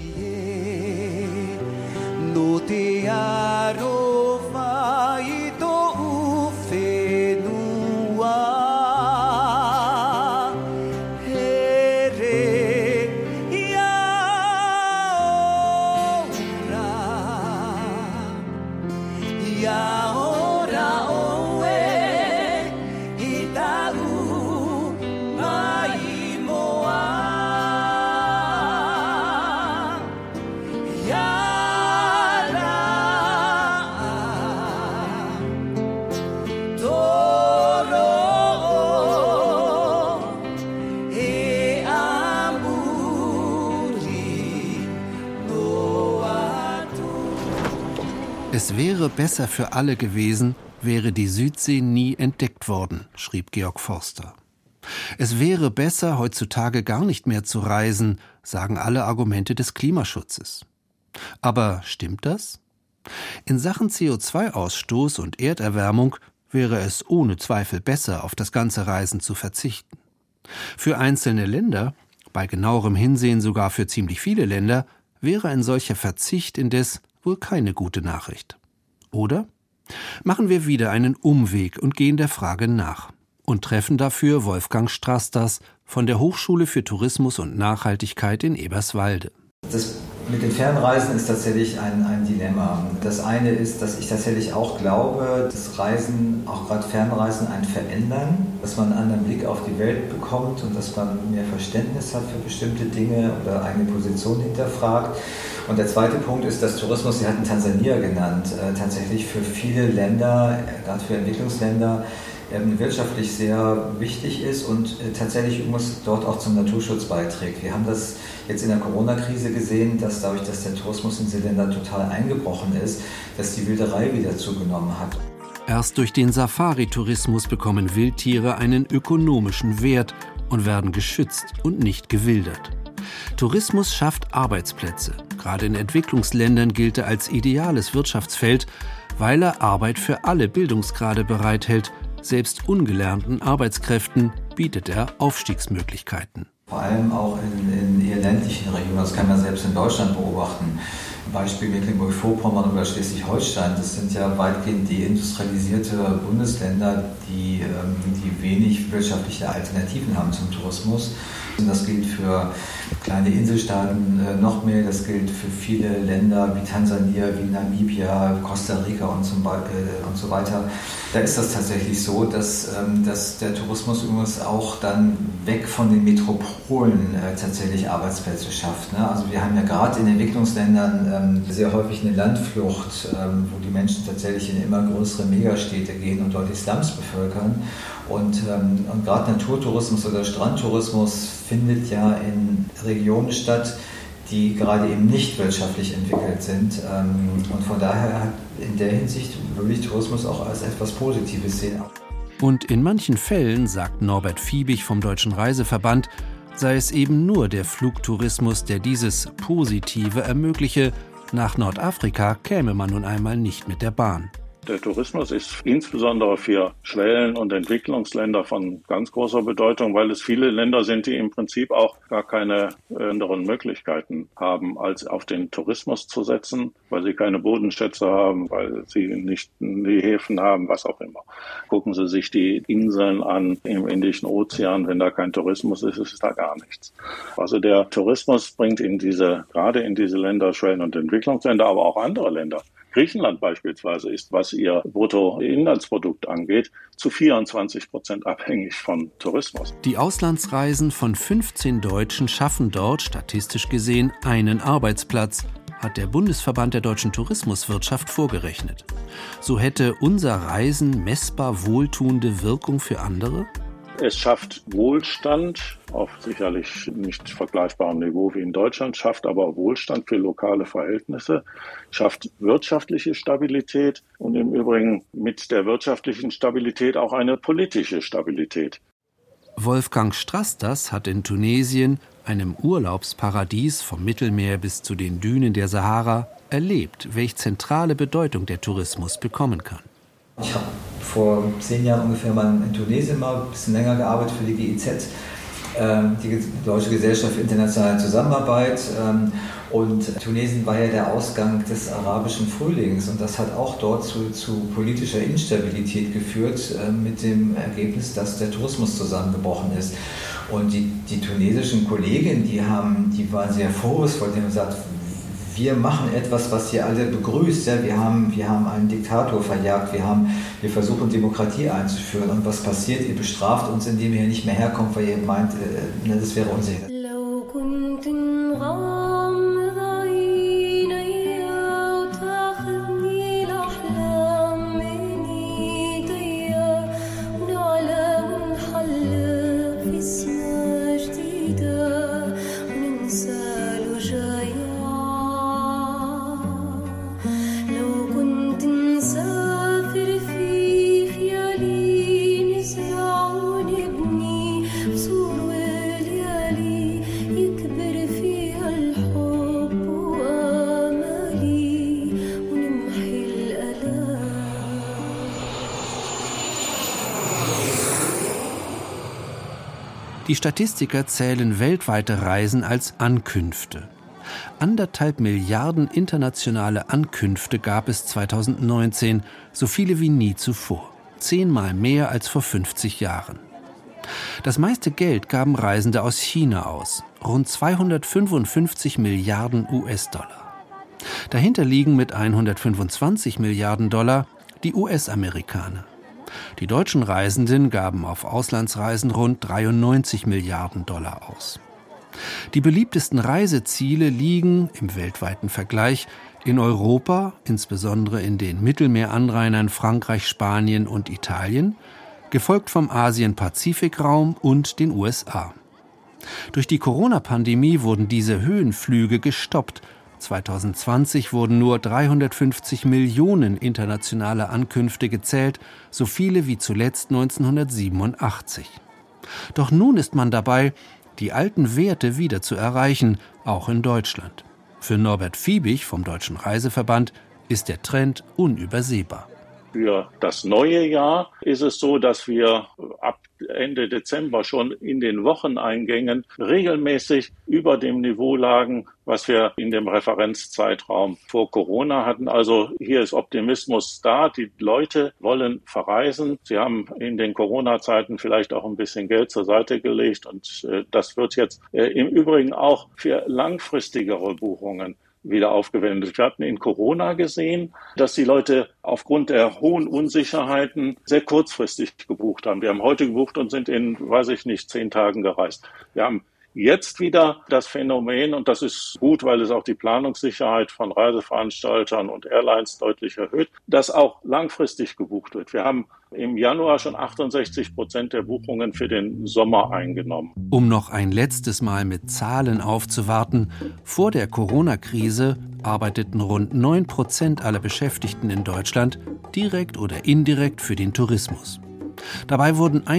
[SPEAKER 2] Es wäre besser für alle gewesen, wäre die Südsee nie entdeckt worden, schrieb Georg Forster. Es wäre besser, heutzutage gar nicht mehr zu reisen, sagen alle Argumente des Klimaschutzes. Aber stimmt das? In Sachen CO2-Ausstoß und Erderwärmung wäre es ohne Zweifel besser, auf das ganze Reisen zu verzichten. Für einzelne Länder, bei genauerem Hinsehen sogar für ziemlich viele Länder, wäre ein solcher Verzicht indes wohl keine gute Nachricht. Oder? Machen wir wieder einen Umweg und gehen der Frage nach und treffen dafür Wolfgang Strasters von der Hochschule für Tourismus und Nachhaltigkeit in Eberswalde.
[SPEAKER 10] Das mit den Fernreisen ist tatsächlich ein Dilemma. Das eine ist, dass ich tatsächlich auch glaube, dass Reisen, auch gerade Fernreisen, einen verändern, dass man einen anderen Blick auf die Welt bekommt und dass man mehr Verständnis hat für bestimmte Dinge oder eigene Positionen hinterfragt. Und der zweite Punkt ist, dass Tourismus, Sie hatten Tansania genannt, tatsächlich für viele Länder, gerade für Entwicklungsländer, wirtschaftlich sehr wichtig ist und tatsächlich übrigens dort auch zum Naturschutz beiträgt. Wir haben das jetzt in der Corona-Krise gesehen, dass dadurch, dass der Tourismus in diese Länder total eingebrochen ist, dass die Wilderei wieder zugenommen hat.
[SPEAKER 2] Erst durch den Safari-Tourismus bekommen Wildtiere einen ökonomischen Wert und werden geschützt und nicht gewildert. Tourismus schafft Arbeitsplätze. Gerade in Entwicklungsländern gilt er als ideales Wirtschaftsfeld, weil er Arbeit für alle Bildungsgrade bereithält. Selbst ungelernten Arbeitskräften bietet er Aufstiegsmöglichkeiten.
[SPEAKER 10] Vor allem auch in eher ländlichen Regionen, das kann man selbst in Deutschland beobachten. Beispiel Mecklenburg-Vorpommern oder Schleswig-Holstein, das sind ja weitgehend deindustrialisierte Bundesländer, die wenig wirtschaftliche Alternativen haben zum Tourismus. Das gilt für kleine Inselstaaten noch mehr, das gilt für viele Länder wie Tansania, wie Namibia, Costa Rica und so weiter. Da ist das tatsächlich so, dass der Tourismus übrigens auch dann weg von den Metropolen tatsächlich Arbeitsplätze schafft. Ne? Also wir haben ja gerade in Entwicklungsländern sehr häufig eine Landflucht, wo die Menschen tatsächlich in immer größere Megastädte gehen und dort die Slums bevölkern. Und gerade Naturtourismus oder Strandtourismus findet ja in Regionen statt, die gerade eben nicht wirtschaftlich entwickelt sind. Und von daher in der Hinsicht würde ich Tourismus auch als etwas Positives sehen.
[SPEAKER 2] Und in manchen Fällen, sagt Norbert Fiebig vom Deutschen Reiseverband, sei es eben nur der Flugtourismus, der dieses Positive ermögliche. Nach Nordafrika käme man nun einmal nicht mit der Bahn.
[SPEAKER 13] Der Tourismus ist insbesondere für Schwellen- und Entwicklungsländer von ganz großer Bedeutung, weil es viele Länder sind, die im Prinzip auch gar keine anderen Möglichkeiten haben, als auf den Tourismus zu setzen, weil sie keine Bodenschätze haben, weil sie nicht die Häfen haben, was auch immer. Gucken Sie sich die Inseln an im Indischen Ozean. Wenn da kein Tourismus ist, ist da gar nichts. Also der Tourismus bringt gerade in diese Länder, Schwellen- und Entwicklungsländer, aber auch andere Länder. Griechenland beispielsweise ist, was ihr Bruttoinlandsprodukt angeht, zu 24% abhängig von Tourismus.
[SPEAKER 2] Die Auslandsreisen von 15 Deutschen schaffen dort, statistisch gesehen, einen Arbeitsplatz, hat der Bundesverband der deutschen Tourismuswirtschaft vorgerechnet. So hätte unser Reisen messbar wohltuende Wirkung für andere?
[SPEAKER 13] Es schafft Wohlstand auf sicherlich nicht vergleichbarem Niveau wie in Deutschland, schafft aber Wohlstand für lokale Verhältnisse, schafft wirtschaftliche Stabilität und im Übrigen mit der wirtschaftlichen Stabilität auch eine politische Stabilität.
[SPEAKER 2] Wolfgang Strasters hat in Tunesien, einem Urlaubsparadies vom Mittelmeer bis zu den Dünen der Sahara, erlebt, welche zentrale Bedeutung der Tourismus bekommen kann.
[SPEAKER 10] Ich habe vor 10 Jahren ungefähr mal in Tunesien mal ein bisschen länger gearbeitet für die GIZ, die Deutsche Gesellschaft für internationale Zusammenarbeit. Und Tunesien war ja der Ausgang des arabischen Frühlings und das hat auch dort zu politischer Instabilität geführt, mit dem Ergebnis, dass der Tourismus zusammengebrochen ist. Und die tunesischen Kolleginnen, die waren sehr vorwurfsvoll, die haben gesagt, wir machen etwas, was ihr alle begrüßt. Ja? Wir haben einen Diktator verjagt, wir versuchen Demokratie einzuführen. Und was passiert? Ihr bestraft uns, indem ihr hier nicht mehr herkommt, weil ihr meint, das wäre unsicher.
[SPEAKER 2] Die Statistiker zählen weltweite Reisen als Ankünfte. 1,5 Milliarden internationale Ankünfte gab es 2019, so viele wie nie zuvor. 10-mal mehr als vor 50 Jahren. Das meiste Geld gaben Reisende aus China aus, rund 255 Milliarden US-Dollar. Dahinter liegen mit 125 Milliarden Dollar die US-Amerikaner. Die deutschen Reisenden gaben auf Auslandsreisen rund 93 Milliarden Dollar aus. Die beliebtesten Reiseziele liegen im weltweiten Vergleich in Europa, insbesondere in den Mittelmeeranrainern Frankreich, Spanien und Italien, gefolgt vom Asien-Pazifik-Raum und den USA. Durch die Corona-Pandemie wurden diese Höhenflüge gestoppt. 2020 wurden nur 350 Millionen internationale Ankünfte gezählt, so viele wie zuletzt 1987. Doch nun ist man dabei, die alten Werte wieder zu erreichen, auch in Deutschland. Für Norbert Fiebig vom Deutschen Reiseverband ist der Trend unübersehbar.
[SPEAKER 13] Für das neue Jahr ist es so, dass wir ab Ende Dezember schon in den Wocheneingängen regelmäßig über dem Niveau lagen, was wir in dem Referenzzeitraum vor Corona hatten. Also hier ist Optimismus da. Die Leute wollen verreisen. Sie haben in den Corona-Zeiten vielleicht auch ein bisschen Geld zur Seite gelegt und das wird jetzt im Übrigen auch für langfristigere Buchungen wieder aufgewendet. Wir hatten in Corona gesehen, dass die Leute aufgrund der hohen Unsicherheiten sehr kurzfristig gebucht haben. Wir haben heute gebucht und sind in, 10 Tagen gereist. Wir haben jetzt wieder das Phänomen, und das ist gut, weil es auch die Planungssicherheit von Reiseveranstaltern und Airlines deutlich erhöht, dass auch langfristig gebucht wird. Wir haben im Januar schon 68% der Buchungen für den Sommer eingenommen.
[SPEAKER 2] Um noch ein letztes Mal mit Zahlen aufzuwarten, vor der Corona-Krise arbeiteten rund 9% aller Beschäftigten in Deutschland direkt oder indirekt für den Tourismus. Dabei wurden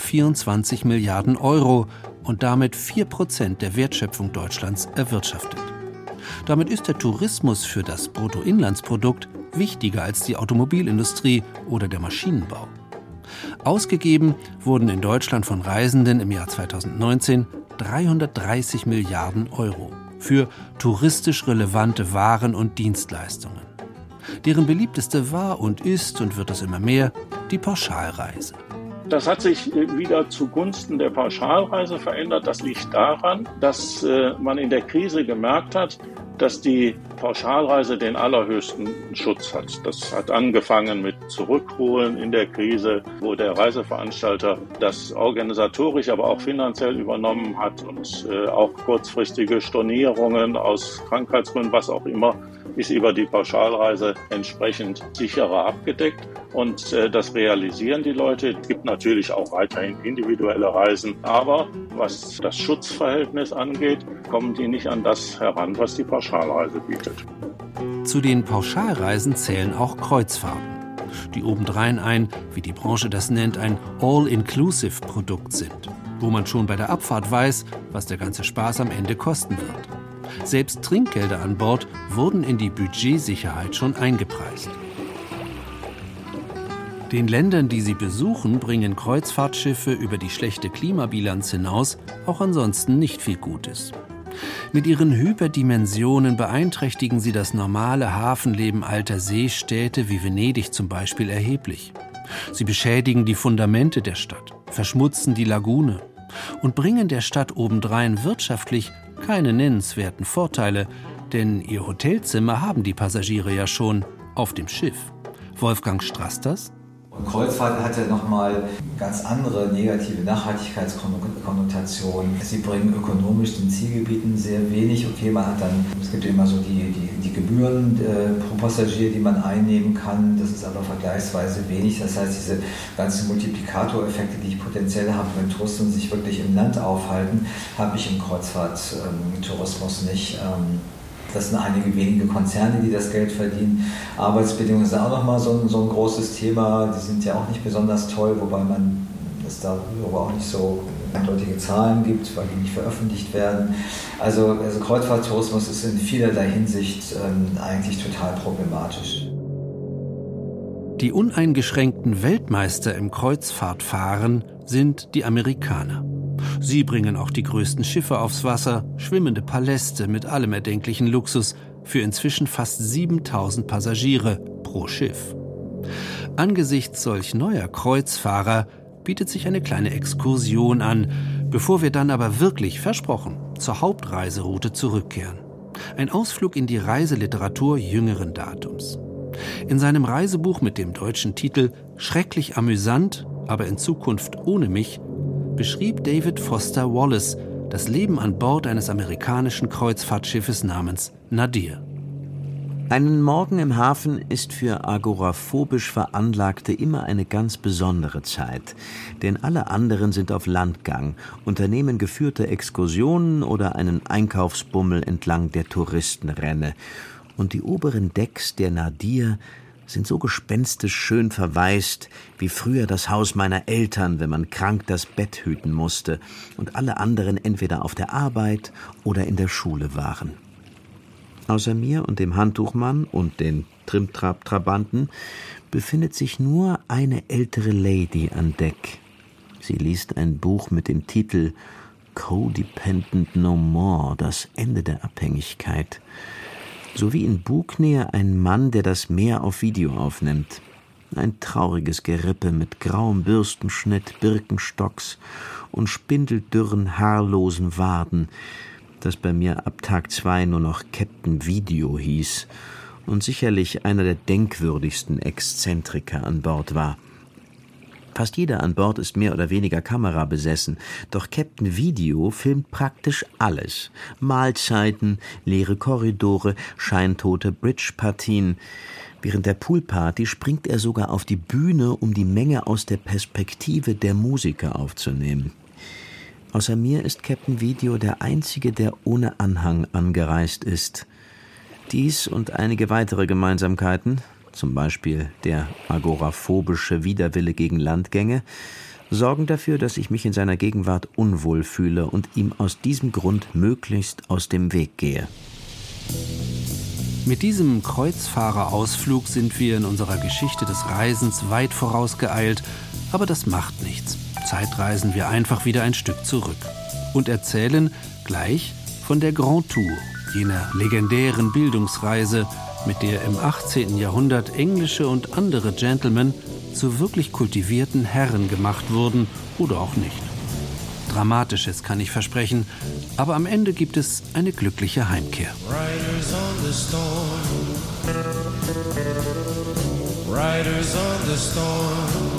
[SPEAKER 2] 124 Milliarden Euro und damit 4% der Wertschöpfung Deutschlands erwirtschaftet. Damit ist der Tourismus für das Bruttoinlandsprodukt wichtiger als die Automobilindustrie oder der Maschinenbau. Ausgegeben wurden in Deutschland von Reisenden im Jahr 2019 330 Milliarden Euro für touristisch relevante Waren und Dienstleistungen. Deren beliebteste war und ist und wird es immer mehr die Pauschalreise.
[SPEAKER 13] Das hat sich wieder zugunsten der Pauschalreise verändert. Das liegt daran, dass man in der Krise gemerkt hat, dass die Pauschalreise den allerhöchsten Schutz hat. Das hat angefangen mit Zurückholen in der Krise, wo der Reiseveranstalter das organisatorisch, aber auch finanziell übernommen hat und auch kurzfristige Stornierungen aus Krankheitsgründen, was auch immer, ist über die Pauschalreise entsprechend sicherer abgedeckt. Und das realisieren die Leute. Es gibt natürlich auch weiterhin individuelle Reisen. Aber was das Schutzverhältnis angeht, kommen die nicht an das heran, was die Pauschalreise bietet.
[SPEAKER 2] Zu den Pauschalreisen zählen auch Kreuzfahrten, die obendrein wie die Branche das nennt, ein All-Inclusive-Produkt sind, wo man schon bei der Abfahrt weiß, was der ganze Spaß am Ende kosten wird. Selbst Trinkgelder an Bord wurden in die Budgetsicherheit schon eingepreist. Den Ländern, die sie besuchen, bringen Kreuzfahrtschiffe über die schlechte Klimabilanz hinaus auch ansonsten nicht viel Gutes. Mit ihren Hyperdimensionen beeinträchtigen sie das normale Hafenleben alter Seestädte wie Venedig zum Beispiel erheblich. Sie beschädigen die Fundamente der Stadt, verschmutzen die Lagune und bringen der Stadt obendrein wirtschaftlich keine nennenswerten Vorteile, denn ihr Hotelzimmer haben die Passagiere ja schon auf dem Schiff. Wolfgang Strasters?
[SPEAKER 10] Und Kreuzfahrt hat ja nochmal ganz andere negative Nachhaltigkeitskonnotationen. Sie bringen ökonomisch den Zielgebieten sehr wenig. Okay, man hat dann, es gibt ja immer so die Gebühren pro Passagier, die man einnehmen kann. Das ist aber vergleichsweise wenig. Das heißt, diese ganzen Multiplikatoreffekte, die ich potenziell habe, wenn Touristen sich wirklich im Land aufhalten, habe ich im Kreuzfahrttourismus nicht. Das sind einige wenige Konzerne, die das Geld verdienen. Arbeitsbedingungen sind auch nochmal so ein großes Thema. Die sind ja auch nicht besonders toll, wobei es darüber auch nicht so eindeutige Zahlen gibt, weil die nicht veröffentlicht werden. Also Kreuzfahrttourismus ist in vielerlei Hinsicht eigentlich total problematisch.
[SPEAKER 2] Die uneingeschränkten Weltmeister im Kreuzfahrtfahren sind die Amerikaner. Sie bringen auch die größten Schiffe aufs Wasser, schwimmende Paläste mit allem erdenklichen Luxus für inzwischen fast 7000 Passagiere pro Schiff. Angesichts solch neuer Kreuzfahrer bietet sich eine kleine Exkursion an, bevor wir dann aber wirklich, versprochen, zur Hauptreiseroute zurückkehren. Ein Ausflug in die Reiseliteratur jüngeren Datums. In seinem Reisebuch mit dem deutschen Titel »Schrecklich amüsant, aber in Zukunft ohne mich« beschrieb David Foster Wallace das Leben an Bord eines amerikanischen Kreuzfahrtschiffes namens Nadir.
[SPEAKER 3] Einen Morgen im Hafen ist für agoraphobisch Veranlagte immer eine ganz besondere Zeit, denn alle anderen sind auf Landgang, unternehmen geführte Exkursionen oder einen Einkaufsbummel entlang der Touristenrenne. Und die oberen Decks der Nadir sind so gespenstisch schön verwaist, wie früher das Haus meiner Eltern, wenn man krank das Bett hüten musste und alle anderen entweder auf der Arbeit oder in der Schule waren. Außer mir und dem Handtuchmann und den Trimtrab-Trabanten befindet sich nur eine ältere Lady an Deck. Sie liest ein Buch mit dem Titel »Codependent No More, das Ende der Abhängigkeit«. Sowie in Bugnähe ein Mann, der das Meer auf Video aufnimmt. Ein trauriges Gerippe mit grauem Bürstenschnitt, Birkenstocks und spindeldürren, haarlosen Waden, das bei mir ab Tag 2 nur noch Captain Video hieß und sicherlich einer der denkwürdigsten Exzentriker an Bord war. Fast jeder an Bord ist mehr oder weniger kamerabesessen, doch Captain Video filmt praktisch alles. Mahlzeiten, leere Korridore, scheintote Bridge-Partien. Während der Poolparty springt er sogar auf die Bühne, um die Menge aus der Perspektive der Musiker aufzunehmen. Außer mir ist Captain Video der Einzige, der ohne Anhang angereist ist. Dies und einige weitere Gemeinsamkeiten, zum Beispiel der agoraphobische Widerwille gegen Landgänge, sorgen dafür, dass ich mich in seiner Gegenwart unwohl fühle und ihm aus diesem Grund möglichst aus dem Weg gehe.
[SPEAKER 2] Mit diesem Kreuzfahrerausflug sind wir in unserer Geschichte des Reisens weit vorausgeeilt, aber das macht nichts. Zeitreisen wir einfach wieder ein Stück zurück und erzählen gleich von der Grand Tour, jener legendären Bildungsreise, mit der im 18. Jahrhundert englische und andere Gentlemen zu wirklich kultivierten Herren gemacht wurden oder auch nicht. Dramatisches kann ich versprechen, aber am Ende gibt es eine glückliche Heimkehr.
[SPEAKER 11] Riders on the storm. Riders on the storm.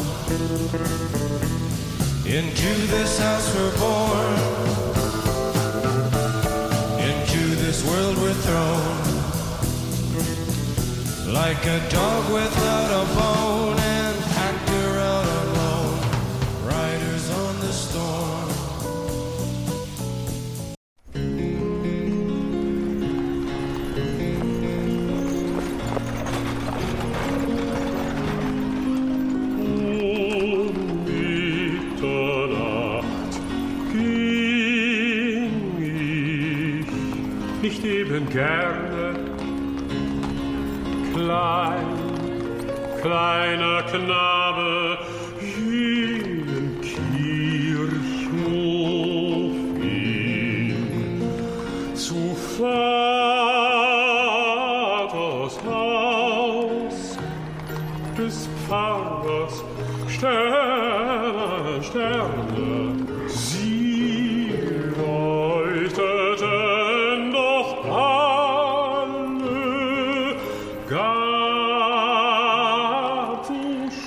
[SPEAKER 11] Into this house we're born. Into this world we're thrown. Like a dog without a bone and hacked her out alone. Riders on the storm.
[SPEAKER 15] Nicht eben gerne, kleiner Knabe, jeden Kirchhof ging, zu Vaters Haus, des Pfarrers Sterne, sie leuchteten doch alle gar zu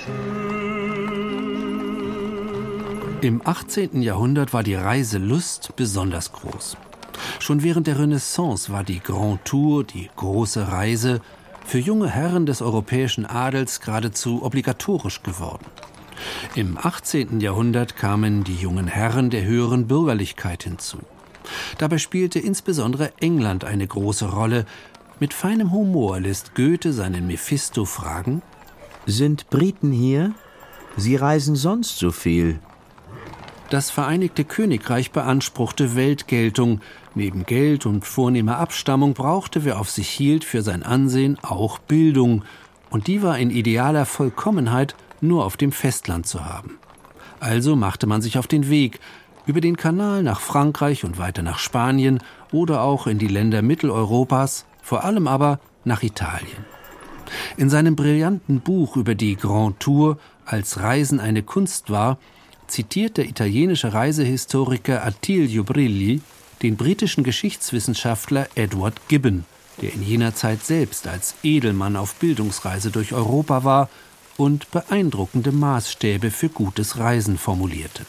[SPEAKER 15] schön.
[SPEAKER 2] Im 18. Jahrhundert war die Reiselust besonders groß. Schon während der Renaissance war die Grand Tour, die große Reise, für junge Herren des europäischen Adels geradezu obligatorisch geworden. Im 18. Jahrhundert kamen die jungen Herren der höheren Bürgerlichkeit hinzu. Dabei spielte insbesondere England eine große Rolle. Mit feinem Humor lässt Goethe seinen Mephisto fragen:
[SPEAKER 3] Sind Briten hier? Sie reisen sonst so viel.
[SPEAKER 2] Das Vereinigte Königreich beanspruchte Weltgeltung. Neben Geld und vornehmer Abstammung brauchte, wer auf sich hielt, für sein Ansehen auch Bildung. Und die war in idealer Vollkommenheit nur auf dem Festland zu haben. Also machte man sich auf den Weg, über den Kanal nach Frankreich und weiter nach Spanien oder auch in die Länder Mitteleuropas, vor allem aber nach Italien. In seinem brillanten Buch über die Grand Tour, als Reisen eine Kunst war, zitiert der italienische Reisehistoriker Attilio Brilli den britischen Geschichtswissenschaftler Edward Gibbon, der in jener Zeit selbst als Edelmann auf Bildungsreise durch Europa war und beeindruckende Maßstäbe für gutes Reisen formulierte.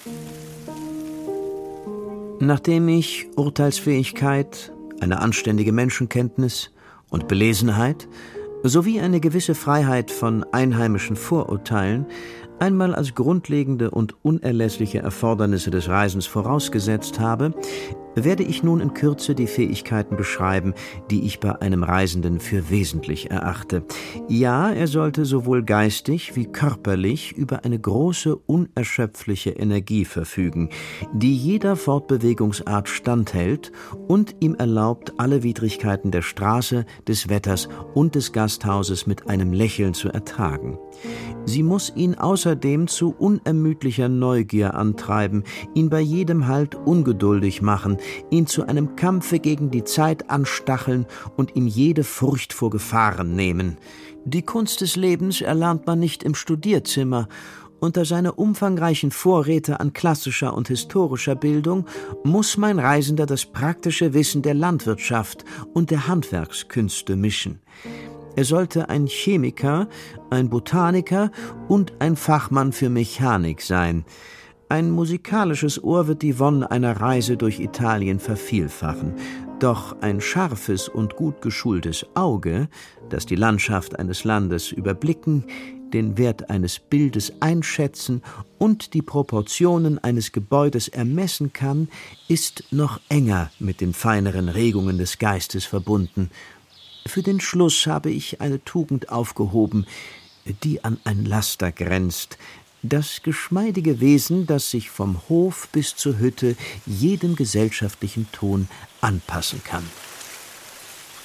[SPEAKER 3] Nachdem ich Urteilsfähigkeit, eine anständige Menschenkenntnis und Belesenheit sowie eine gewisse Freiheit von einheimischen Vorurteilen einmal als grundlegende und unerlässliche Erfordernisse des Reisens vorausgesetzt habe, werde ich nun in Kürze die Fähigkeiten beschreiben, die ich bei einem Reisenden für wesentlich erachte. Ja, er sollte sowohl geistig wie körperlich über eine große, unerschöpfliche Energie verfügen, die jeder Fortbewegungsart standhält und ihm erlaubt, alle Widrigkeiten der Straße, des Wetters und des Gasthauses mit einem Lächeln zu ertragen. Sie muss ihn außerdem zu unermüdlicher Neugier antreiben, ihn bei jedem Halt ungeduldig machen, ihn zu einem Kampfe gegen die Zeit anstacheln und ihm jede Furcht vor Gefahren nehmen. Die Kunst des Lebens erlernt man nicht im Studierzimmer. Unter seine umfangreichen Vorräte an klassischer und historischer Bildung muss mein Reisender das praktische Wissen der Landwirtschaft und der Handwerkskünste mischen. Er sollte ein Chemiker, ein Botaniker und ein Fachmann für Mechanik sein. Ein musikalisches Ohr wird die Wonne einer Reise durch Italien vervielfachen. Doch ein scharfes und gut geschultes Auge, das die Landschaft eines Landes überblicken, den Wert eines Bildes einschätzen und die Proportionen eines Gebäudes ermessen kann, ist noch enger mit den feineren Regungen des Geistes verbunden. Für den Schluss habe ich eine Tugend aufgehoben, die an ein Laster grenzt, das geschmeidige Wesen, das sich vom Hof bis zur Hütte jedem gesellschaftlichen Ton anpassen kann.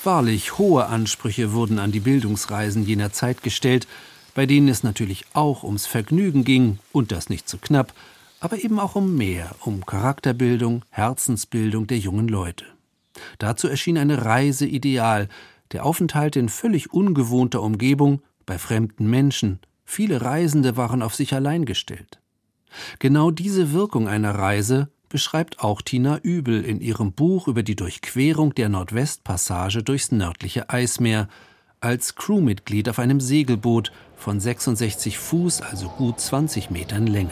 [SPEAKER 2] Wahrlich, hohe Ansprüche wurden an die Bildungsreisen jener Zeit gestellt, bei denen es natürlich auch ums Vergnügen ging, und das nicht zu knapp, aber eben auch um mehr, um Charakterbildung, Herzensbildung der jungen Leute. Dazu erschien eine Reise ideal, der Aufenthalt in völlig ungewohnter Umgebung, bei fremden Menschen. Viele Reisende waren auf sich allein gestellt. Genau diese Wirkung einer Reise beschreibt auch Tina Übel in ihrem Buch über die Durchquerung der Nordwestpassage durchs nördliche Eismeer, als Crewmitglied auf einem Segelboot von 66 Fuß, also gut 20 Metern Länge.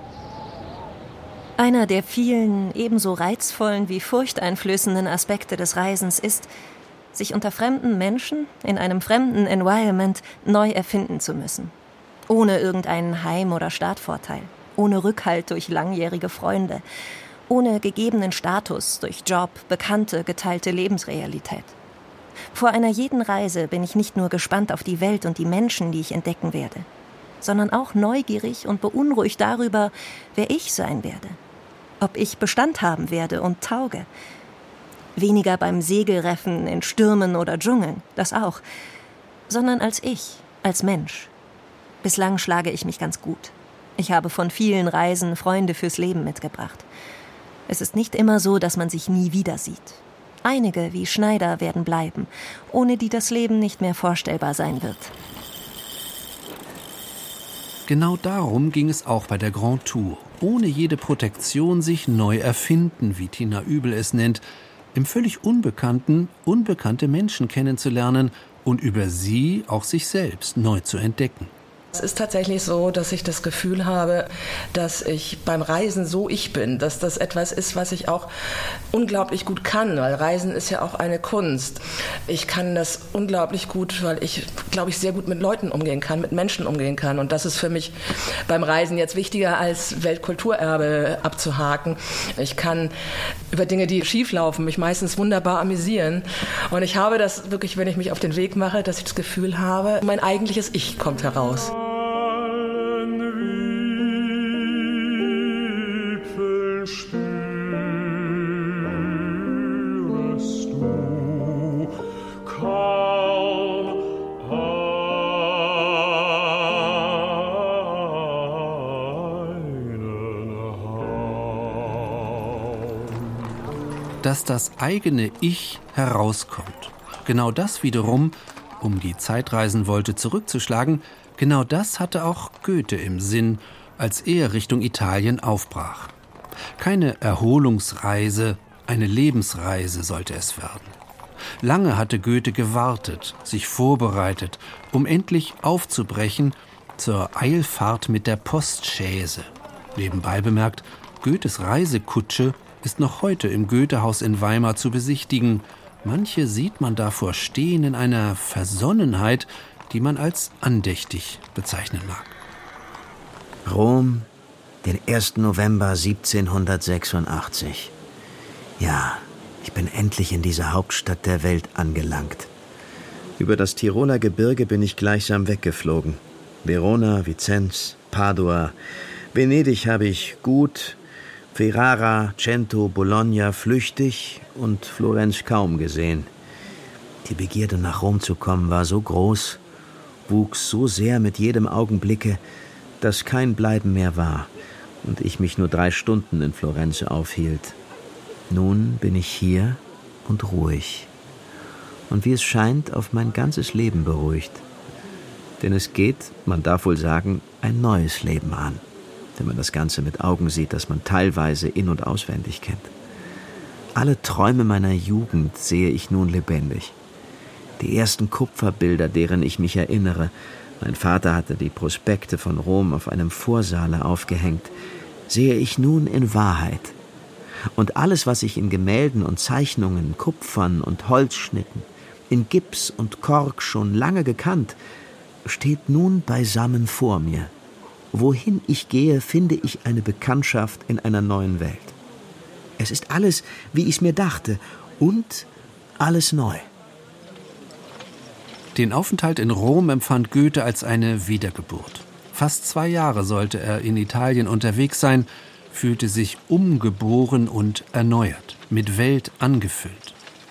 [SPEAKER 14] Einer der vielen, ebenso reizvollen wie furchteinflößenden Aspekte des Reisens ist, sich unter fremden Menschen, in einem fremden Environment, neu erfinden zu müssen. Ohne irgendeinen Heim- oder Startvorteil, ohne Rückhalt durch langjährige Freunde, ohne gegebenen Status durch Job, Bekannte, geteilte Lebensrealität. Vor einer jeden Reise bin ich nicht nur gespannt auf die Welt und die Menschen, die ich entdecken werde, sondern auch neugierig und beunruhigt darüber, wer ich sein werde, ob ich Bestand haben werde und tauge. Weniger beim Segelreffen in Stürmen oder Dschungeln, das auch, sondern als ich, als Mensch. Bislang schlage ich mich ganz gut. Ich habe von vielen Reisen Freunde fürs Leben mitgebracht. Es ist nicht immer so, dass man sich nie wieder sieht. Einige, wie Schneider, werden bleiben, ohne die das Leben nicht mehr vorstellbar sein wird.
[SPEAKER 2] Genau darum ging es auch bei der Grand Tour. Ohne jede Protektion sich neu erfinden, wie Tina Übel es nennt, im völlig Unbekannten unbekannte Menschen kennenzulernen und über sie auch sich selbst neu zu entdecken.
[SPEAKER 4] Es ist tatsächlich so, dass ich das Gefühl habe, dass ich beim Reisen so ich bin, dass das etwas ist, was ich auch unglaublich gut kann, weil Reisen ist ja auch eine Kunst. Ich kann das unglaublich gut, weil ich, glaube ich, sehr gut mit Leuten umgehen kann, mit Menschen umgehen kann, und das ist für mich beim Reisen jetzt wichtiger als Weltkulturerbe abzuhaken. Ich kann über Dinge, die schief laufen, mich meistens wunderbar amüsieren, und ich habe das wirklich, wenn ich mich auf den Weg mache, dass ich das Gefühl habe, mein eigentliches Ich kommt heraus.
[SPEAKER 2] Dass das eigene Ich herauskommt. Genau das wiederum, um die Zeitreisenwolte zurückzuschlagen, genau das hatte auch Goethe im Sinn, als er Richtung Italien aufbrach. Keine Erholungsreise, eine Lebensreise sollte es werden. Lange hatte Goethe gewartet, sich vorbereitet, um endlich aufzubrechen zur Eilfahrt mit der Postchaise. Nebenbei bemerkt, Goethes Reisekutsche ist noch heute im Goethehaus in Weimar zu besichtigen. Manche sieht man davor stehen in einer Versonnenheit, die man als andächtig bezeichnen mag.
[SPEAKER 3] Rom, den 1. November 1786. Ja, ich bin endlich in dieser Hauptstadt der Welt angelangt. Über das Tiroler Gebirge bin ich gleichsam weggeflogen. Verona, Vicenz, Padua, Venedig habe ich gut, Ferrara, Cento, Bologna flüchtig und Florenz kaum gesehen. Die Begierde, nach Rom zu kommen, war so groß, wuchs so sehr mit jedem Augenblicke, dass kein Bleiben mehr war und ich mich nur 3 Stunden in Florenz aufhielt. Nun bin ich hier und ruhig. Und wie es scheint, auf mein ganzes Leben beruhigt. Denn es geht, man darf wohl sagen, ein neues Leben an, wenn man das Ganze mit Augen sieht, das man teilweise in- und auswendig kennt. Alle Träume meiner Jugend sehe ich nun lebendig. Die ersten Kupferbilder, deren ich mich erinnere, mein Vater hatte die Prospekte von Rom auf einem Vorsaale aufgehängt, sehe ich nun in Wahrheit. Und alles, was ich in Gemälden und Zeichnungen, Kupfern und Holzschnitten, in Gips und Kork schon lange gekannt, steht nun beisammen vor mir. Wohin ich gehe, finde ich eine Bekanntschaft in einer neuen Welt. Es ist alles, wie ich mir dachte, und alles neu.
[SPEAKER 2] Den Aufenthalt in Rom empfand Goethe als eine Wiedergeburt. Fast 2 Jahre sollte er in Italien unterwegs sein, fühlte sich umgeboren und erneuert, mit Welt angefüllt.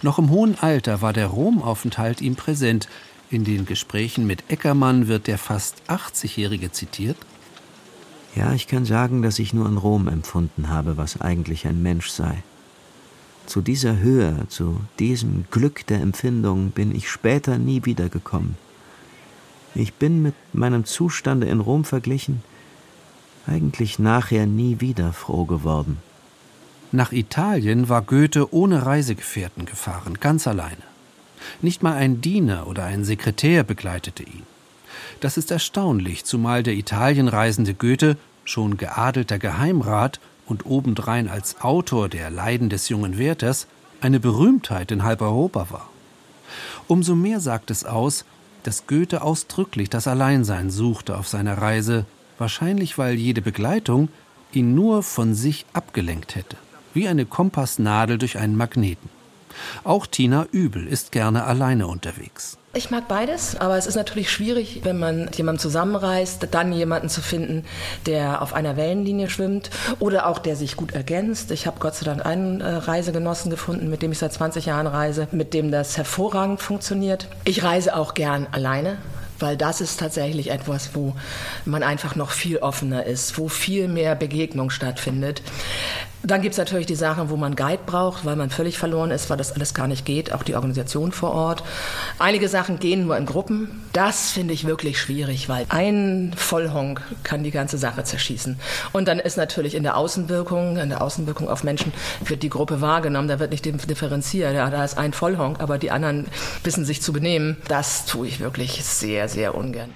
[SPEAKER 2] Noch im hohen Alter war der Romaufenthalt ihm präsent. In den Gesprächen mit Eckermann wird der fast 80-Jährige zitiert.
[SPEAKER 3] Ja, ich kann sagen, dass ich nur in Rom empfunden habe, was eigentlich ein Mensch sei. Zu dieser Höhe, zu diesem Glück der Empfindung bin ich später nie wiedergekommen. Ich bin mit meinem Zustande in Rom verglichen eigentlich nachher nie wieder froh geworden.
[SPEAKER 2] Nach Italien war Goethe ohne Reisegefährten gefahren, ganz alleine. Nicht mal ein Diener oder ein Sekretär begleitete ihn. Das ist erstaunlich, zumal der Italienreisende Goethe, schon geadelter Geheimrat und obendrein als Autor der Leiden des jungen Werthers, eine Berühmtheit in halb Europa war. Umso mehr sagt es aus, dass Goethe ausdrücklich das Alleinsein suchte auf seiner Reise, wahrscheinlich weil jede Begleitung ihn nur von sich abgelenkt hätte, wie eine Kompassnadel durch einen Magneten. Auch Tina Übel ist gerne alleine unterwegs.
[SPEAKER 4] Ich mag beides, aber es ist natürlich schwierig, wenn man mit jemandem zusammenreist, dann jemanden zu finden, der auf einer Wellenlinie schwimmt oder auch der sich gut ergänzt. Ich habe Gott sei Dank einen Reisegenossen gefunden, mit dem ich seit 20 Jahren reise, mit dem das hervorragend funktioniert. Ich reise auch gern alleine, weil das ist tatsächlich etwas, wo man einfach noch viel offener ist, wo viel mehr Begegnung stattfindet. Dann gibt es natürlich die Sachen, wo man Guide braucht, weil man völlig verloren ist, weil das alles gar nicht geht, auch die Organisation vor Ort. Einige Sachen gehen nur in Gruppen. Das finde ich wirklich schwierig, weil ein Vollhonk kann die ganze Sache zerschießen. Und dann ist natürlich in der Außenwirkung auf Menschen wird die Gruppe wahrgenommen, da wird nicht differenziert. Ja, da ist ein Vollhonk, aber die anderen wissen sich zu benehmen. Das tue ich wirklich sehr, sehr ungern.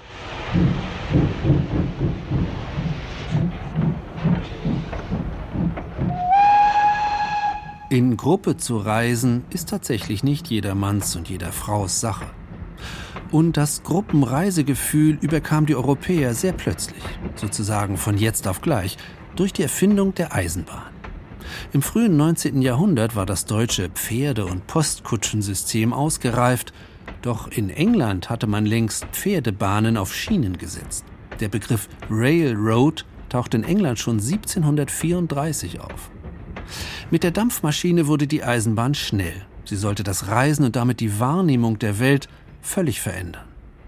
[SPEAKER 2] In Gruppe zu reisen ist tatsächlich nicht jedermanns und jeder Fraus Sache. Und das Gruppenreisegefühl überkam die Europäer sehr plötzlich, sozusagen von jetzt auf gleich, durch die Erfindung der Eisenbahn. Im frühen 19. Jahrhundert war das deutsche Pferde- und Postkutschensystem ausgereift, doch in England hatte man längst Pferdebahnen auf Schienen gesetzt. Der Begriff Railroad taucht in England schon 1734 auf. Mit der Dampfmaschine wurde die Eisenbahn schnell. Sie sollte das Reisen und damit die Wahrnehmung der Welt völlig verändern.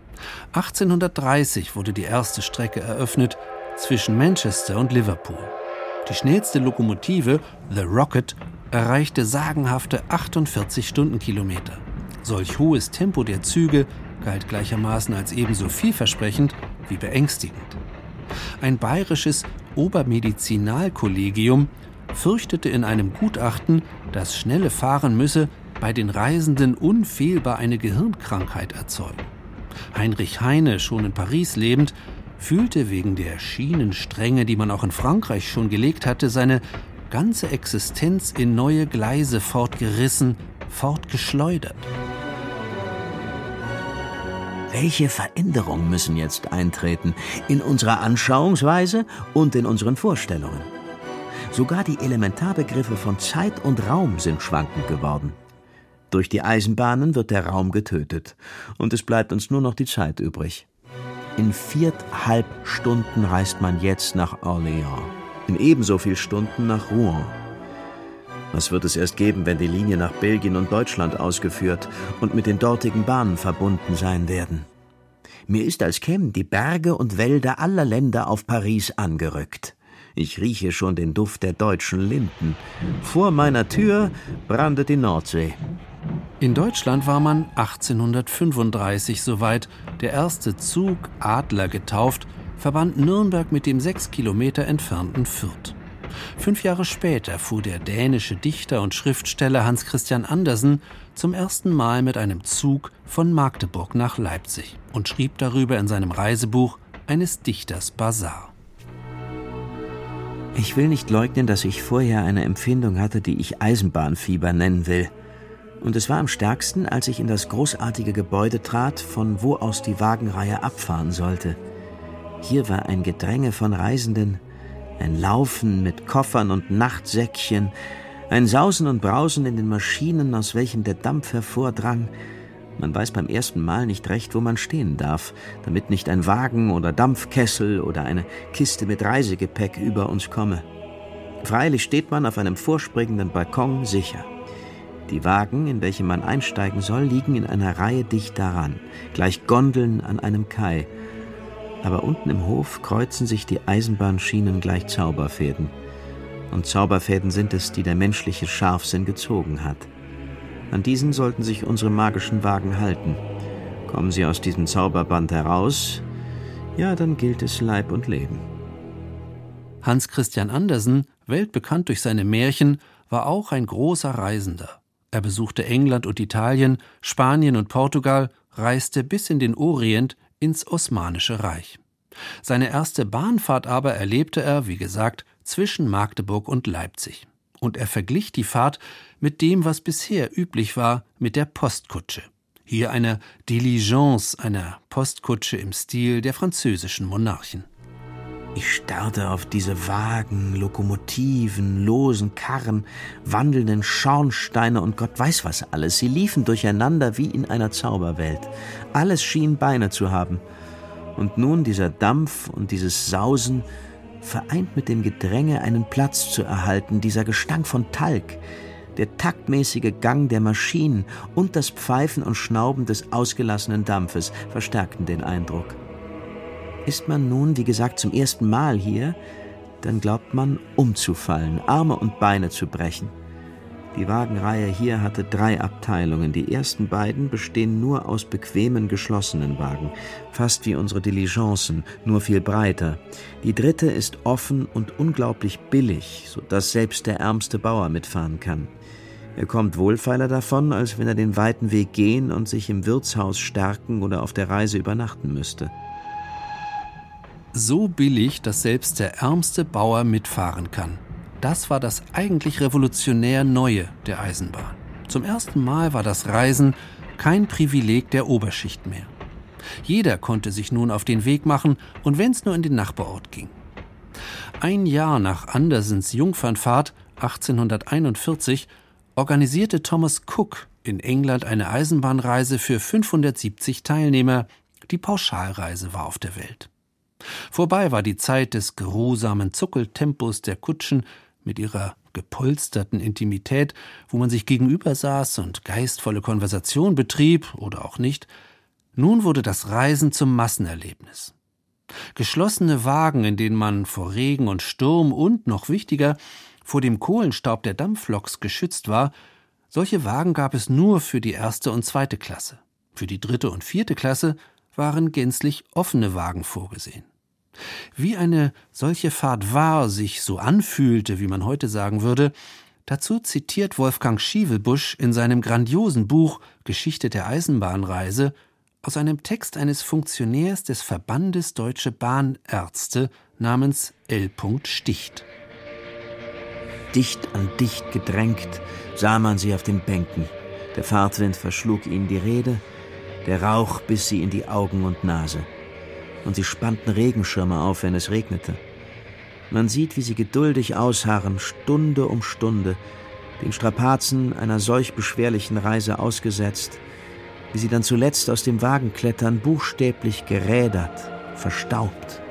[SPEAKER 2] 1830 wurde die erste Strecke eröffnet zwischen Manchester und Liverpool. Die schnellste Lokomotive, The Rocket, erreichte sagenhafte 48 Stundenkilometer. Solch hohes Tempo der Züge galt gleichermaßen als ebenso vielversprechend wie beängstigend. Ein bayerisches Obermedizinalkollegium fürchtete in einem Gutachten, das schnelle Fahren müsse bei den Reisenden unfehlbar eine Gehirnkrankheit erzeugen. Heinrich Heine, schon in Paris lebend, fühlte wegen der Schienenstränge, die man auch in Frankreich schon gelegt hatte, seine ganze Existenz in neue Gleise fortgerissen, fortgeschleudert.
[SPEAKER 3] Welche Veränderungen müssen jetzt eintreten in unserer Anschauungsweise und in unseren Vorstellungen? Sogar die Elementarbegriffe von Zeit und Raum sind schwankend geworden. Durch die Eisenbahnen wird der Raum getötet und es bleibt uns nur noch die Zeit übrig. In 4,5 Stunden reist man jetzt nach Orléans, in ebenso viel Stunden nach Rouen. Was wird es erst geben, wenn die Linien nach Belgien und Deutschland ausgeführt und mit den dortigen Bahnen verbunden sein werden? Mir ist, als kämen die Berge und Wälder aller Länder auf Paris angerückt. Ich rieche schon den Duft der deutschen Linden. Vor meiner Tür brandet die Nordsee.
[SPEAKER 2] In Deutschland war man 1835 soweit. Der erste Zug, Adler getauft, verband Nürnberg mit dem 6 Kilometer entfernten Fürth. 5 Jahre später fuhr der dänische Dichter und Schriftsteller Hans Christian Andersen zum ersten Mal mit einem Zug von Magdeburg nach Leipzig und schrieb darüber in seinem Reisebuch eines Dichters Basar.
[SPEAKER 3] Ich will nicht leugnen, dass ich vorher eine Empfindung hatte, die ich Eisenbahnfieber nennen will. Und es war am stärksten, als ich in das großartige Gebäude trat, von wo aus die Wagenreihe abfahren sollte. Hier war ein Gedränge von Reisenden, ein Laufen mit Koffern und Nachtsäckchen, ein Sausen und Brausen in den Maschinen, aus welchen der Dampf hervordrang. Man weiß beim ersten Mal nicht recht, wo man stehen darf, damit nicht ein Wagen oder Dampfkessel oder eine Kiste mit Reisegepäck über uns komme. Freilich steht man auf einem vorspringenden Balkon sicher. Die Wagen, in welche man einsteigen soll, liegen in einer Reihe dicht daran, gleich Gondeln an einem Kai. Aber unten im Hof kreuzen sich die Eisenbahnschienen gleich Zauberfäden. Und Zauberfäden sind es, die der menschliche Scharfsinn gezogen hat. An diesen sollten sich unsere magischen Wagen halten. Kommen sie aus diesem Zauberband heraus, ja, dann gilt es Leib und Leben.
[SPEAKER 2] Hans Christian Andersen, weltbekannt durch seine Märchen, war auch ein großer Reisender. Er besuchte England und Italien, Spanien und Portugal, reiste bis in den Orient ins Osmanische Reich. Seine erste Bahnfahrt aber erlebte er, wie gesagt, zwischen Magdeburg und Leipzig. Und er verglich die Fahrt mit dem, was bisher üblich war, mit der Postkutsche. Hier eine Diligence, einer Postkutsche im Stil der französischen Monarchen.
[SPEAKER 3] Ich starrte auf diese Wagen, Lokomotiven, losen Karren, wandelnden Schornsteine und Gott weiß was alles. Sie liefen durcheinander wie in einer Zauberwelt. Alles schien Beine zu haben. Und nun dieser Dampf und dieses Sausen, vereint mit dem Gedränge einen Platz zu erhalten, dieser Gestank von Talg, der taktmäßige Gang der Maschinen und das Pfeifen und Schnauben des ausgelassenen Dampfes verstärkten den Eindruck. Ist man nun, wie gesagt, zum ersten Mal hier, dann glaubt man, umzufallen, Arme und Beine zu brechen. Die Wagenreihe hier hatte 3 Abteilungen. Die ersten beiden bestehen nur aus bequemen, geschlossenen Wagen, fast wie unsere Diligencen, nur viel breiter. Die dritte ist offen und unglaublich billig, sodass selbst der ärmste Bauer mitfahren kann. Er kommt wohlfeiler davon, als wenn er den weiten Weg gehen und sich im Wirtshaus stärken oder auf der Reise übernachten müsste.
[SPEAKER 2] So billig, dass selbst der ärmste Bauer mitfahren kann. Das war das eigentlich revolutionär Neue der Eisenbahn. Zum ersten Mal war das Reisen kein Privileg der Oberschicht mehr. Jeder konnte sich nun auf den Weg machen, und wenn es nur in den Nachbarort ging. Ein Jahr nach Andersens Jungfernfahrt, 1841, organisierte Thomas Cook in England eine Eisenbahnreise für 570 Teilnehmer. Die Pauschalreise war auf der Welt. Vorbei war die Zeit des geruhsamen Zuckeltempos der Kutschen mit ihrer gepolsterten Intimität, wo man sich gegenüber saß und geistvolle Konversation betrieb oder auch nicht. Nun wurde das Reisen zum Massenerlebnis. Geschlossene Wagen, in denen man vor Regen und Sturm und, noch wichtiger, vor dem Kohlenstaub der Dampfloks geschützt war, solche Wagen gab es nur für die 1. und 2. Klasse. Für die 3. und 4. Klasse waren gänzlich offene Wagen vorgesehen. Wie eine solche Fahrt war, sich so anfühlte, wie man heute sagen würde, dazu zitiert Wolfgang Schivelbusch in seinem grandiosen Buch Geschichte der Eisenbahnreise aus einem Text eines Funktionärs des Verbandes Deutsche Bahnärzte namens L. Sticht.
[SPEAKER 3] Dicht an dicht gedrängt sah man sie auf den Bänken. Der Fahrtwind verschlug ihnen die Rede, der Rauch biss sie in die Augen und Nase. Und sie spannten Regenschirme auf, wenn es regnete. Man sieht, wie sie geduldig ausharren, Stunde um Stunde, den Strapazen einer solch beschwerlichen Reise ausgesetzt, wie sie dann zuletzt aus dem Wagen klettern, buchstäblich gerädert, verstaubt.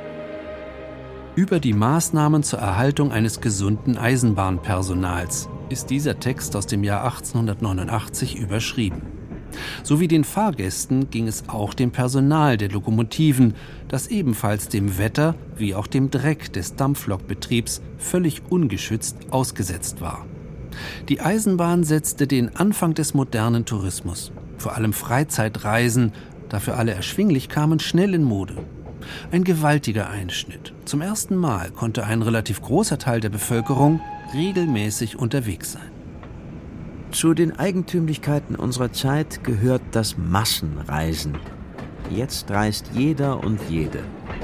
[SPEAKER 2] Über die Maßnahmen zur Erhaltung eines gesunden Eisenbahnpersonals ist dieser Text aus dem Jahr 1889 überschrieben. So wie den Fahrgästen ging es auch dem Personal der Lokomotiven, das ebenfalls dem Wetter wie auch dem Dreck des Dampflokbetriebs völlig ungeschützt ausgesetzt war. Die Eisenbahn setzte den Anfang des modernen Tourismus. Vor allem Freizeitreisen, dafür alle erschwinglich, kamen schnell in Mode. Ein gewaltiger Einschnitt. Zum ersten Mal konnte ein relativ großer Teil der Bevölkerung regelmäßig unterwegs sein.
[SPEAKER 3] Zu den Eigentümlichkeiten unserer Zeit gehört das Massenreisen. Jetzt reist jeder und jede.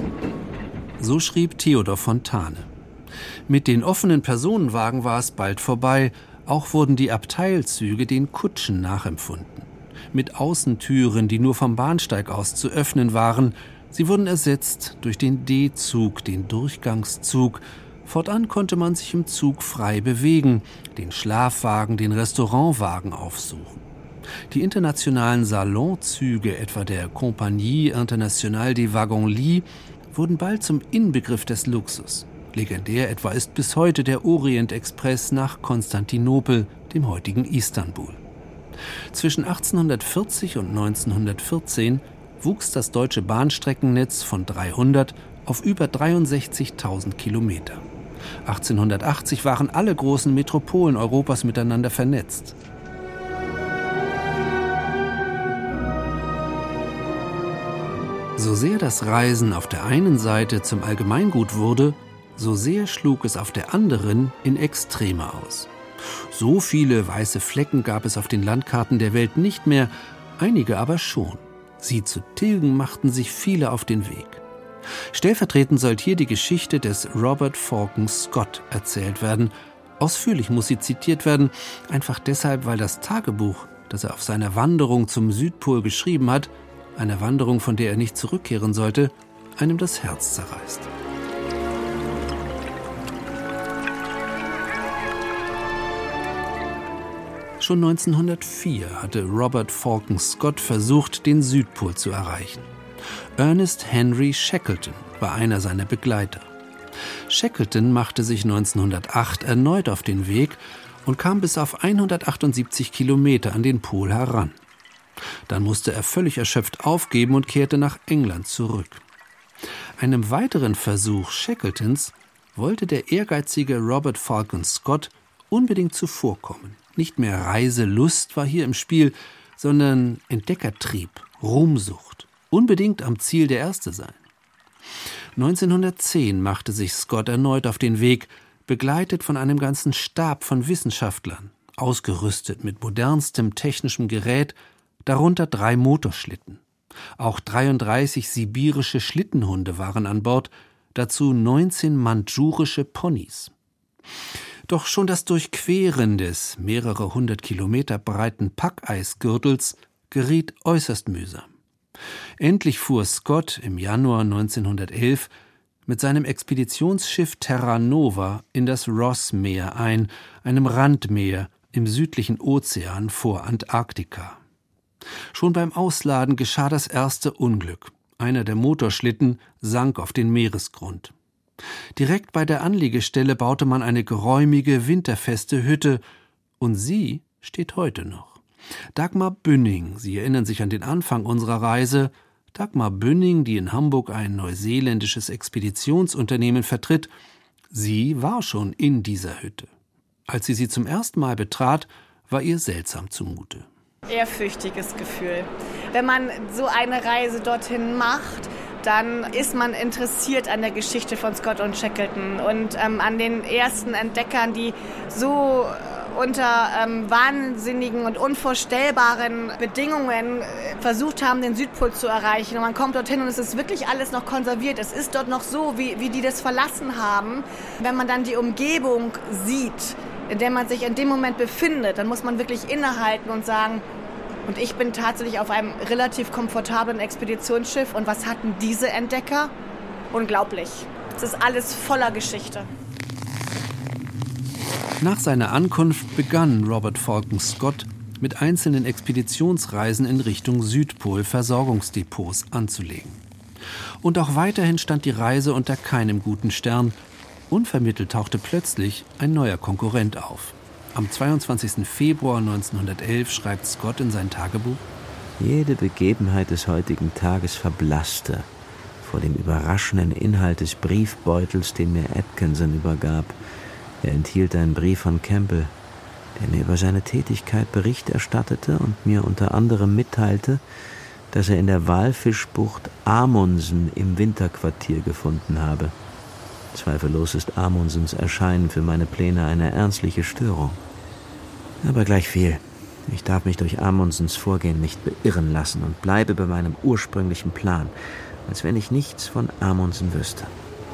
[SPEAKER 2] So schrieb Theodor Fontane. Mit den offenen Personenwagen war es bald vorbei. Auch wurden die Abteilzüge den Kutschen nachempfunden. Mit Außentüren, die nur vom Bahnsteig aus zu öffnen waren. Sie wurden ersetzt durch den D-Zug, den Durchgangszug. Fortan konnte man sich im Zug frei bewegen, den Schlafwagen, den Restaurantwagen aufsuchen. Die internationalen Salonzüge, etwa der Compagnie Internationale des Wagons-Lits, wurden bald zum Inbegriff des Luxus. Legendär etwa ist bis heute der Orient-Express nach Konstantinopel, dem heutigen Istanbul. Zwischen 1840 und 1914 wuchs das deutsche Bahnstreckennetz von 300 auf über 63.000 Kilometer. 1880 waren alle großen Metropolen Europas miteinander vernetzt. So sehr das Reisen auf der einen Seite zum Allgemeingut wurde, so sehr schlug es auf der anderen in Extreme aus. So viele weiße Flecken gab es auf den Landkarten der Welt nicht mehr, einige aber schon. Sie zu tilgen machten sich viele auf den Weg. Stellvertretend soll hier die Geschichte des Robert Falcon Scott erzählt werden. Ausführlich muss sie zitiert werden, einfach deshalb, weil das Tagebuch, das er auf seiner Wanderung zum Südpol geschrieben hat, eine Wanderung, von der er nicht zurückkehren sollte, einem das Herz zerreißt. Schon 1904 hatte Robert Falcon Scott versucht, den Südpol zu erreichen. Ernest Henry Shackleton war einer seiner Begleiter. Shackleton machte sich 1908 erneut auf den Weg und kam bis auf 178 Kilometer an den Pol heran. Dann musste er völlig erschöpft aufgeben und kehrte nach England zurück. Einem weiteren Versuch Shackletons wollte der ehrgeizige Robert Falcon Scott unbedingt zuvorkommen. Nicht mehr Reiselust war hier im Spiel, sondern Entdeckertrieb, Ruhmsucht. Unbedingt am Ziel der Erste sein. 1910 machte sich Scott erneut auf den Weg, begleitet von einem ganzen Stab von Wissenschaftlern, ausgerüstet mit modernstem technischem Gerät, darunter 3 Motorschlitten. Auch 33 sibirische Schlittenhunde waren an Bord, dazu 19 mandschurische Ponys. Doch schon das Durchqueren des mehrere 100 Kilometer breiten Packeisgürtels geriet äußerst mühsam. Endlich fuhr Scott im Januar 1911 mit seinem Expeditionsschiff Terra Nova in das Ross-Meer ein, einem Randmeer im südlichen Ozean vor Antarktika. Schon beim Ausladen geschah das erste Unglück. Einer der Motorschlitten sank auf den Meeresgrund. Direkt bei der Anlegestelle baute man eine geräumige, winterfeste Hütte, und sie steht heute noch. Dagmar Bünning, Sie erinnern sich an den Anfang unserer Reise, Dagmar Bünning, die in Hamburg ein neuseeländisches Expeditionsunternehmen vertritt, sie war schon in dieser Hütte. Als sie zum ersten Mal betrat, war ihr seltsam zumute.
[SPEAKER 7] Ehrfürchtiges Gefühl. Wenn man so eine Reise dorthin macht, dann ist man interessiert an der Geschichte von Scott und Shackleton und an den ersten Entdeckern, die so unter wahnsinnigen und unvorstellbaren Bedingungen versucht haben, den Südpol zu erreichen. Und man kommt dorthin und es ist wirklich alles noch konserviert. Es ist dort noch so, wie die das verlassen haben. Wenn man dann die Umgebung sieht, in der man sich in dem Moment befindet, dann muss man wirklich innehalten und sagen, und ich bin tatsächlich auf einem relativ komfortablen Expeditionsschiff. Und was hatten diese Entdecker? Unglaublich. Es ist alles voller Geschichte.
[SPEAKER 2] Nach seiner Ankunft begann Robert Falcon Scott mit einzelnen Expeditionsreisen in Richtung Südpol Versorgungsdepots anzulegen. Und auch weiterhin stand die Reise unter keinem guten Stern. Unvermittelt tauchte plötzlich ein neuer Konkurrent auf. Am 22. Februar 1911 schreibt Scott in sein Tagebuch:
[SPEAKER 3] Jede Begebenheit des heutigen Tages verblasste vor dem überraschenden Inhalt des Briefbeutels, den mir Atkinson übergab. Er enthielt einen Brief von Campbell, der mir über seine Tätigkeit Bericht erstattete und mir unter anderem mitteilte, dass er in der Walfischbucht Amundsen im Winterquartier gefunden habe. Zweifellos ist Amundsens Erscheinen für meine Pläne eine ernstliche Störung. Aber gleichviel, ich darf mich durch Amundsens Vorgehen nicht beirren lassen und bleibe bei meinem ursprünglichen Plan, als wenn ich nichts von Amundsen wüsste.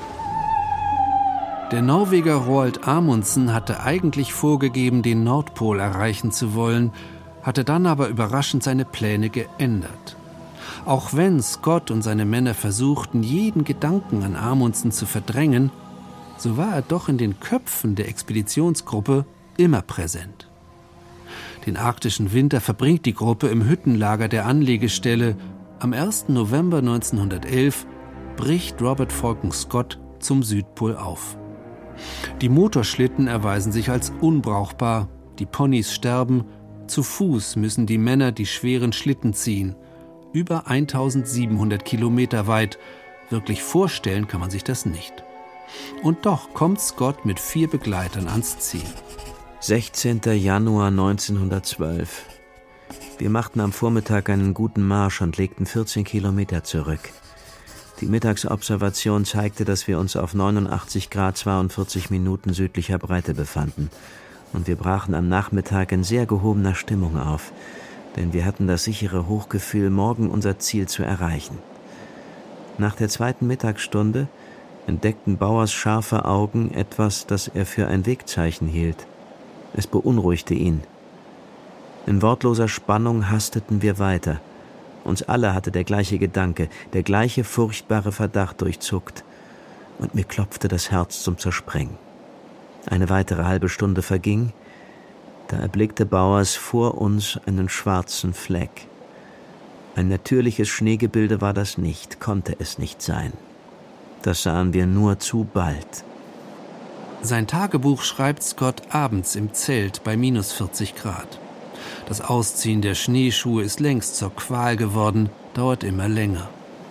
[SPEAKER 2] Der Norweger Roald Amundsen hatte eigentlich vorgegeben, den Nordpol erreichen zu wollen, hatte dann aber überraschend seine Pläne geändert. Auch wenn Scott und seine Männer versuchten, jeden Gedanken an Amundsen zu verdrängen, so war er doch in den Köpfen der Expeditionsgruppe immer präsent. Den arktischen Winter verbringt die Gruppe im Hüttenlager der Anlegestelle. Am 1. November 1911 bricht Robert Falcon Scott zum Südpol auf. Die Motorschlitten erweisen sich als unbrauchbar, die Ponys sterben, Zu Fuß müssen die Männer die schweren Schlitten ziehen. Über 1700 Kilometer weit. Wirklich vorstellen kann man sich das nicht. Und doch kommt Scott mit 4 Begleitern ans Ziel.
[SPEAKER 3] 16. Januar 1912. Wir machten am Vormittag einen guten Marsch und legten 14 Kilometer zurück. Die Mittagsobservation zeigte, dass wir uns auf 89 Grad 42 Minuten südlicher Breite befanden. Und wir brachen am Nachmittag in sehr gehobener Stimmung auf, denn wir hatten das sichere Hochgefühl, morgen unser Ziel zu erreichen. Nach der 2. Mittagsstunde entdeckten Bauers scharfe Augen etwas, das er für ein Wegzeichen hielt. Es beunruhigte ihn. In wortloser Spannung hasteten wir weiter. Uns alle hatte der gleiche Gedanke, der gleiche furchtbare Verdacht durchzuckt. Und mir klopfte das Herz zum Zersprengen. Eine weitere halbe Stunde verging, da erblickte Bauers vor uns einen schwarzen Fleck. Ein natürliches Schneegebilde war das nicht, konnte es nicht sein. Das sahen wir nur zu bald.
[SPEAKER 2] Sein Tagebuch schreibt Scott abends im Zelt bei minus 40 Grad. Das Ausziehen der Schneeschuhe ist längst zur Qual geworden, dauert immer länger.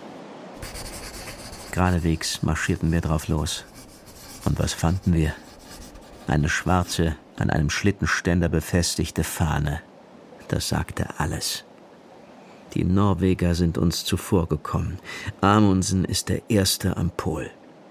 [SPEAKER 3] Geradewegs marschierten wir drauf los. Und was fanden wir? Eine schwarze, an einem Schlittenständer befestigte Fahne. Das sagte alles. Die Norweger sind uns zuvorgekommen. Amundsen ist der Erste am Pol.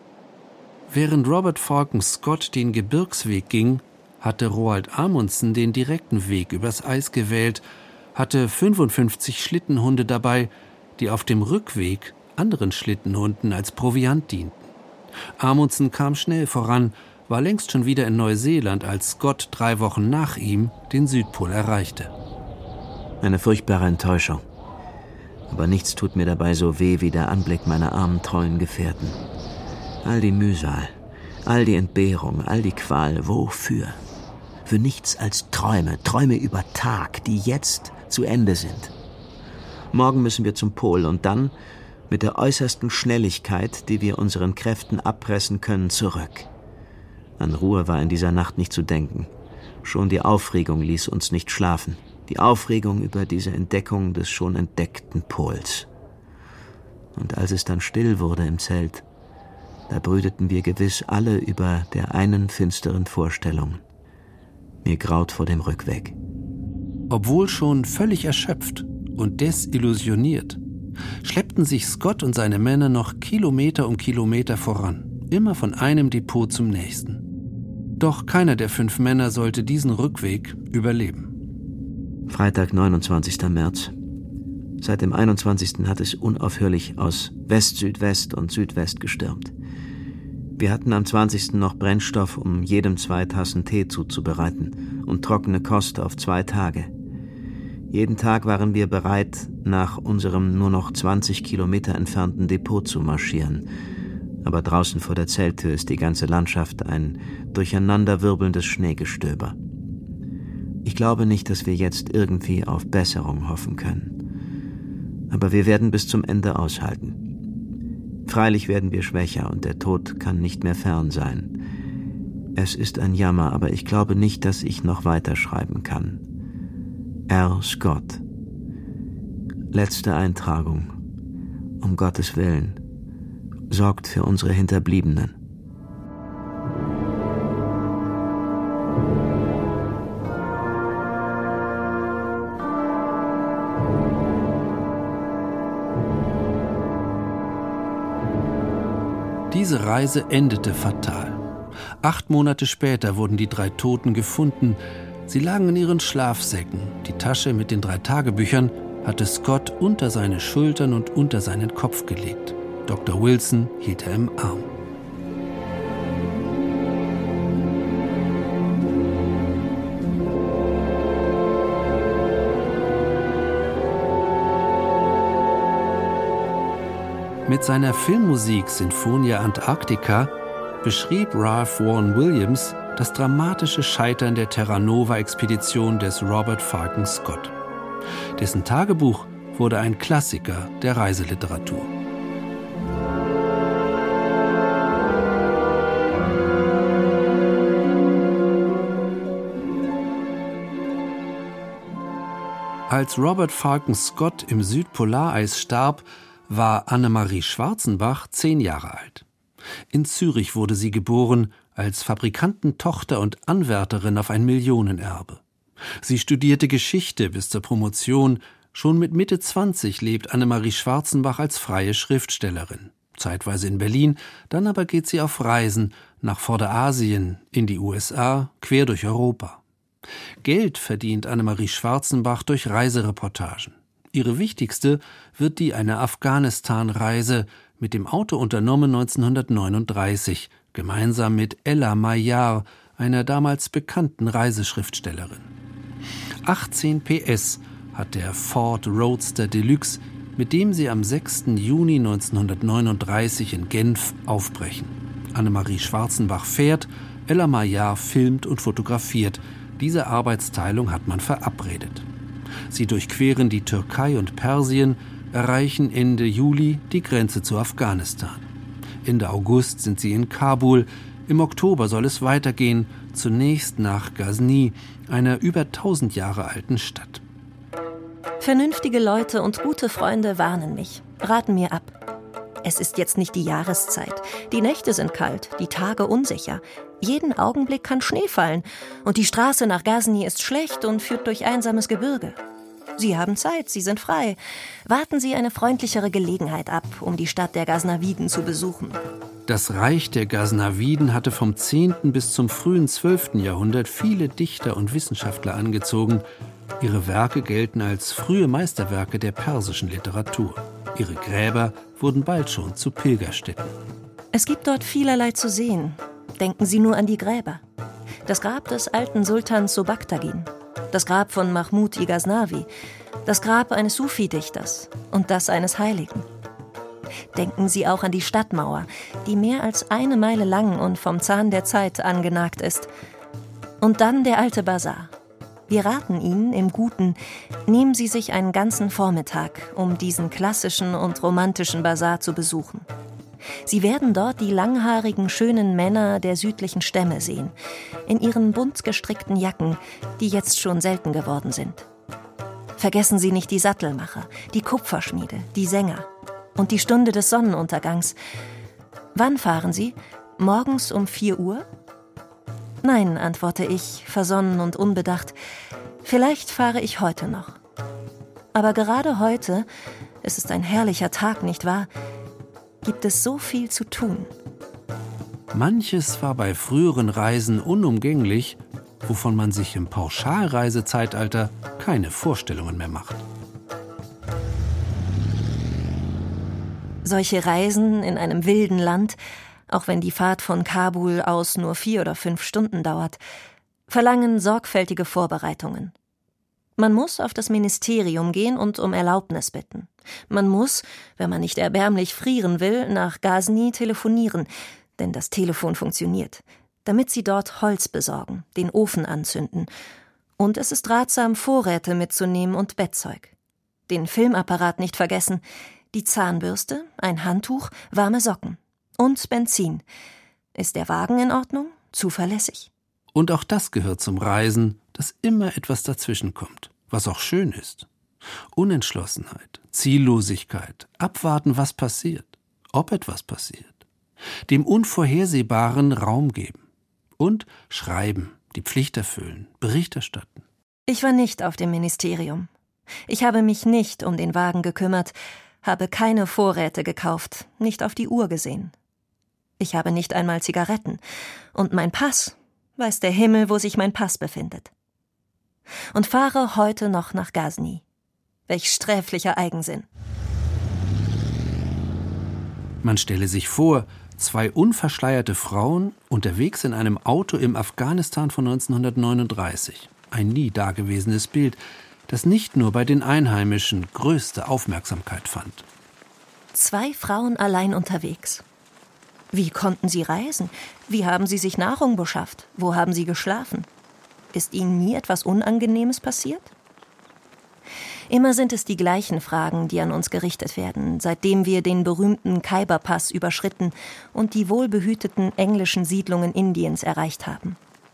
[SPEAKER 2] Während Robert Falcon Scott den Gebirgsweg ging, hatte Roald Amundsen den direkten Weg übers Eis gewählt, hatte 55 Schlittenhunde dabei, die auf dem Rückweg anderen Schlittenhunden als Proviant dienten. Amundsen kam schnell voran, war längst schon wieder in Neuseeland, als Scott 3 Wochen nach ihm den Südpol erreichte.
[SPEAKER 3] Eine furchtbare Enttäuschung. Aber nichts tut mir dabei so weh wie der Anblick meiner armen, treuen Gefährten. All die Mühsal, all die Entbehrung, all die Qual, wofür? Für nichts als Träume über Tag, die jetzt zu Ende sind. Morgen müssen wir zum Pol und dann, mit der äußersten Schnelligkeit, die wir unseren Kräften abpressen können, zurück. An Ruhe war in dieser Nacht nicht zu denken. Schon die Aufregung ließ uns nicht schlafen. Die Aufregung über diese Entdeckung des schon entdeckten Pols. Und als es dann still wurde im Zelt, da brüteten wir gewiss alle über der einen finsteren Vorstellung. Mir graut vor dem Rückweg.
[SPEAKER 2] Obwohl schon völlig erschöpft und desillusioniert, schleppten sich Scott und seine Männer noch Kilometer um Kilometer voran, immer von einem Depot zum nächsten. Doch keiner der 5 Männer sollte diesen Rückweg überleben.
[SPEAKER 3] Freitag, 29. März. Seit dem 21. hat es unaufhörlich aus West-Südwest und Südwest gestürmt. Wir hatten am 20. noch Brennstoff, um jedem 2 Tassen Tee zuzubereiten und trockene Kost auf 2 Tage. Jeden Tag waren wir bereit, nach unserem nur noch 20 Kilometer entfernten Depot zu marschieren. Aber draußen vor der Zelttür ist die ganze Landschaft ein durcheinanderwirbelndes Schneegestöber. Ich glaube nicht, dass wir jetzt irgendwie auf Besserung hoffen können. Aber wir werden bis zum Ende aushalten. Freilich werden wir schwächer und der Tod kann nicht mehr fern sein. Es ist ein Jammer, aber ich glaube nicht, dass ich noch weiterschreiben kann. R. Scott. Letzte Eintragung. Um Gottes Willen. Sorgt für unsere Hinterbliebenen.
[SPEAKER 2] Diese Reise endete fatal. 8 Monate später wurden die 3 Toten gefunden. Sie lagen in ihren Schlafsäcken. Die Tasche mit den 3 Tagebüchern hatte Scott unter seine Schultern und unter seinen Kopf gelegt. Dr. Wilson hielt er im Arm. Mit seiner Filmmusik Sinfonia Antarctica beschrieb Ralph Vaughan Williams das dramatische Scheitern der Terra-Nova-Expedition des Robert Falcon Scott. Dessen Tagebuch wurde ein Klassiker der Reiseliteratur. Als Robert Falcon Scott im Südpolareis starb, war Annemarie Schwarzenbach 10 Jahre alt. In Zürich wurde sie geboren, als Fabrikantentochter und Anwärterin auf ein Millionenerbe. Sie studierte Geschichte bis zur Promotion. Schon mit Mitte 20 lebt Annemarie Schwarzenbach als freie Schriftstellerin. Zeitweise in Berlin, dann aber geht sie auf Reisen nach Vorderasien, in die USA, quer durch Europa. Geld verdient Annemarie Schwarzenbach durch Reisereportagen. Ihre wichtigste wird die einer Afghanistan-Reise mit dem Auto unternommen 1939, gemeinsam mit Ella Maillard, einer damals bekannten Reiseschriftstellerin. 18 PS hat der Ford Roadster Deluxe, mit dem sie am 6. Juni 1939 in Genf aufbrechen. Annemarie Schwarzenbach fährt, Ella Maillard filmt und fotografiert. Diese Arbeitsteilung hat man verabredet. Sie durchqueren die Türkei und Persien, erreichen Ende Juli die Grenze zu Afghanistan. Ende August sind sie in Kabul. Im Oktober soll es weitergehen, zunächst nach Ghazni, einer über 1000 Jahre alten Stadt.
[SPEAKER 14] Vernünftige Leute und gute Freunde warnen mich, raten mir ab. Es ist jetzt nicht die Jahreszeit. Die Nächte sind kalt, die Tage unsicher. Jeden Augenblick kann Schnee fallen und die Straße nach Ghazni ist schlecht und führt durch einsames Gebirge. Sie haben Zeit, Sie sind frei. Warten Sie eine freundlichere Gelegenheit ab, um die Stadt der Ghaznaviden zu besuchen.
[SPEAKER 2] Das Reich der Ghaznaviden hatte vom 10. bis zum frühen 12. Jahrhundert viele Dichter und Wissenschaftler angezogen. Ihre Werke gelten als frühe Meisterwerke der persischen Literatur. Ihre Gräber wurden bald schon zu Pilgerstätten.
[SPEAKER 14] Es gibt dort vielerlei zu sehen. Denken Sie nur an die Gräber. Das Grab des alten Sultans Sobakhtagin, das Grab von Mahmud-i Ghaznavi, das Grab eines Sufi-Dichters und das eines Heiligen. Denken Sie auch an die Stadtmauer, die mehr als 1 Meile lang und vom Zahn der Zeit angenagt ist. Und dann der alte Basar. Wir raten Ihnen im Guten, nehmen Sie sich einen ganzen Vormittag, um diesen klassischen und romantischen Basar zu besuchen. Sie werden dort die langhaarigen, schönen Männer der südlichen Stämme sehen, in ihren bunt gestrickten Jacken, die jetzt schon selten geworden sind. Vergessen Sie nicht die Sattelmacher, die Kupferschmiede, die Sänger und die Stunde des Sonnenuntergangs. Wann fahren Sie? Morgens um 4 Uhr? Nein, antworte ich, versonnen und unbedacht. Vielleicht fahre ich heute noch. Aber gerade heute, es ist ein herrlicher Tag, nicht wahr? Gibt es so viel zu tun.
[SPEAKER 2] Manches war bei früheren Reisen unumgänglich, wovon man sich im Pauschalreisezeitalter keine Vorstellungen mehr macht.
[SPEAKER 14] Solche Reisen in einem wilden Land, auch wenn die Fahrt von Kabul aus nur 4 oder 5 Stunden dauert, verlangen sorgfältige Vorbereitungen. Man muss auf das Ministerium gehen und um Erlaubnis bitten. Man muss, wenn man nicht erbärmlich frieren will, nach Ghazni telefonieren, denn das Telefon funktioniert, damit sie dort Holz besorgen, den Ofen anzünden. Und es ist ratsam, Vorräte mitzunehmen und Bettzeug. Den Filmapparat nicht vergessen, die Zahnbürste, ein Handtuch, warme Socken und Benzin. Ist der Wagen in Ordnung? Zuverlässig?
[SPEAKER 2] Und auch das gehört zum Reisen, dass immer etwas dazwischenkommt, was auch schön ist. Unentschlossenheit, Ziellosigkeit, abwarten, was passiert, ob etwas passiert. Dem Unvorhersehbaren Raum geben. Und schreiben, die Pflicht erfüllen, Bericht erstatten.
[SPEAKER 14] Ich war nicht auf dem Ministerium. Ich habe mich nicht um den Wagen gekümmert, habe keine Vorräte gekauft, nicht auf die Uhr gesehen. Ich habe nicht einmal Zigaretten. Und mein Pass, weiß der Himmel, wo sich mein Pass befindet. Und fahre heute noch nach Ghazni. Welch sträflicher Eigensinn.
[SPEAKER 2] Man stelle sich vor, 2 unverschleierte Frauen unterwegs in einem Auto im Afghanistan von 1939. Ein nie dagewesenes Bild, das nicht nur bei den Einheimischen größte Aufmerksamkeit fand.
[SPEAKER 14] 2 Frauen allein unterwegs. Wie konnten sie reisen? Wie haben sie sich Nahrung beschafft? Wo haben sie geschlafen? Ist ihnen nie etwas Unangenehmes passiert? Immer sind es die gleichen Fragen, die an uns gerichtet werden, seitdem wir den berühmten Khyber-Pass überschritten und die wohlbehüteten englischen Siedlungen Indiens erreicht haben.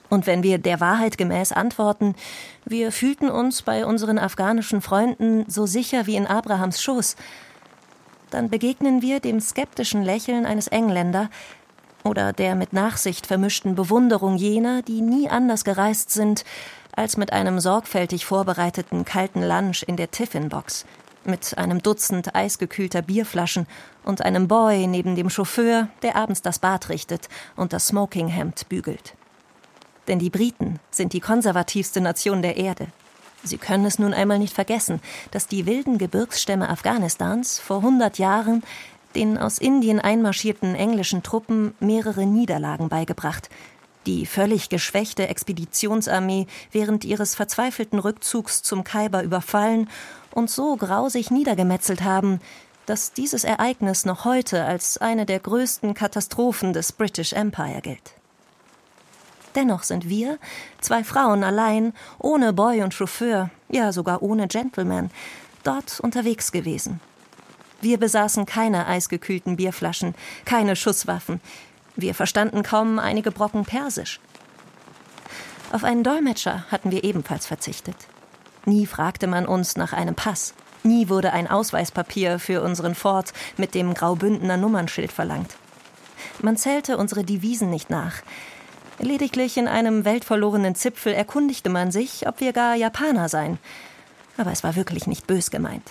[SPEAKER 14] Und wenn wir der Wahrheit gemäß antworten, wir fühlten uns bei unseren afghanischen Freunden so sicher wie in Abrahams Schoß, dann begegnen wir dem skeptischen Lächeln eines Engländer oder der mit Nachsicht vermischten Bewunderung jener, die nie anders gereist sind, als mit einem sorgfältig vorbereiteten kalten Lunch in der Tiffin-Box, mit einem Dutzend eisgekühlter Bierflaschen und einem Boy neben dem Chauffeur, der abends das Bad richtet und das Smokinghemd bügelt. Denn die Briten sind die konservativste Nation der Erde. Sie können es nun einmal nicht vergessen, dass die wilden Gebirgsstämme Afghanistans vor 100 Jahren den aus Indien einmarschierten englischen Truppen mehrere Niederlagen beigebracht, die völlig geschwächte Expeditionsarmee während ihres verzweifelten Rückzugs zum Khyber überfallen und so grausig niedergemetzelt haben, dass dieses Ereignis noch heute als eine der größten Katastrophen des British Empire gilt. Dennoch sind wir, 2 Frauen allein, ohne Boy und Chauffeur, ja sogar ohne Gentleman, dort unterwegs gewesen. Wir besaßen keine eisgekühlten Bierflaschen, keine Schusswaffen. Wir verstanden kaum einige Brocken Persisch. Auf einen Dolmetscher hatten wir ebenfalls verzichtet. Nie fragte man uns nach einem Pass. Nie wurde ein Ausweispapier für unseren Ford mit dem Graubündener Nummernschild verlangt. Man zählte unsere Devisen nicht nach. Lediglich in einem weltverlorenen Zipfel erkundigte man sich, ob wir gar Japaner seien. Aber es war wirklich nicht bös gemeint.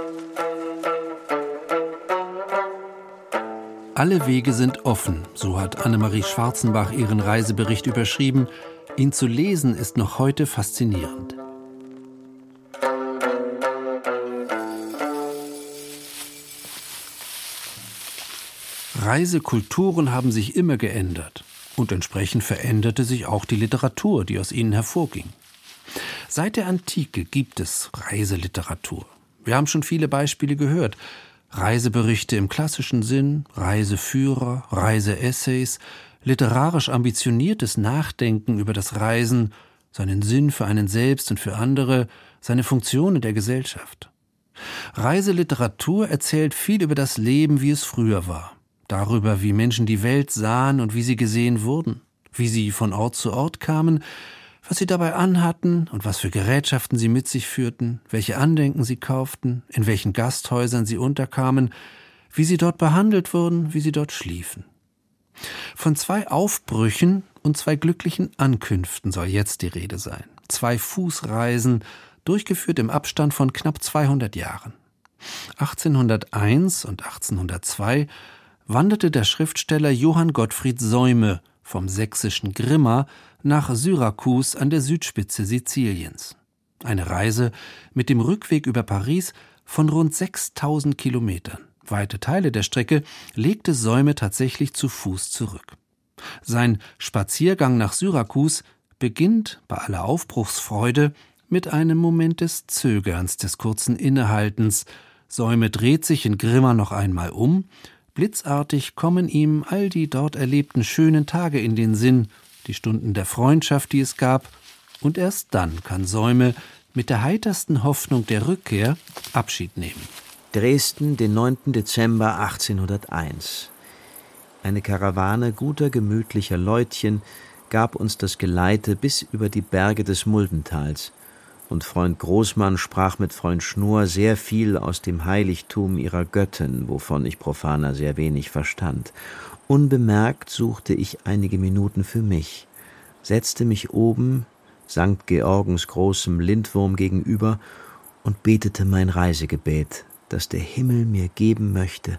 [SPEAKER 2] Alle Wege sind offen, so hat Annemarie Schwarzenbach ihren Reisebericht überschrieben. Ihn zu lesen ist noch heute faszinierend. Reisekulturen haben sich immer geändert. Und entsprechend veränderte sich auch die Literatur, die aus ihnen hervorging. Seit der Antike gibt es Reiseliteratur. Wir haben schon viele Beispiele gehört. Reiseberichte im klassischen Sinn, Reiseführer, Reiseessays, literarisch ambitioniertes Nachdenken über das Reisen, seinen Sinn für einen selbst und für andere, seine Funktion in der Gesellschaft. Reiseliteratur erzählt viel über das Leben, wie es früher war. Darüber, wie Menschen die Welt sahen und wie sie gesehen wurden, wie sie von Ort zu Ort kamen, was sie dabei anhatten und was für Gerätschaften sie mit sich führten, welche Andenken sie kauften, in welchen Gasthäusern sie unterkamen, wie sie dort behandelt wurden, wie sie dort schliefen. Von 2 Aufbrüchen und 2 glücklichen Ankünften soll jetzt die Rede sein. 2 Fußreisen, durchgeführt im Abstand von knapp 200 Jahren. 1801 und 1802 wanderte der Schriftsteller Johann Gottfried Säume vom sächsischen Grimma nach Syrakus an der Südspitze Siziliens. Eine Reise mit dem Rückweg über Paris von rund 6000 Kilometern. Weite Teile der Strecke legte Säume tatsächlich zu Fuß zurück. Sein Spaziergang nach Syrakus beginnt bei aller Aufbruchsfreude mit einem Moment des Zögerns, des kurzen Innehaltens. Säume dreht sich in Grimma noch einmal um. Blitzartig kommen ihm all die dort erlebten schönen Tage in den Sinn, die Stunden der Freundschaft, die es gab, und erst dann kann Säume mit der heitersten Hoffnung der Rückkehr Abschied nehmen.
[SPEAKER 3] Dresden, den 9. Dezember 1801. Eine Karawane guter, gemütlicher Leutchen gab uns das Geleite bis über die Berge des Muldentals, und Freund Großmann sprach mit Freund Schnur sehr viel aus dem Heiligtum ihrer Göttin, wovon ich Profaner sehr wenig verstand. Unbemerkt suchte ich einige Minuten für mich, setzte mich oben, St. Georgens großem Lindwurm gegenüber und betete mein Reisegebet, das der Himmel mir geben möchte.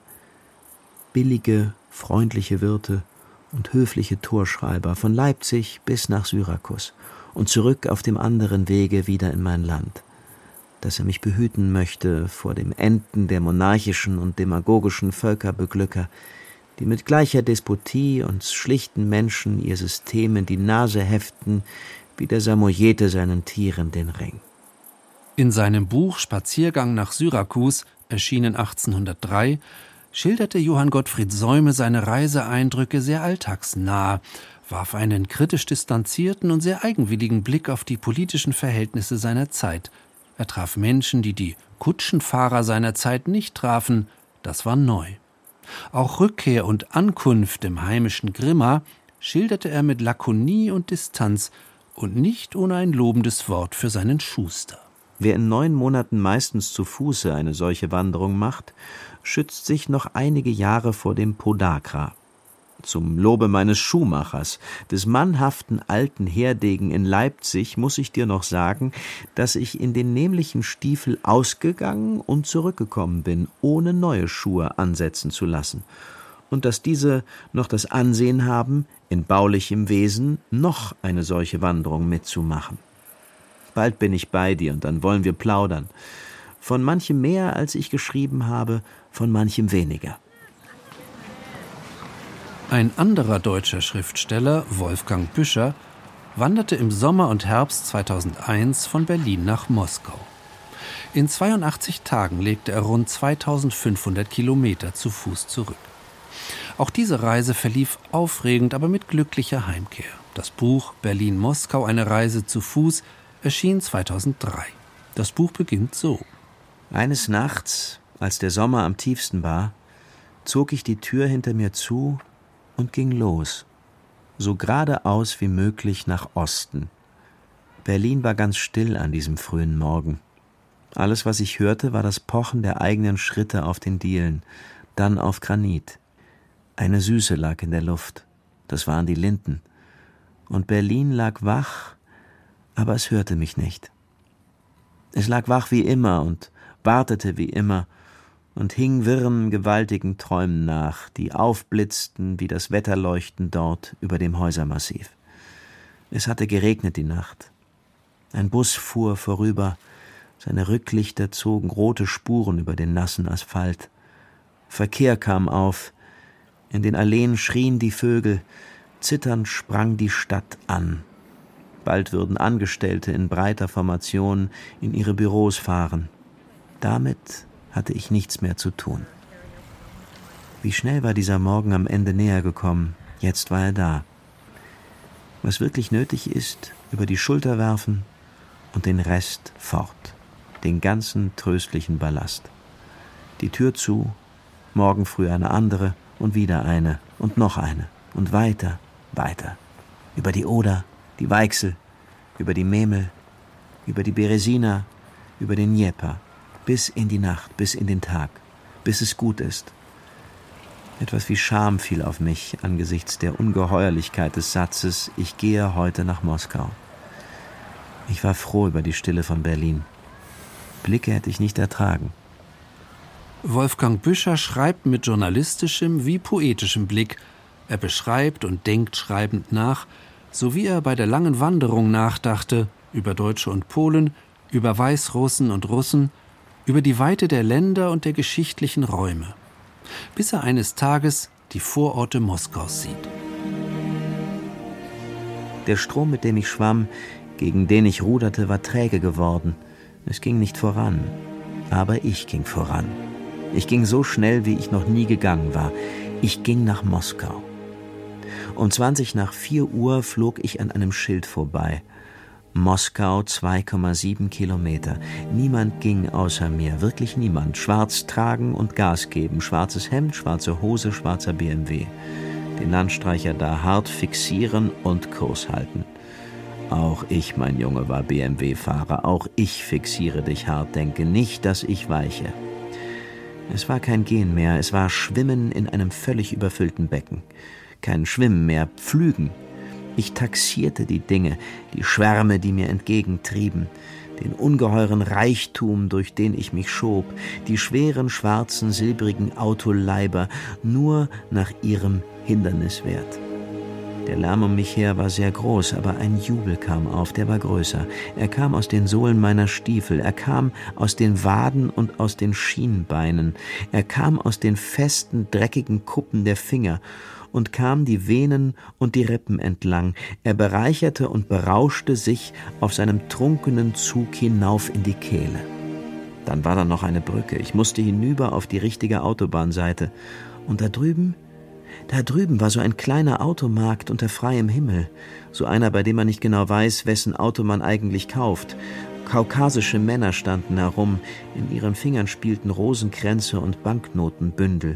[SPEAKER 3] Billige, freundliche Wirte und höfliche Torschreiber von Leipzig bis nach Syrakus und zurück auf dem anderen Wege wieder in mein Land, dass er mich behüten möchte vor dem Enden der monarchischen und demagogischen Völkerbeglücker, die mit gleicher Despotie uns schlichten Menschen ihr System in die Nase heften, wie der Samojete seinen Tieren den Ring.
[SPEAKER 2] In seinem Buch Spaziergang nach Syrakus, erschienen 1803, schilderte Johann Gottfried Säume seine Reiseeindrücke sehr alltagsnah, warf einen kritisch distanzierten und sehr eigenwilligen Blick auf die politischen Verhältnisse seiner Zeit. Er traf Menschen, die die Kutschenfahrer seiner Zeit nicht trafen, das war neu. Auch Rückkehr und Ankunft im heimischen Grimma schilderte er mit Lakonie und Distanz und nicht ohne ein lobendes Wort für seinen Schuster.
[SPEAKER 3] Wer in 9 Monaten meistens zu Fuße eine solche Wanderung macht, schützt sich noch einige Jahre vor dem Podagra. Zum Lobe meines Schuhmachers, des mannhaften alten Herdegen in Leipzig, muss ich dir noch sagen, dass ich in den nämlichen Stiefel ausgegangen und zurückgekommen bin, ohne neue Schuhe ansetzen zu lassen, und dass diese noch das Ansehen haben, in baulichem Wesen noch eine solche Wanderung mitzumachen. Bald bin ich bei dir, und dann wollen wir plaudern. Von manchem mehr, als ich geschrieben habe, von manchem weniger.
[SPEAKER 2] Ein anderer deutscher Schriftsteller, Wolfgang Büscher, wanderte im Sommer und Herbst 2001 von Berlin nach Moskau. In 82 Tagen legte er rund 2500 Kilometer zu Fuß zurück. Auch diese Reise verlief aufregend, aber mit glücklicher Heimkehr. Das Buch Berlin-Moskau, eine Reise zu Fuß, erschien 2003. Das Buch beginnt so.
[SPEAKER 3] Eines Nachts, als der Sommer am tiefsten war, zog ich die Tür hinter mir zu und ging los, so geradeaus wie möglich nach Osten. Berlin war ganz still an diesem frühen Morgen. Alles, was ich hörte, war das Pochen der eigenen Schritte auf den Dielen, dann auf Granit. Eine Süße lag in der Luft, das waren die Linden. Und Berlin lag wach, aber es hörte mich nicht. Es lag wach wie immer und wartete wie immer und hing wirren, gewaltigen Träumen nach, die aufblitzten wie das Wetterleuchten dort über dem Häusermassiv. Es hatte geregnet die Nacht. Ein Bus fuhr vorüber, seine Rücklichter zogen rote Spuren über den nassen Asphalt. Verkehr kam auf, in den Alleen schrien die Vögel, zitternd sprang die Stadt an. Bald würden Angestellte in breiter Formation in ihre Büros fahren. Damit hatte ich nichts mehr zu tun. Wie schnell war dieser Morgen am Ende näher gekommen, jetzt war er da. Was wirklich nötig ist, über die Schulter werfen und den Rest fort, den ganzen tröstlichen Ballast. Die Tür zu, morgen früh eine andere und wieder eine und noch eine und weiter, weiter, über die Oder, die Weichsel, über die Memel, über die Beresina, über den Dnieper, bis in die Nacht, bis in den Tag, bis es gut ist. Etwas wie Scham fiel auf mich angesichts der Ungeheuerlichkeit des Satzes, ich gehe heute nach Moskau. Ich war froh über die Stille von Berlin. Blicke hätte ich nicht ertragen.
[SPEAKER 2] Wolfgang Büscher schreibt mit journalistischem wie poetischem Blick. Er beschreibt und denkt schreibend nach, so wie er bei der langen Wanderung nachdachte, über Deutsche und Polen, über Weißrussen und Russen, über die Weite der Länder und der geschichtlichen Räume, bis er eines Tages die Vororte Moskaus sieht.
[SPEAKER 3] Der Strom, mit dem ich schwamm, gegen den ich ruderte, war träge geworden. Es ging nicht voran, aber ich ging voran. Ich ging so schnell, wie ich noch nie gegangen war. Ich ging nach Moskau. Um 4:20 flog ich an einem Schild vorbei. Moskau 2,7 Kilometer. Niemand ging außer mir, wirklich niemand. Schwarz tragen und Gas geben, schwarzes Hemd, schwarze Hose, schwarzer BMW. Den Landstreicher da hart fixieren und Kurs halten. Auch ich, mein Junge, war BMW-Fahrer. Auch ich fixiere dich hart, denke nicht, dass ich weiche. Es war kein Gehen mehr, es war Schwimmen in einem völlig überfüllten Becken. Kein Schwimmen mehr, Pflügen. Ich taxierte die Dinge, die Schwärme, die mir entgegentrieben, den ungeheuren Reichtum, durch den ich mich schob, die schweren, schwarzen, silbrigen Autoleiber, nur nach ihrem Hinderniswert. Der Lärm um mich her war sehr groß, aber ein Jubel kam auf, der war größer. Er kam aus den Sohlen meiner Stiefel, er kam aus den Waden und aus den Schienbeinen, er kam aus den festen, dreckigen Kuppen der Finger und kam die Venen und die Rippen entlang. Er bereicherte und berauschte sich auf seinem trunkenen Zug hinauf in die Kehle. Dann war da noch eine Brücke. Ich musste hinüber auf die richtige Autobahnseite. Und da drüben war so ein kleiner Automarkt unter freiem Himmel. So einer, bei dem man nicht genau weiß, wessen Auto man eigentlich kauft. Kaukasische Männer standen herum. In ihren Fingern spielten Rosenkränze und Banknotenbündel.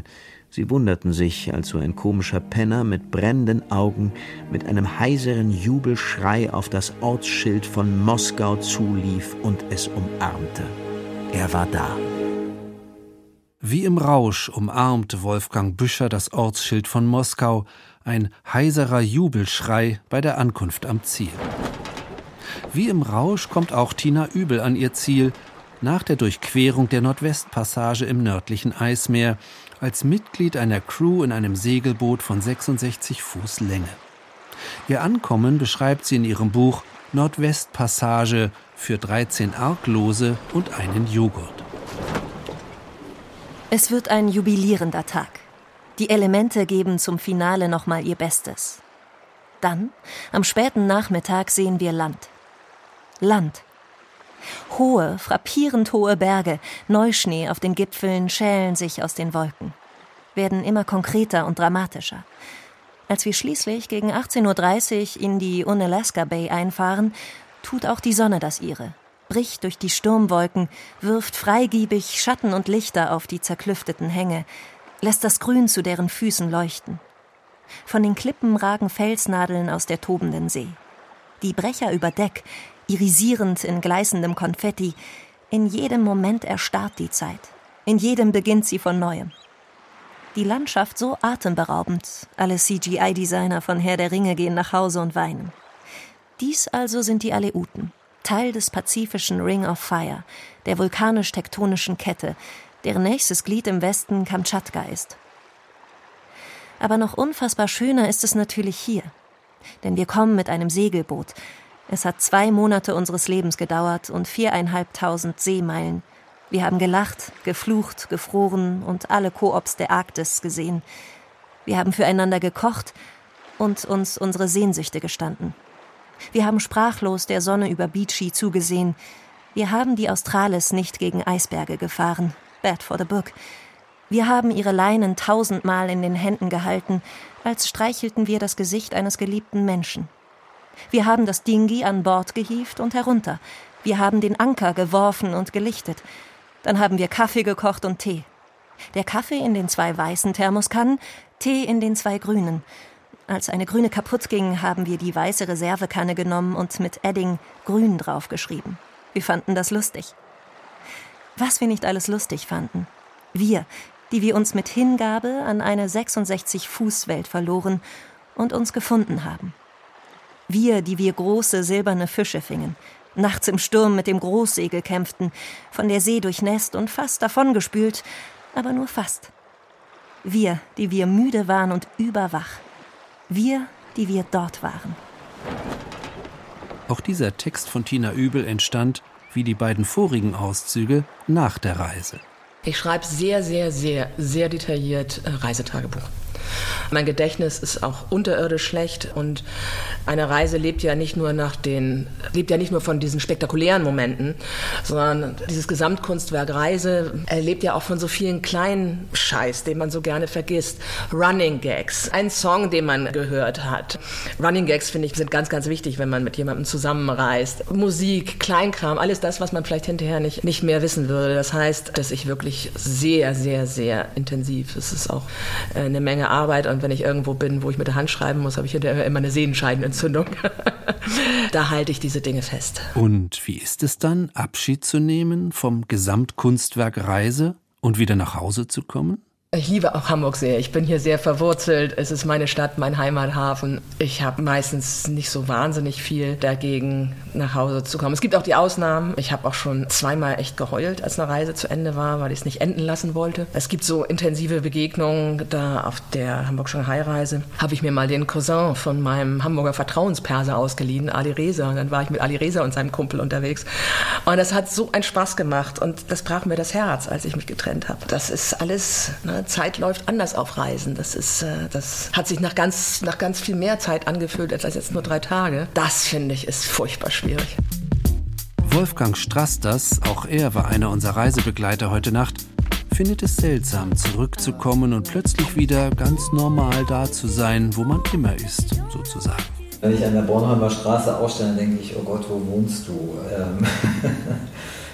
[SPEAKER 3] Sie wunderten sich, als so ein komischer Penner mit brennenden Augen, mit einem heiseren Jubelschrei auf das Ortsschild von Moskau zulief und es umarmte. Er war da.
[SPEAKER 2] Wie im Rausch umarmte Wolfgang Büscher das Ortsschild von Moskau, ein heiserer Jubelschrei bei der Ankunft am Ziel. Wie im Rausch kommt auch Tina Übel an ihr Ziel, nach der Durchquerung der Nordwestpassage im nördlichen Eismeer, als Mitglied einer Crew in einem Segelboot von 66 Fuß Länge. Ihr Ankommen beschreibt sie in ihrem Buch Nordwestpassage für 13 Arglose und einen Joghurt.
[SPEAKER 14] Es wird ein jubilierender Tag. Die Elemente geben zum Finale nochmal ihr Bestes. Dann, am späten Nachmittag, sehen wir Land. Land. Hohe, frappierend hohe Berge, Neuschnee auf den Gipfeln schälen sich aus den Wolken, werden immer konkreter und dramatischer. Als wir schließlich gegen 18:30 Uhr in die Unalaska Bay einfahren, tut auch die Sonne das ihre, bricht durch die Sturmwolken, wirft freigiebig Schatten und Lichter auf die zerklüfteten Hänge, lässt das Grün zu deren Füßen leuchten. Von den Klippen ragen Felsnadeln aus der tobenden See. Die Brecher über Deck, irisierend in gleißendem Konfetti, in jedem Moment erstarrt die Zeit, in jedem beginnt sie von Neuem. Die Landschaft so atemberaubend, alle CGI-Designer von Herr der Ringe gehen nach Hause und weinen. Dies also sind die Aleuten, Teil des pazifischen Ring of Fire, der vulkanisch-tektonischen Kette, deren nächstes Glied im Westen Kamtschatka ist. Aber noch unfassbar schöner ist es natürlich hier, denn wir kommen mit einem Segelboot. Es hat 2 Monate unseres Lebens gedauert und 4.500 Seemeilen. Wir haben gelacht, geflucht, gefroren und alle Koops der Arktis gesehen. Wir haben füreinander gekocht und uns unsere Sehnsüchte gestanden. Wir haben sprachlos der Sonne über Beachy zugesehen. Wir haben die Australis nicht gegen Eisberge gefahren. Bad for the book. Wir haben ihre Leinen 1000-mal in den Händen gehalten, als streichelten wir das Gesicht eines geliebten Menschen. Wir haben das Dinghy an Bord gehievt und herunter. Wir haben den Anker geworfen und gelichtet. Dann haben wir Kaffee gekocht und Tee. Der Kaffee in den 2 weißen Thermoskannen, Tee in den 2 grünen. Als eine grüne kaputt ging, haben wir die weiße Reservekanne genommen und mit Edding grün draufgeschrieben. Wir fanden das lustig. Was wir nicht alles lustig fanden. Wir, die wir uns mit Hingabe an eine 66-Fuß-Welt verloren und uns gefunden haben. Wir, die wir große silberne Fische fingen, nachts im Sturm mit dem Großsegel kämpften, von der See durchnässt und fast davongespült, aber nur fast. Wir, die wir müde waren und überwach. Wir, die wir dort waren.
[SPEAKER 2] Auch dieser Text von Tina Übel entstand, wie die beiden vorigen Auszüge, nach der Reise.
[SPEAKER 4] Ich schreibe sehr, sehr, sehr, sehr detailliert Reisetagebuch. Mein Gedächtnis ist auch unterirdisch schlecht und eine Reise lebt ja nicht nur von diesen spektakulären Momenten, sondern dieses Gesamtkunstwerk Reise lebt ja auch von so vielen kleinen Scheiß, den man so gerne vergisst. Running Gags, ein Song, den man gehört hat. Running Gags, finde ich, sind ganz, ganz wichtig, wenn man mit jemandem zusammenreist. Musik, Kleinkram, alles das, was man vielleicht hinterher nicht mehr wissen würde. Das heißt, dass ich wirklich sehr, sehr, sehr intensiv, es ist auch eine Menge Arbeit, und wenn ich irgendwo bin, wo ich mit der Hand schreiben muss, habe ich hinterher immer eine Sehenscheidenentzündung. Da halte ich diese Dinge fest.
[SPEAKER 2] Und wie ist es dann, Abschied zu nehmen vom Gesamtkunstwerk Reise und wieder nach Hause zu kommen?
[SPEAKER 4] Ich liebe auch Hamburg sehr. Ich bin hier sehr verwurzelt. Es ist meine Stadt, mein Heimathafen. Ich habe meistens nicht so wahnsinnig viel dagegen, nach Hause zu kommen. Es gibt auch die Ausnahmen. Ich habe auch schon 2-mal echt geheult, als eine Reise zu Ende war, weil ich es nicht enden lassen wollte. Es gibt so intensive Begegnungen. Da auf der Hamburg-Shanghai-Reise habe ich mir mal den Cousin von meinem Hamburger Vertrauensperser ausgeliehen, Ali Reza. Und dann war ich mit Ali Reza und seinem Kumpel unterwegs. Und das hat so einen Spaß gemacht. Und das brach mir das Herz, als ich mich getrennt habe. Das ist alles... Zeit läuft anders auf Reisen. Das hat sich nach ganz viel mehr Zeit angefühlt, als jetzt nur 3 Tage. Das, finde ich, ist furchtbar schwierig.
[SPEAKER 2] Wolfgang Strasters, auch er war einer unserer Reisebegleiter heute Nacht, findet es seltsam, zurückzukommen und plötzlich wieder ganz normal da zu sein, wo man immer ist, sozusagen.
[SPEAKER 10] Wenn ich an der Bornholmer Straße ausstehe, dann denke ich, oh Gott, wo wohnst du?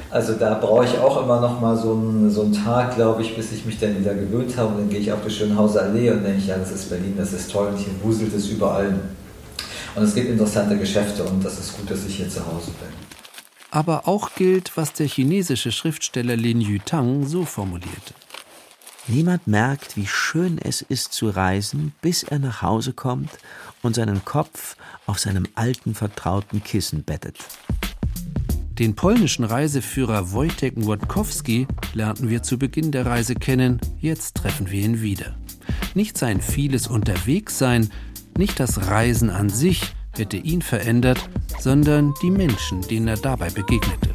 [SPEAKER 10] Also da brauche ich auch immer noch mal so einen Tag, glaube ich, bis ich mich dann wieder gewöhnt habe. Und dann gehe ich auf die Schönhauser Allee und denke, ja, das ist Berlin, das ist toll und hier wuselt es überall. Und es gibt interessante Geschäfte und das ist gut, dass ich hier zu Hause bin.
[SPEAKER 2] Aber auch gilt, was der chinesische Schriftsteller Lin Yutang so formulierte.
[SPEAKER 3] Niemand merkt, wie schön es ist zu reisen, bis er nach Hause kommt und seinen Kopf auf seinem alten, vertrauten Kissen bettet.
[SPEAKER 2] Den polnischen Reiseführer Wojtek Młotkowski lernten wir zu Beginn der Reise kennen, jetzt treffen wir ihn wieder. Nicht sein vieles Unterwegssein, nicht das Reisen an sich hätte ihn verändert, sondern die Menschen, denen er dabei begegnete.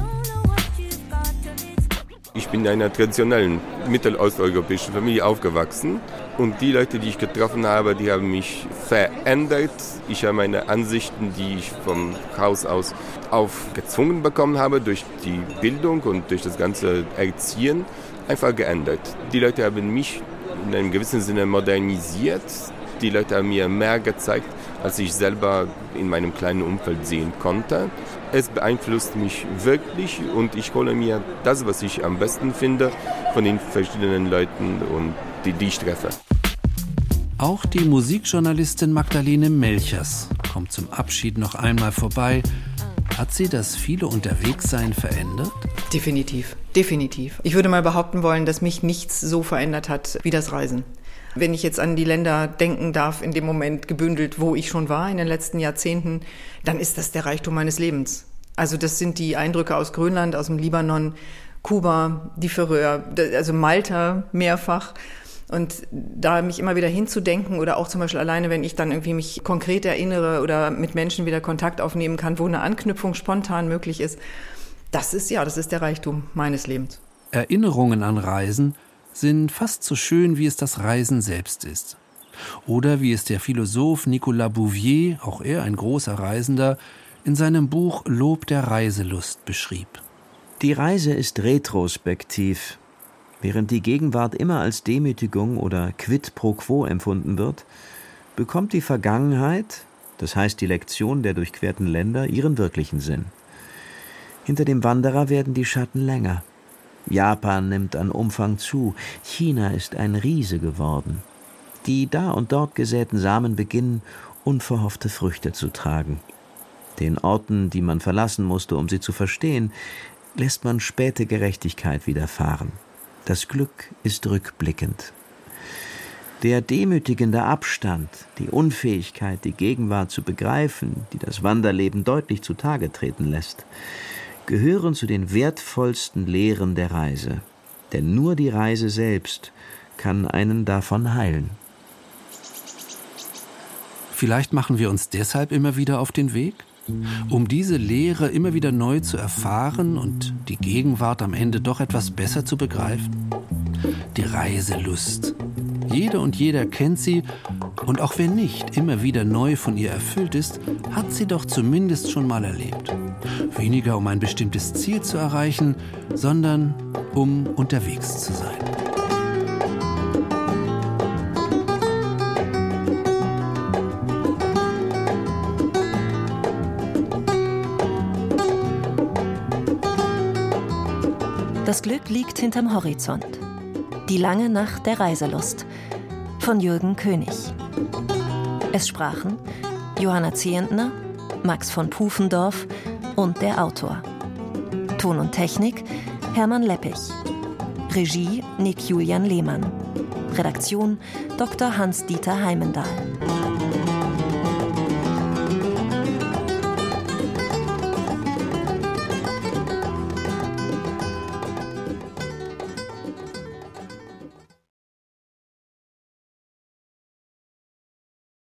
[SPEAKER 8] Ich bin in einer traditionellen mittelosteuropäischen Familie aufgewachsen und die Leute, die ich getroffen habe, die haben mich verändert. Ich habe meine Ansichten, die ich vom Haus aus aufgezwungen bekommen habe, durch die Bildung und durch das ganze Erziehen, einfach geändert. Die Leute haben mich in einem gewissen Sinne modernisiert. Die Leute haben mir mehr gezeigt, als ich selber in meinem kleinen Umfeld sehen konnte. Es beeinflusst mich wirklich und ich hole mir das, was ich am besten finde, von den verschiedenen Leuten, und die ich treffe.
[SPEAKER 2] Auch die Musikjournalistin Magdalene Melchers kommt zum Abschied noch einmal vorbei. Hat sie das viele Unterwegssein verändert?
[SPEAKER 6] Definitiv, definitiv. Ich würde mal behaupten wollen, dass mich nichts so verändert hat wie das Reisen. Wenn ich jetzt an die Länder denken darf, in dem Moment gebündelt, wo ich schon war in den letzten Jahrzehnten, dann ist das der Reichtum meines Lebens. Also das sind die Eindrücke aus Grönland, aus dem Libanon, Kuba, die Färöer, also Malta mehrfach. Und da mich immer wieder hinzudenken oder auch zum Beispiel alleine, wenn ich dann irgendwie mich konkret erinnere oder mit Menschen wieder Kontakt aufnehmen kann, wo eine Anknüpfung spontan möglich ist, das ist der Reichtum meines Lebens.
[SPEAKER 2] Erinnerungen an Reisen sind fast so schön, wie es das Reisen selbst ist. Oder wie es der Philosoph Nicolas Bouvier, auch er ein großer Reisender, in seinem Buch Lob der Reiselust beschrieb.
[SPEAKER 3] Die Reise ist retrospektiv. Während die Gegenwart immer als Demütigung oder quid pro quo empfunden wird, bekommt die Vergangenheit, das heißt die Lektion der durchquerten Länder, ihren wirklichen Sinn. Hinter dem Wanderer werden die Schatten länger. Japan nimmt an Umfang zu, China ist ein Riese geworden. Die da und dort gesäten Samen beginnen, unverhoffte Früchte zu tragen. Den Orten, die man verlassen musste, um sie zu verstehen, lässt man späte Gerechtigkeit widerfahren. Das Glück ist rückblickend. Der demütigende Abstand, die Unfähigkeit, die Gegenwart zu begreifen, die das Wanderleben deutlich zutage treten lässt, gehören zu den wertvollsten Lehren der Reise. Denn nur die Reise selbst kann einen davon heilen.
[SPEAKER 2] Vielleicht machen wir uns deshalb immer wieder auf den Weg? Um diese Lehre immer wieder neu zu erfahren und die Gegenwart am Ende doch etwas besser zu begreifen? Die Reiselust. Jede und jeder kennt sie, und auch wer nicht immer wieder neu von ihr erfüllt ist, hat sie doch zumindest schon mal erlebt. Weniger um ein bestimmtes Ziel zu erreichen, sondern um unterwegs zu sein.
[SPEAKER 14] Das Glück liegt hinterm Horizont. Die lange Nacht der Reiselust von Jürgen König. Es sprachen Johanna Zehentner, Max von Pufendorf und der Autor. Ton und Technik Hermann Leppich. Regie Nick Julian Lehmann. Redaktion Dr. Hans-Dieter Heimendahl.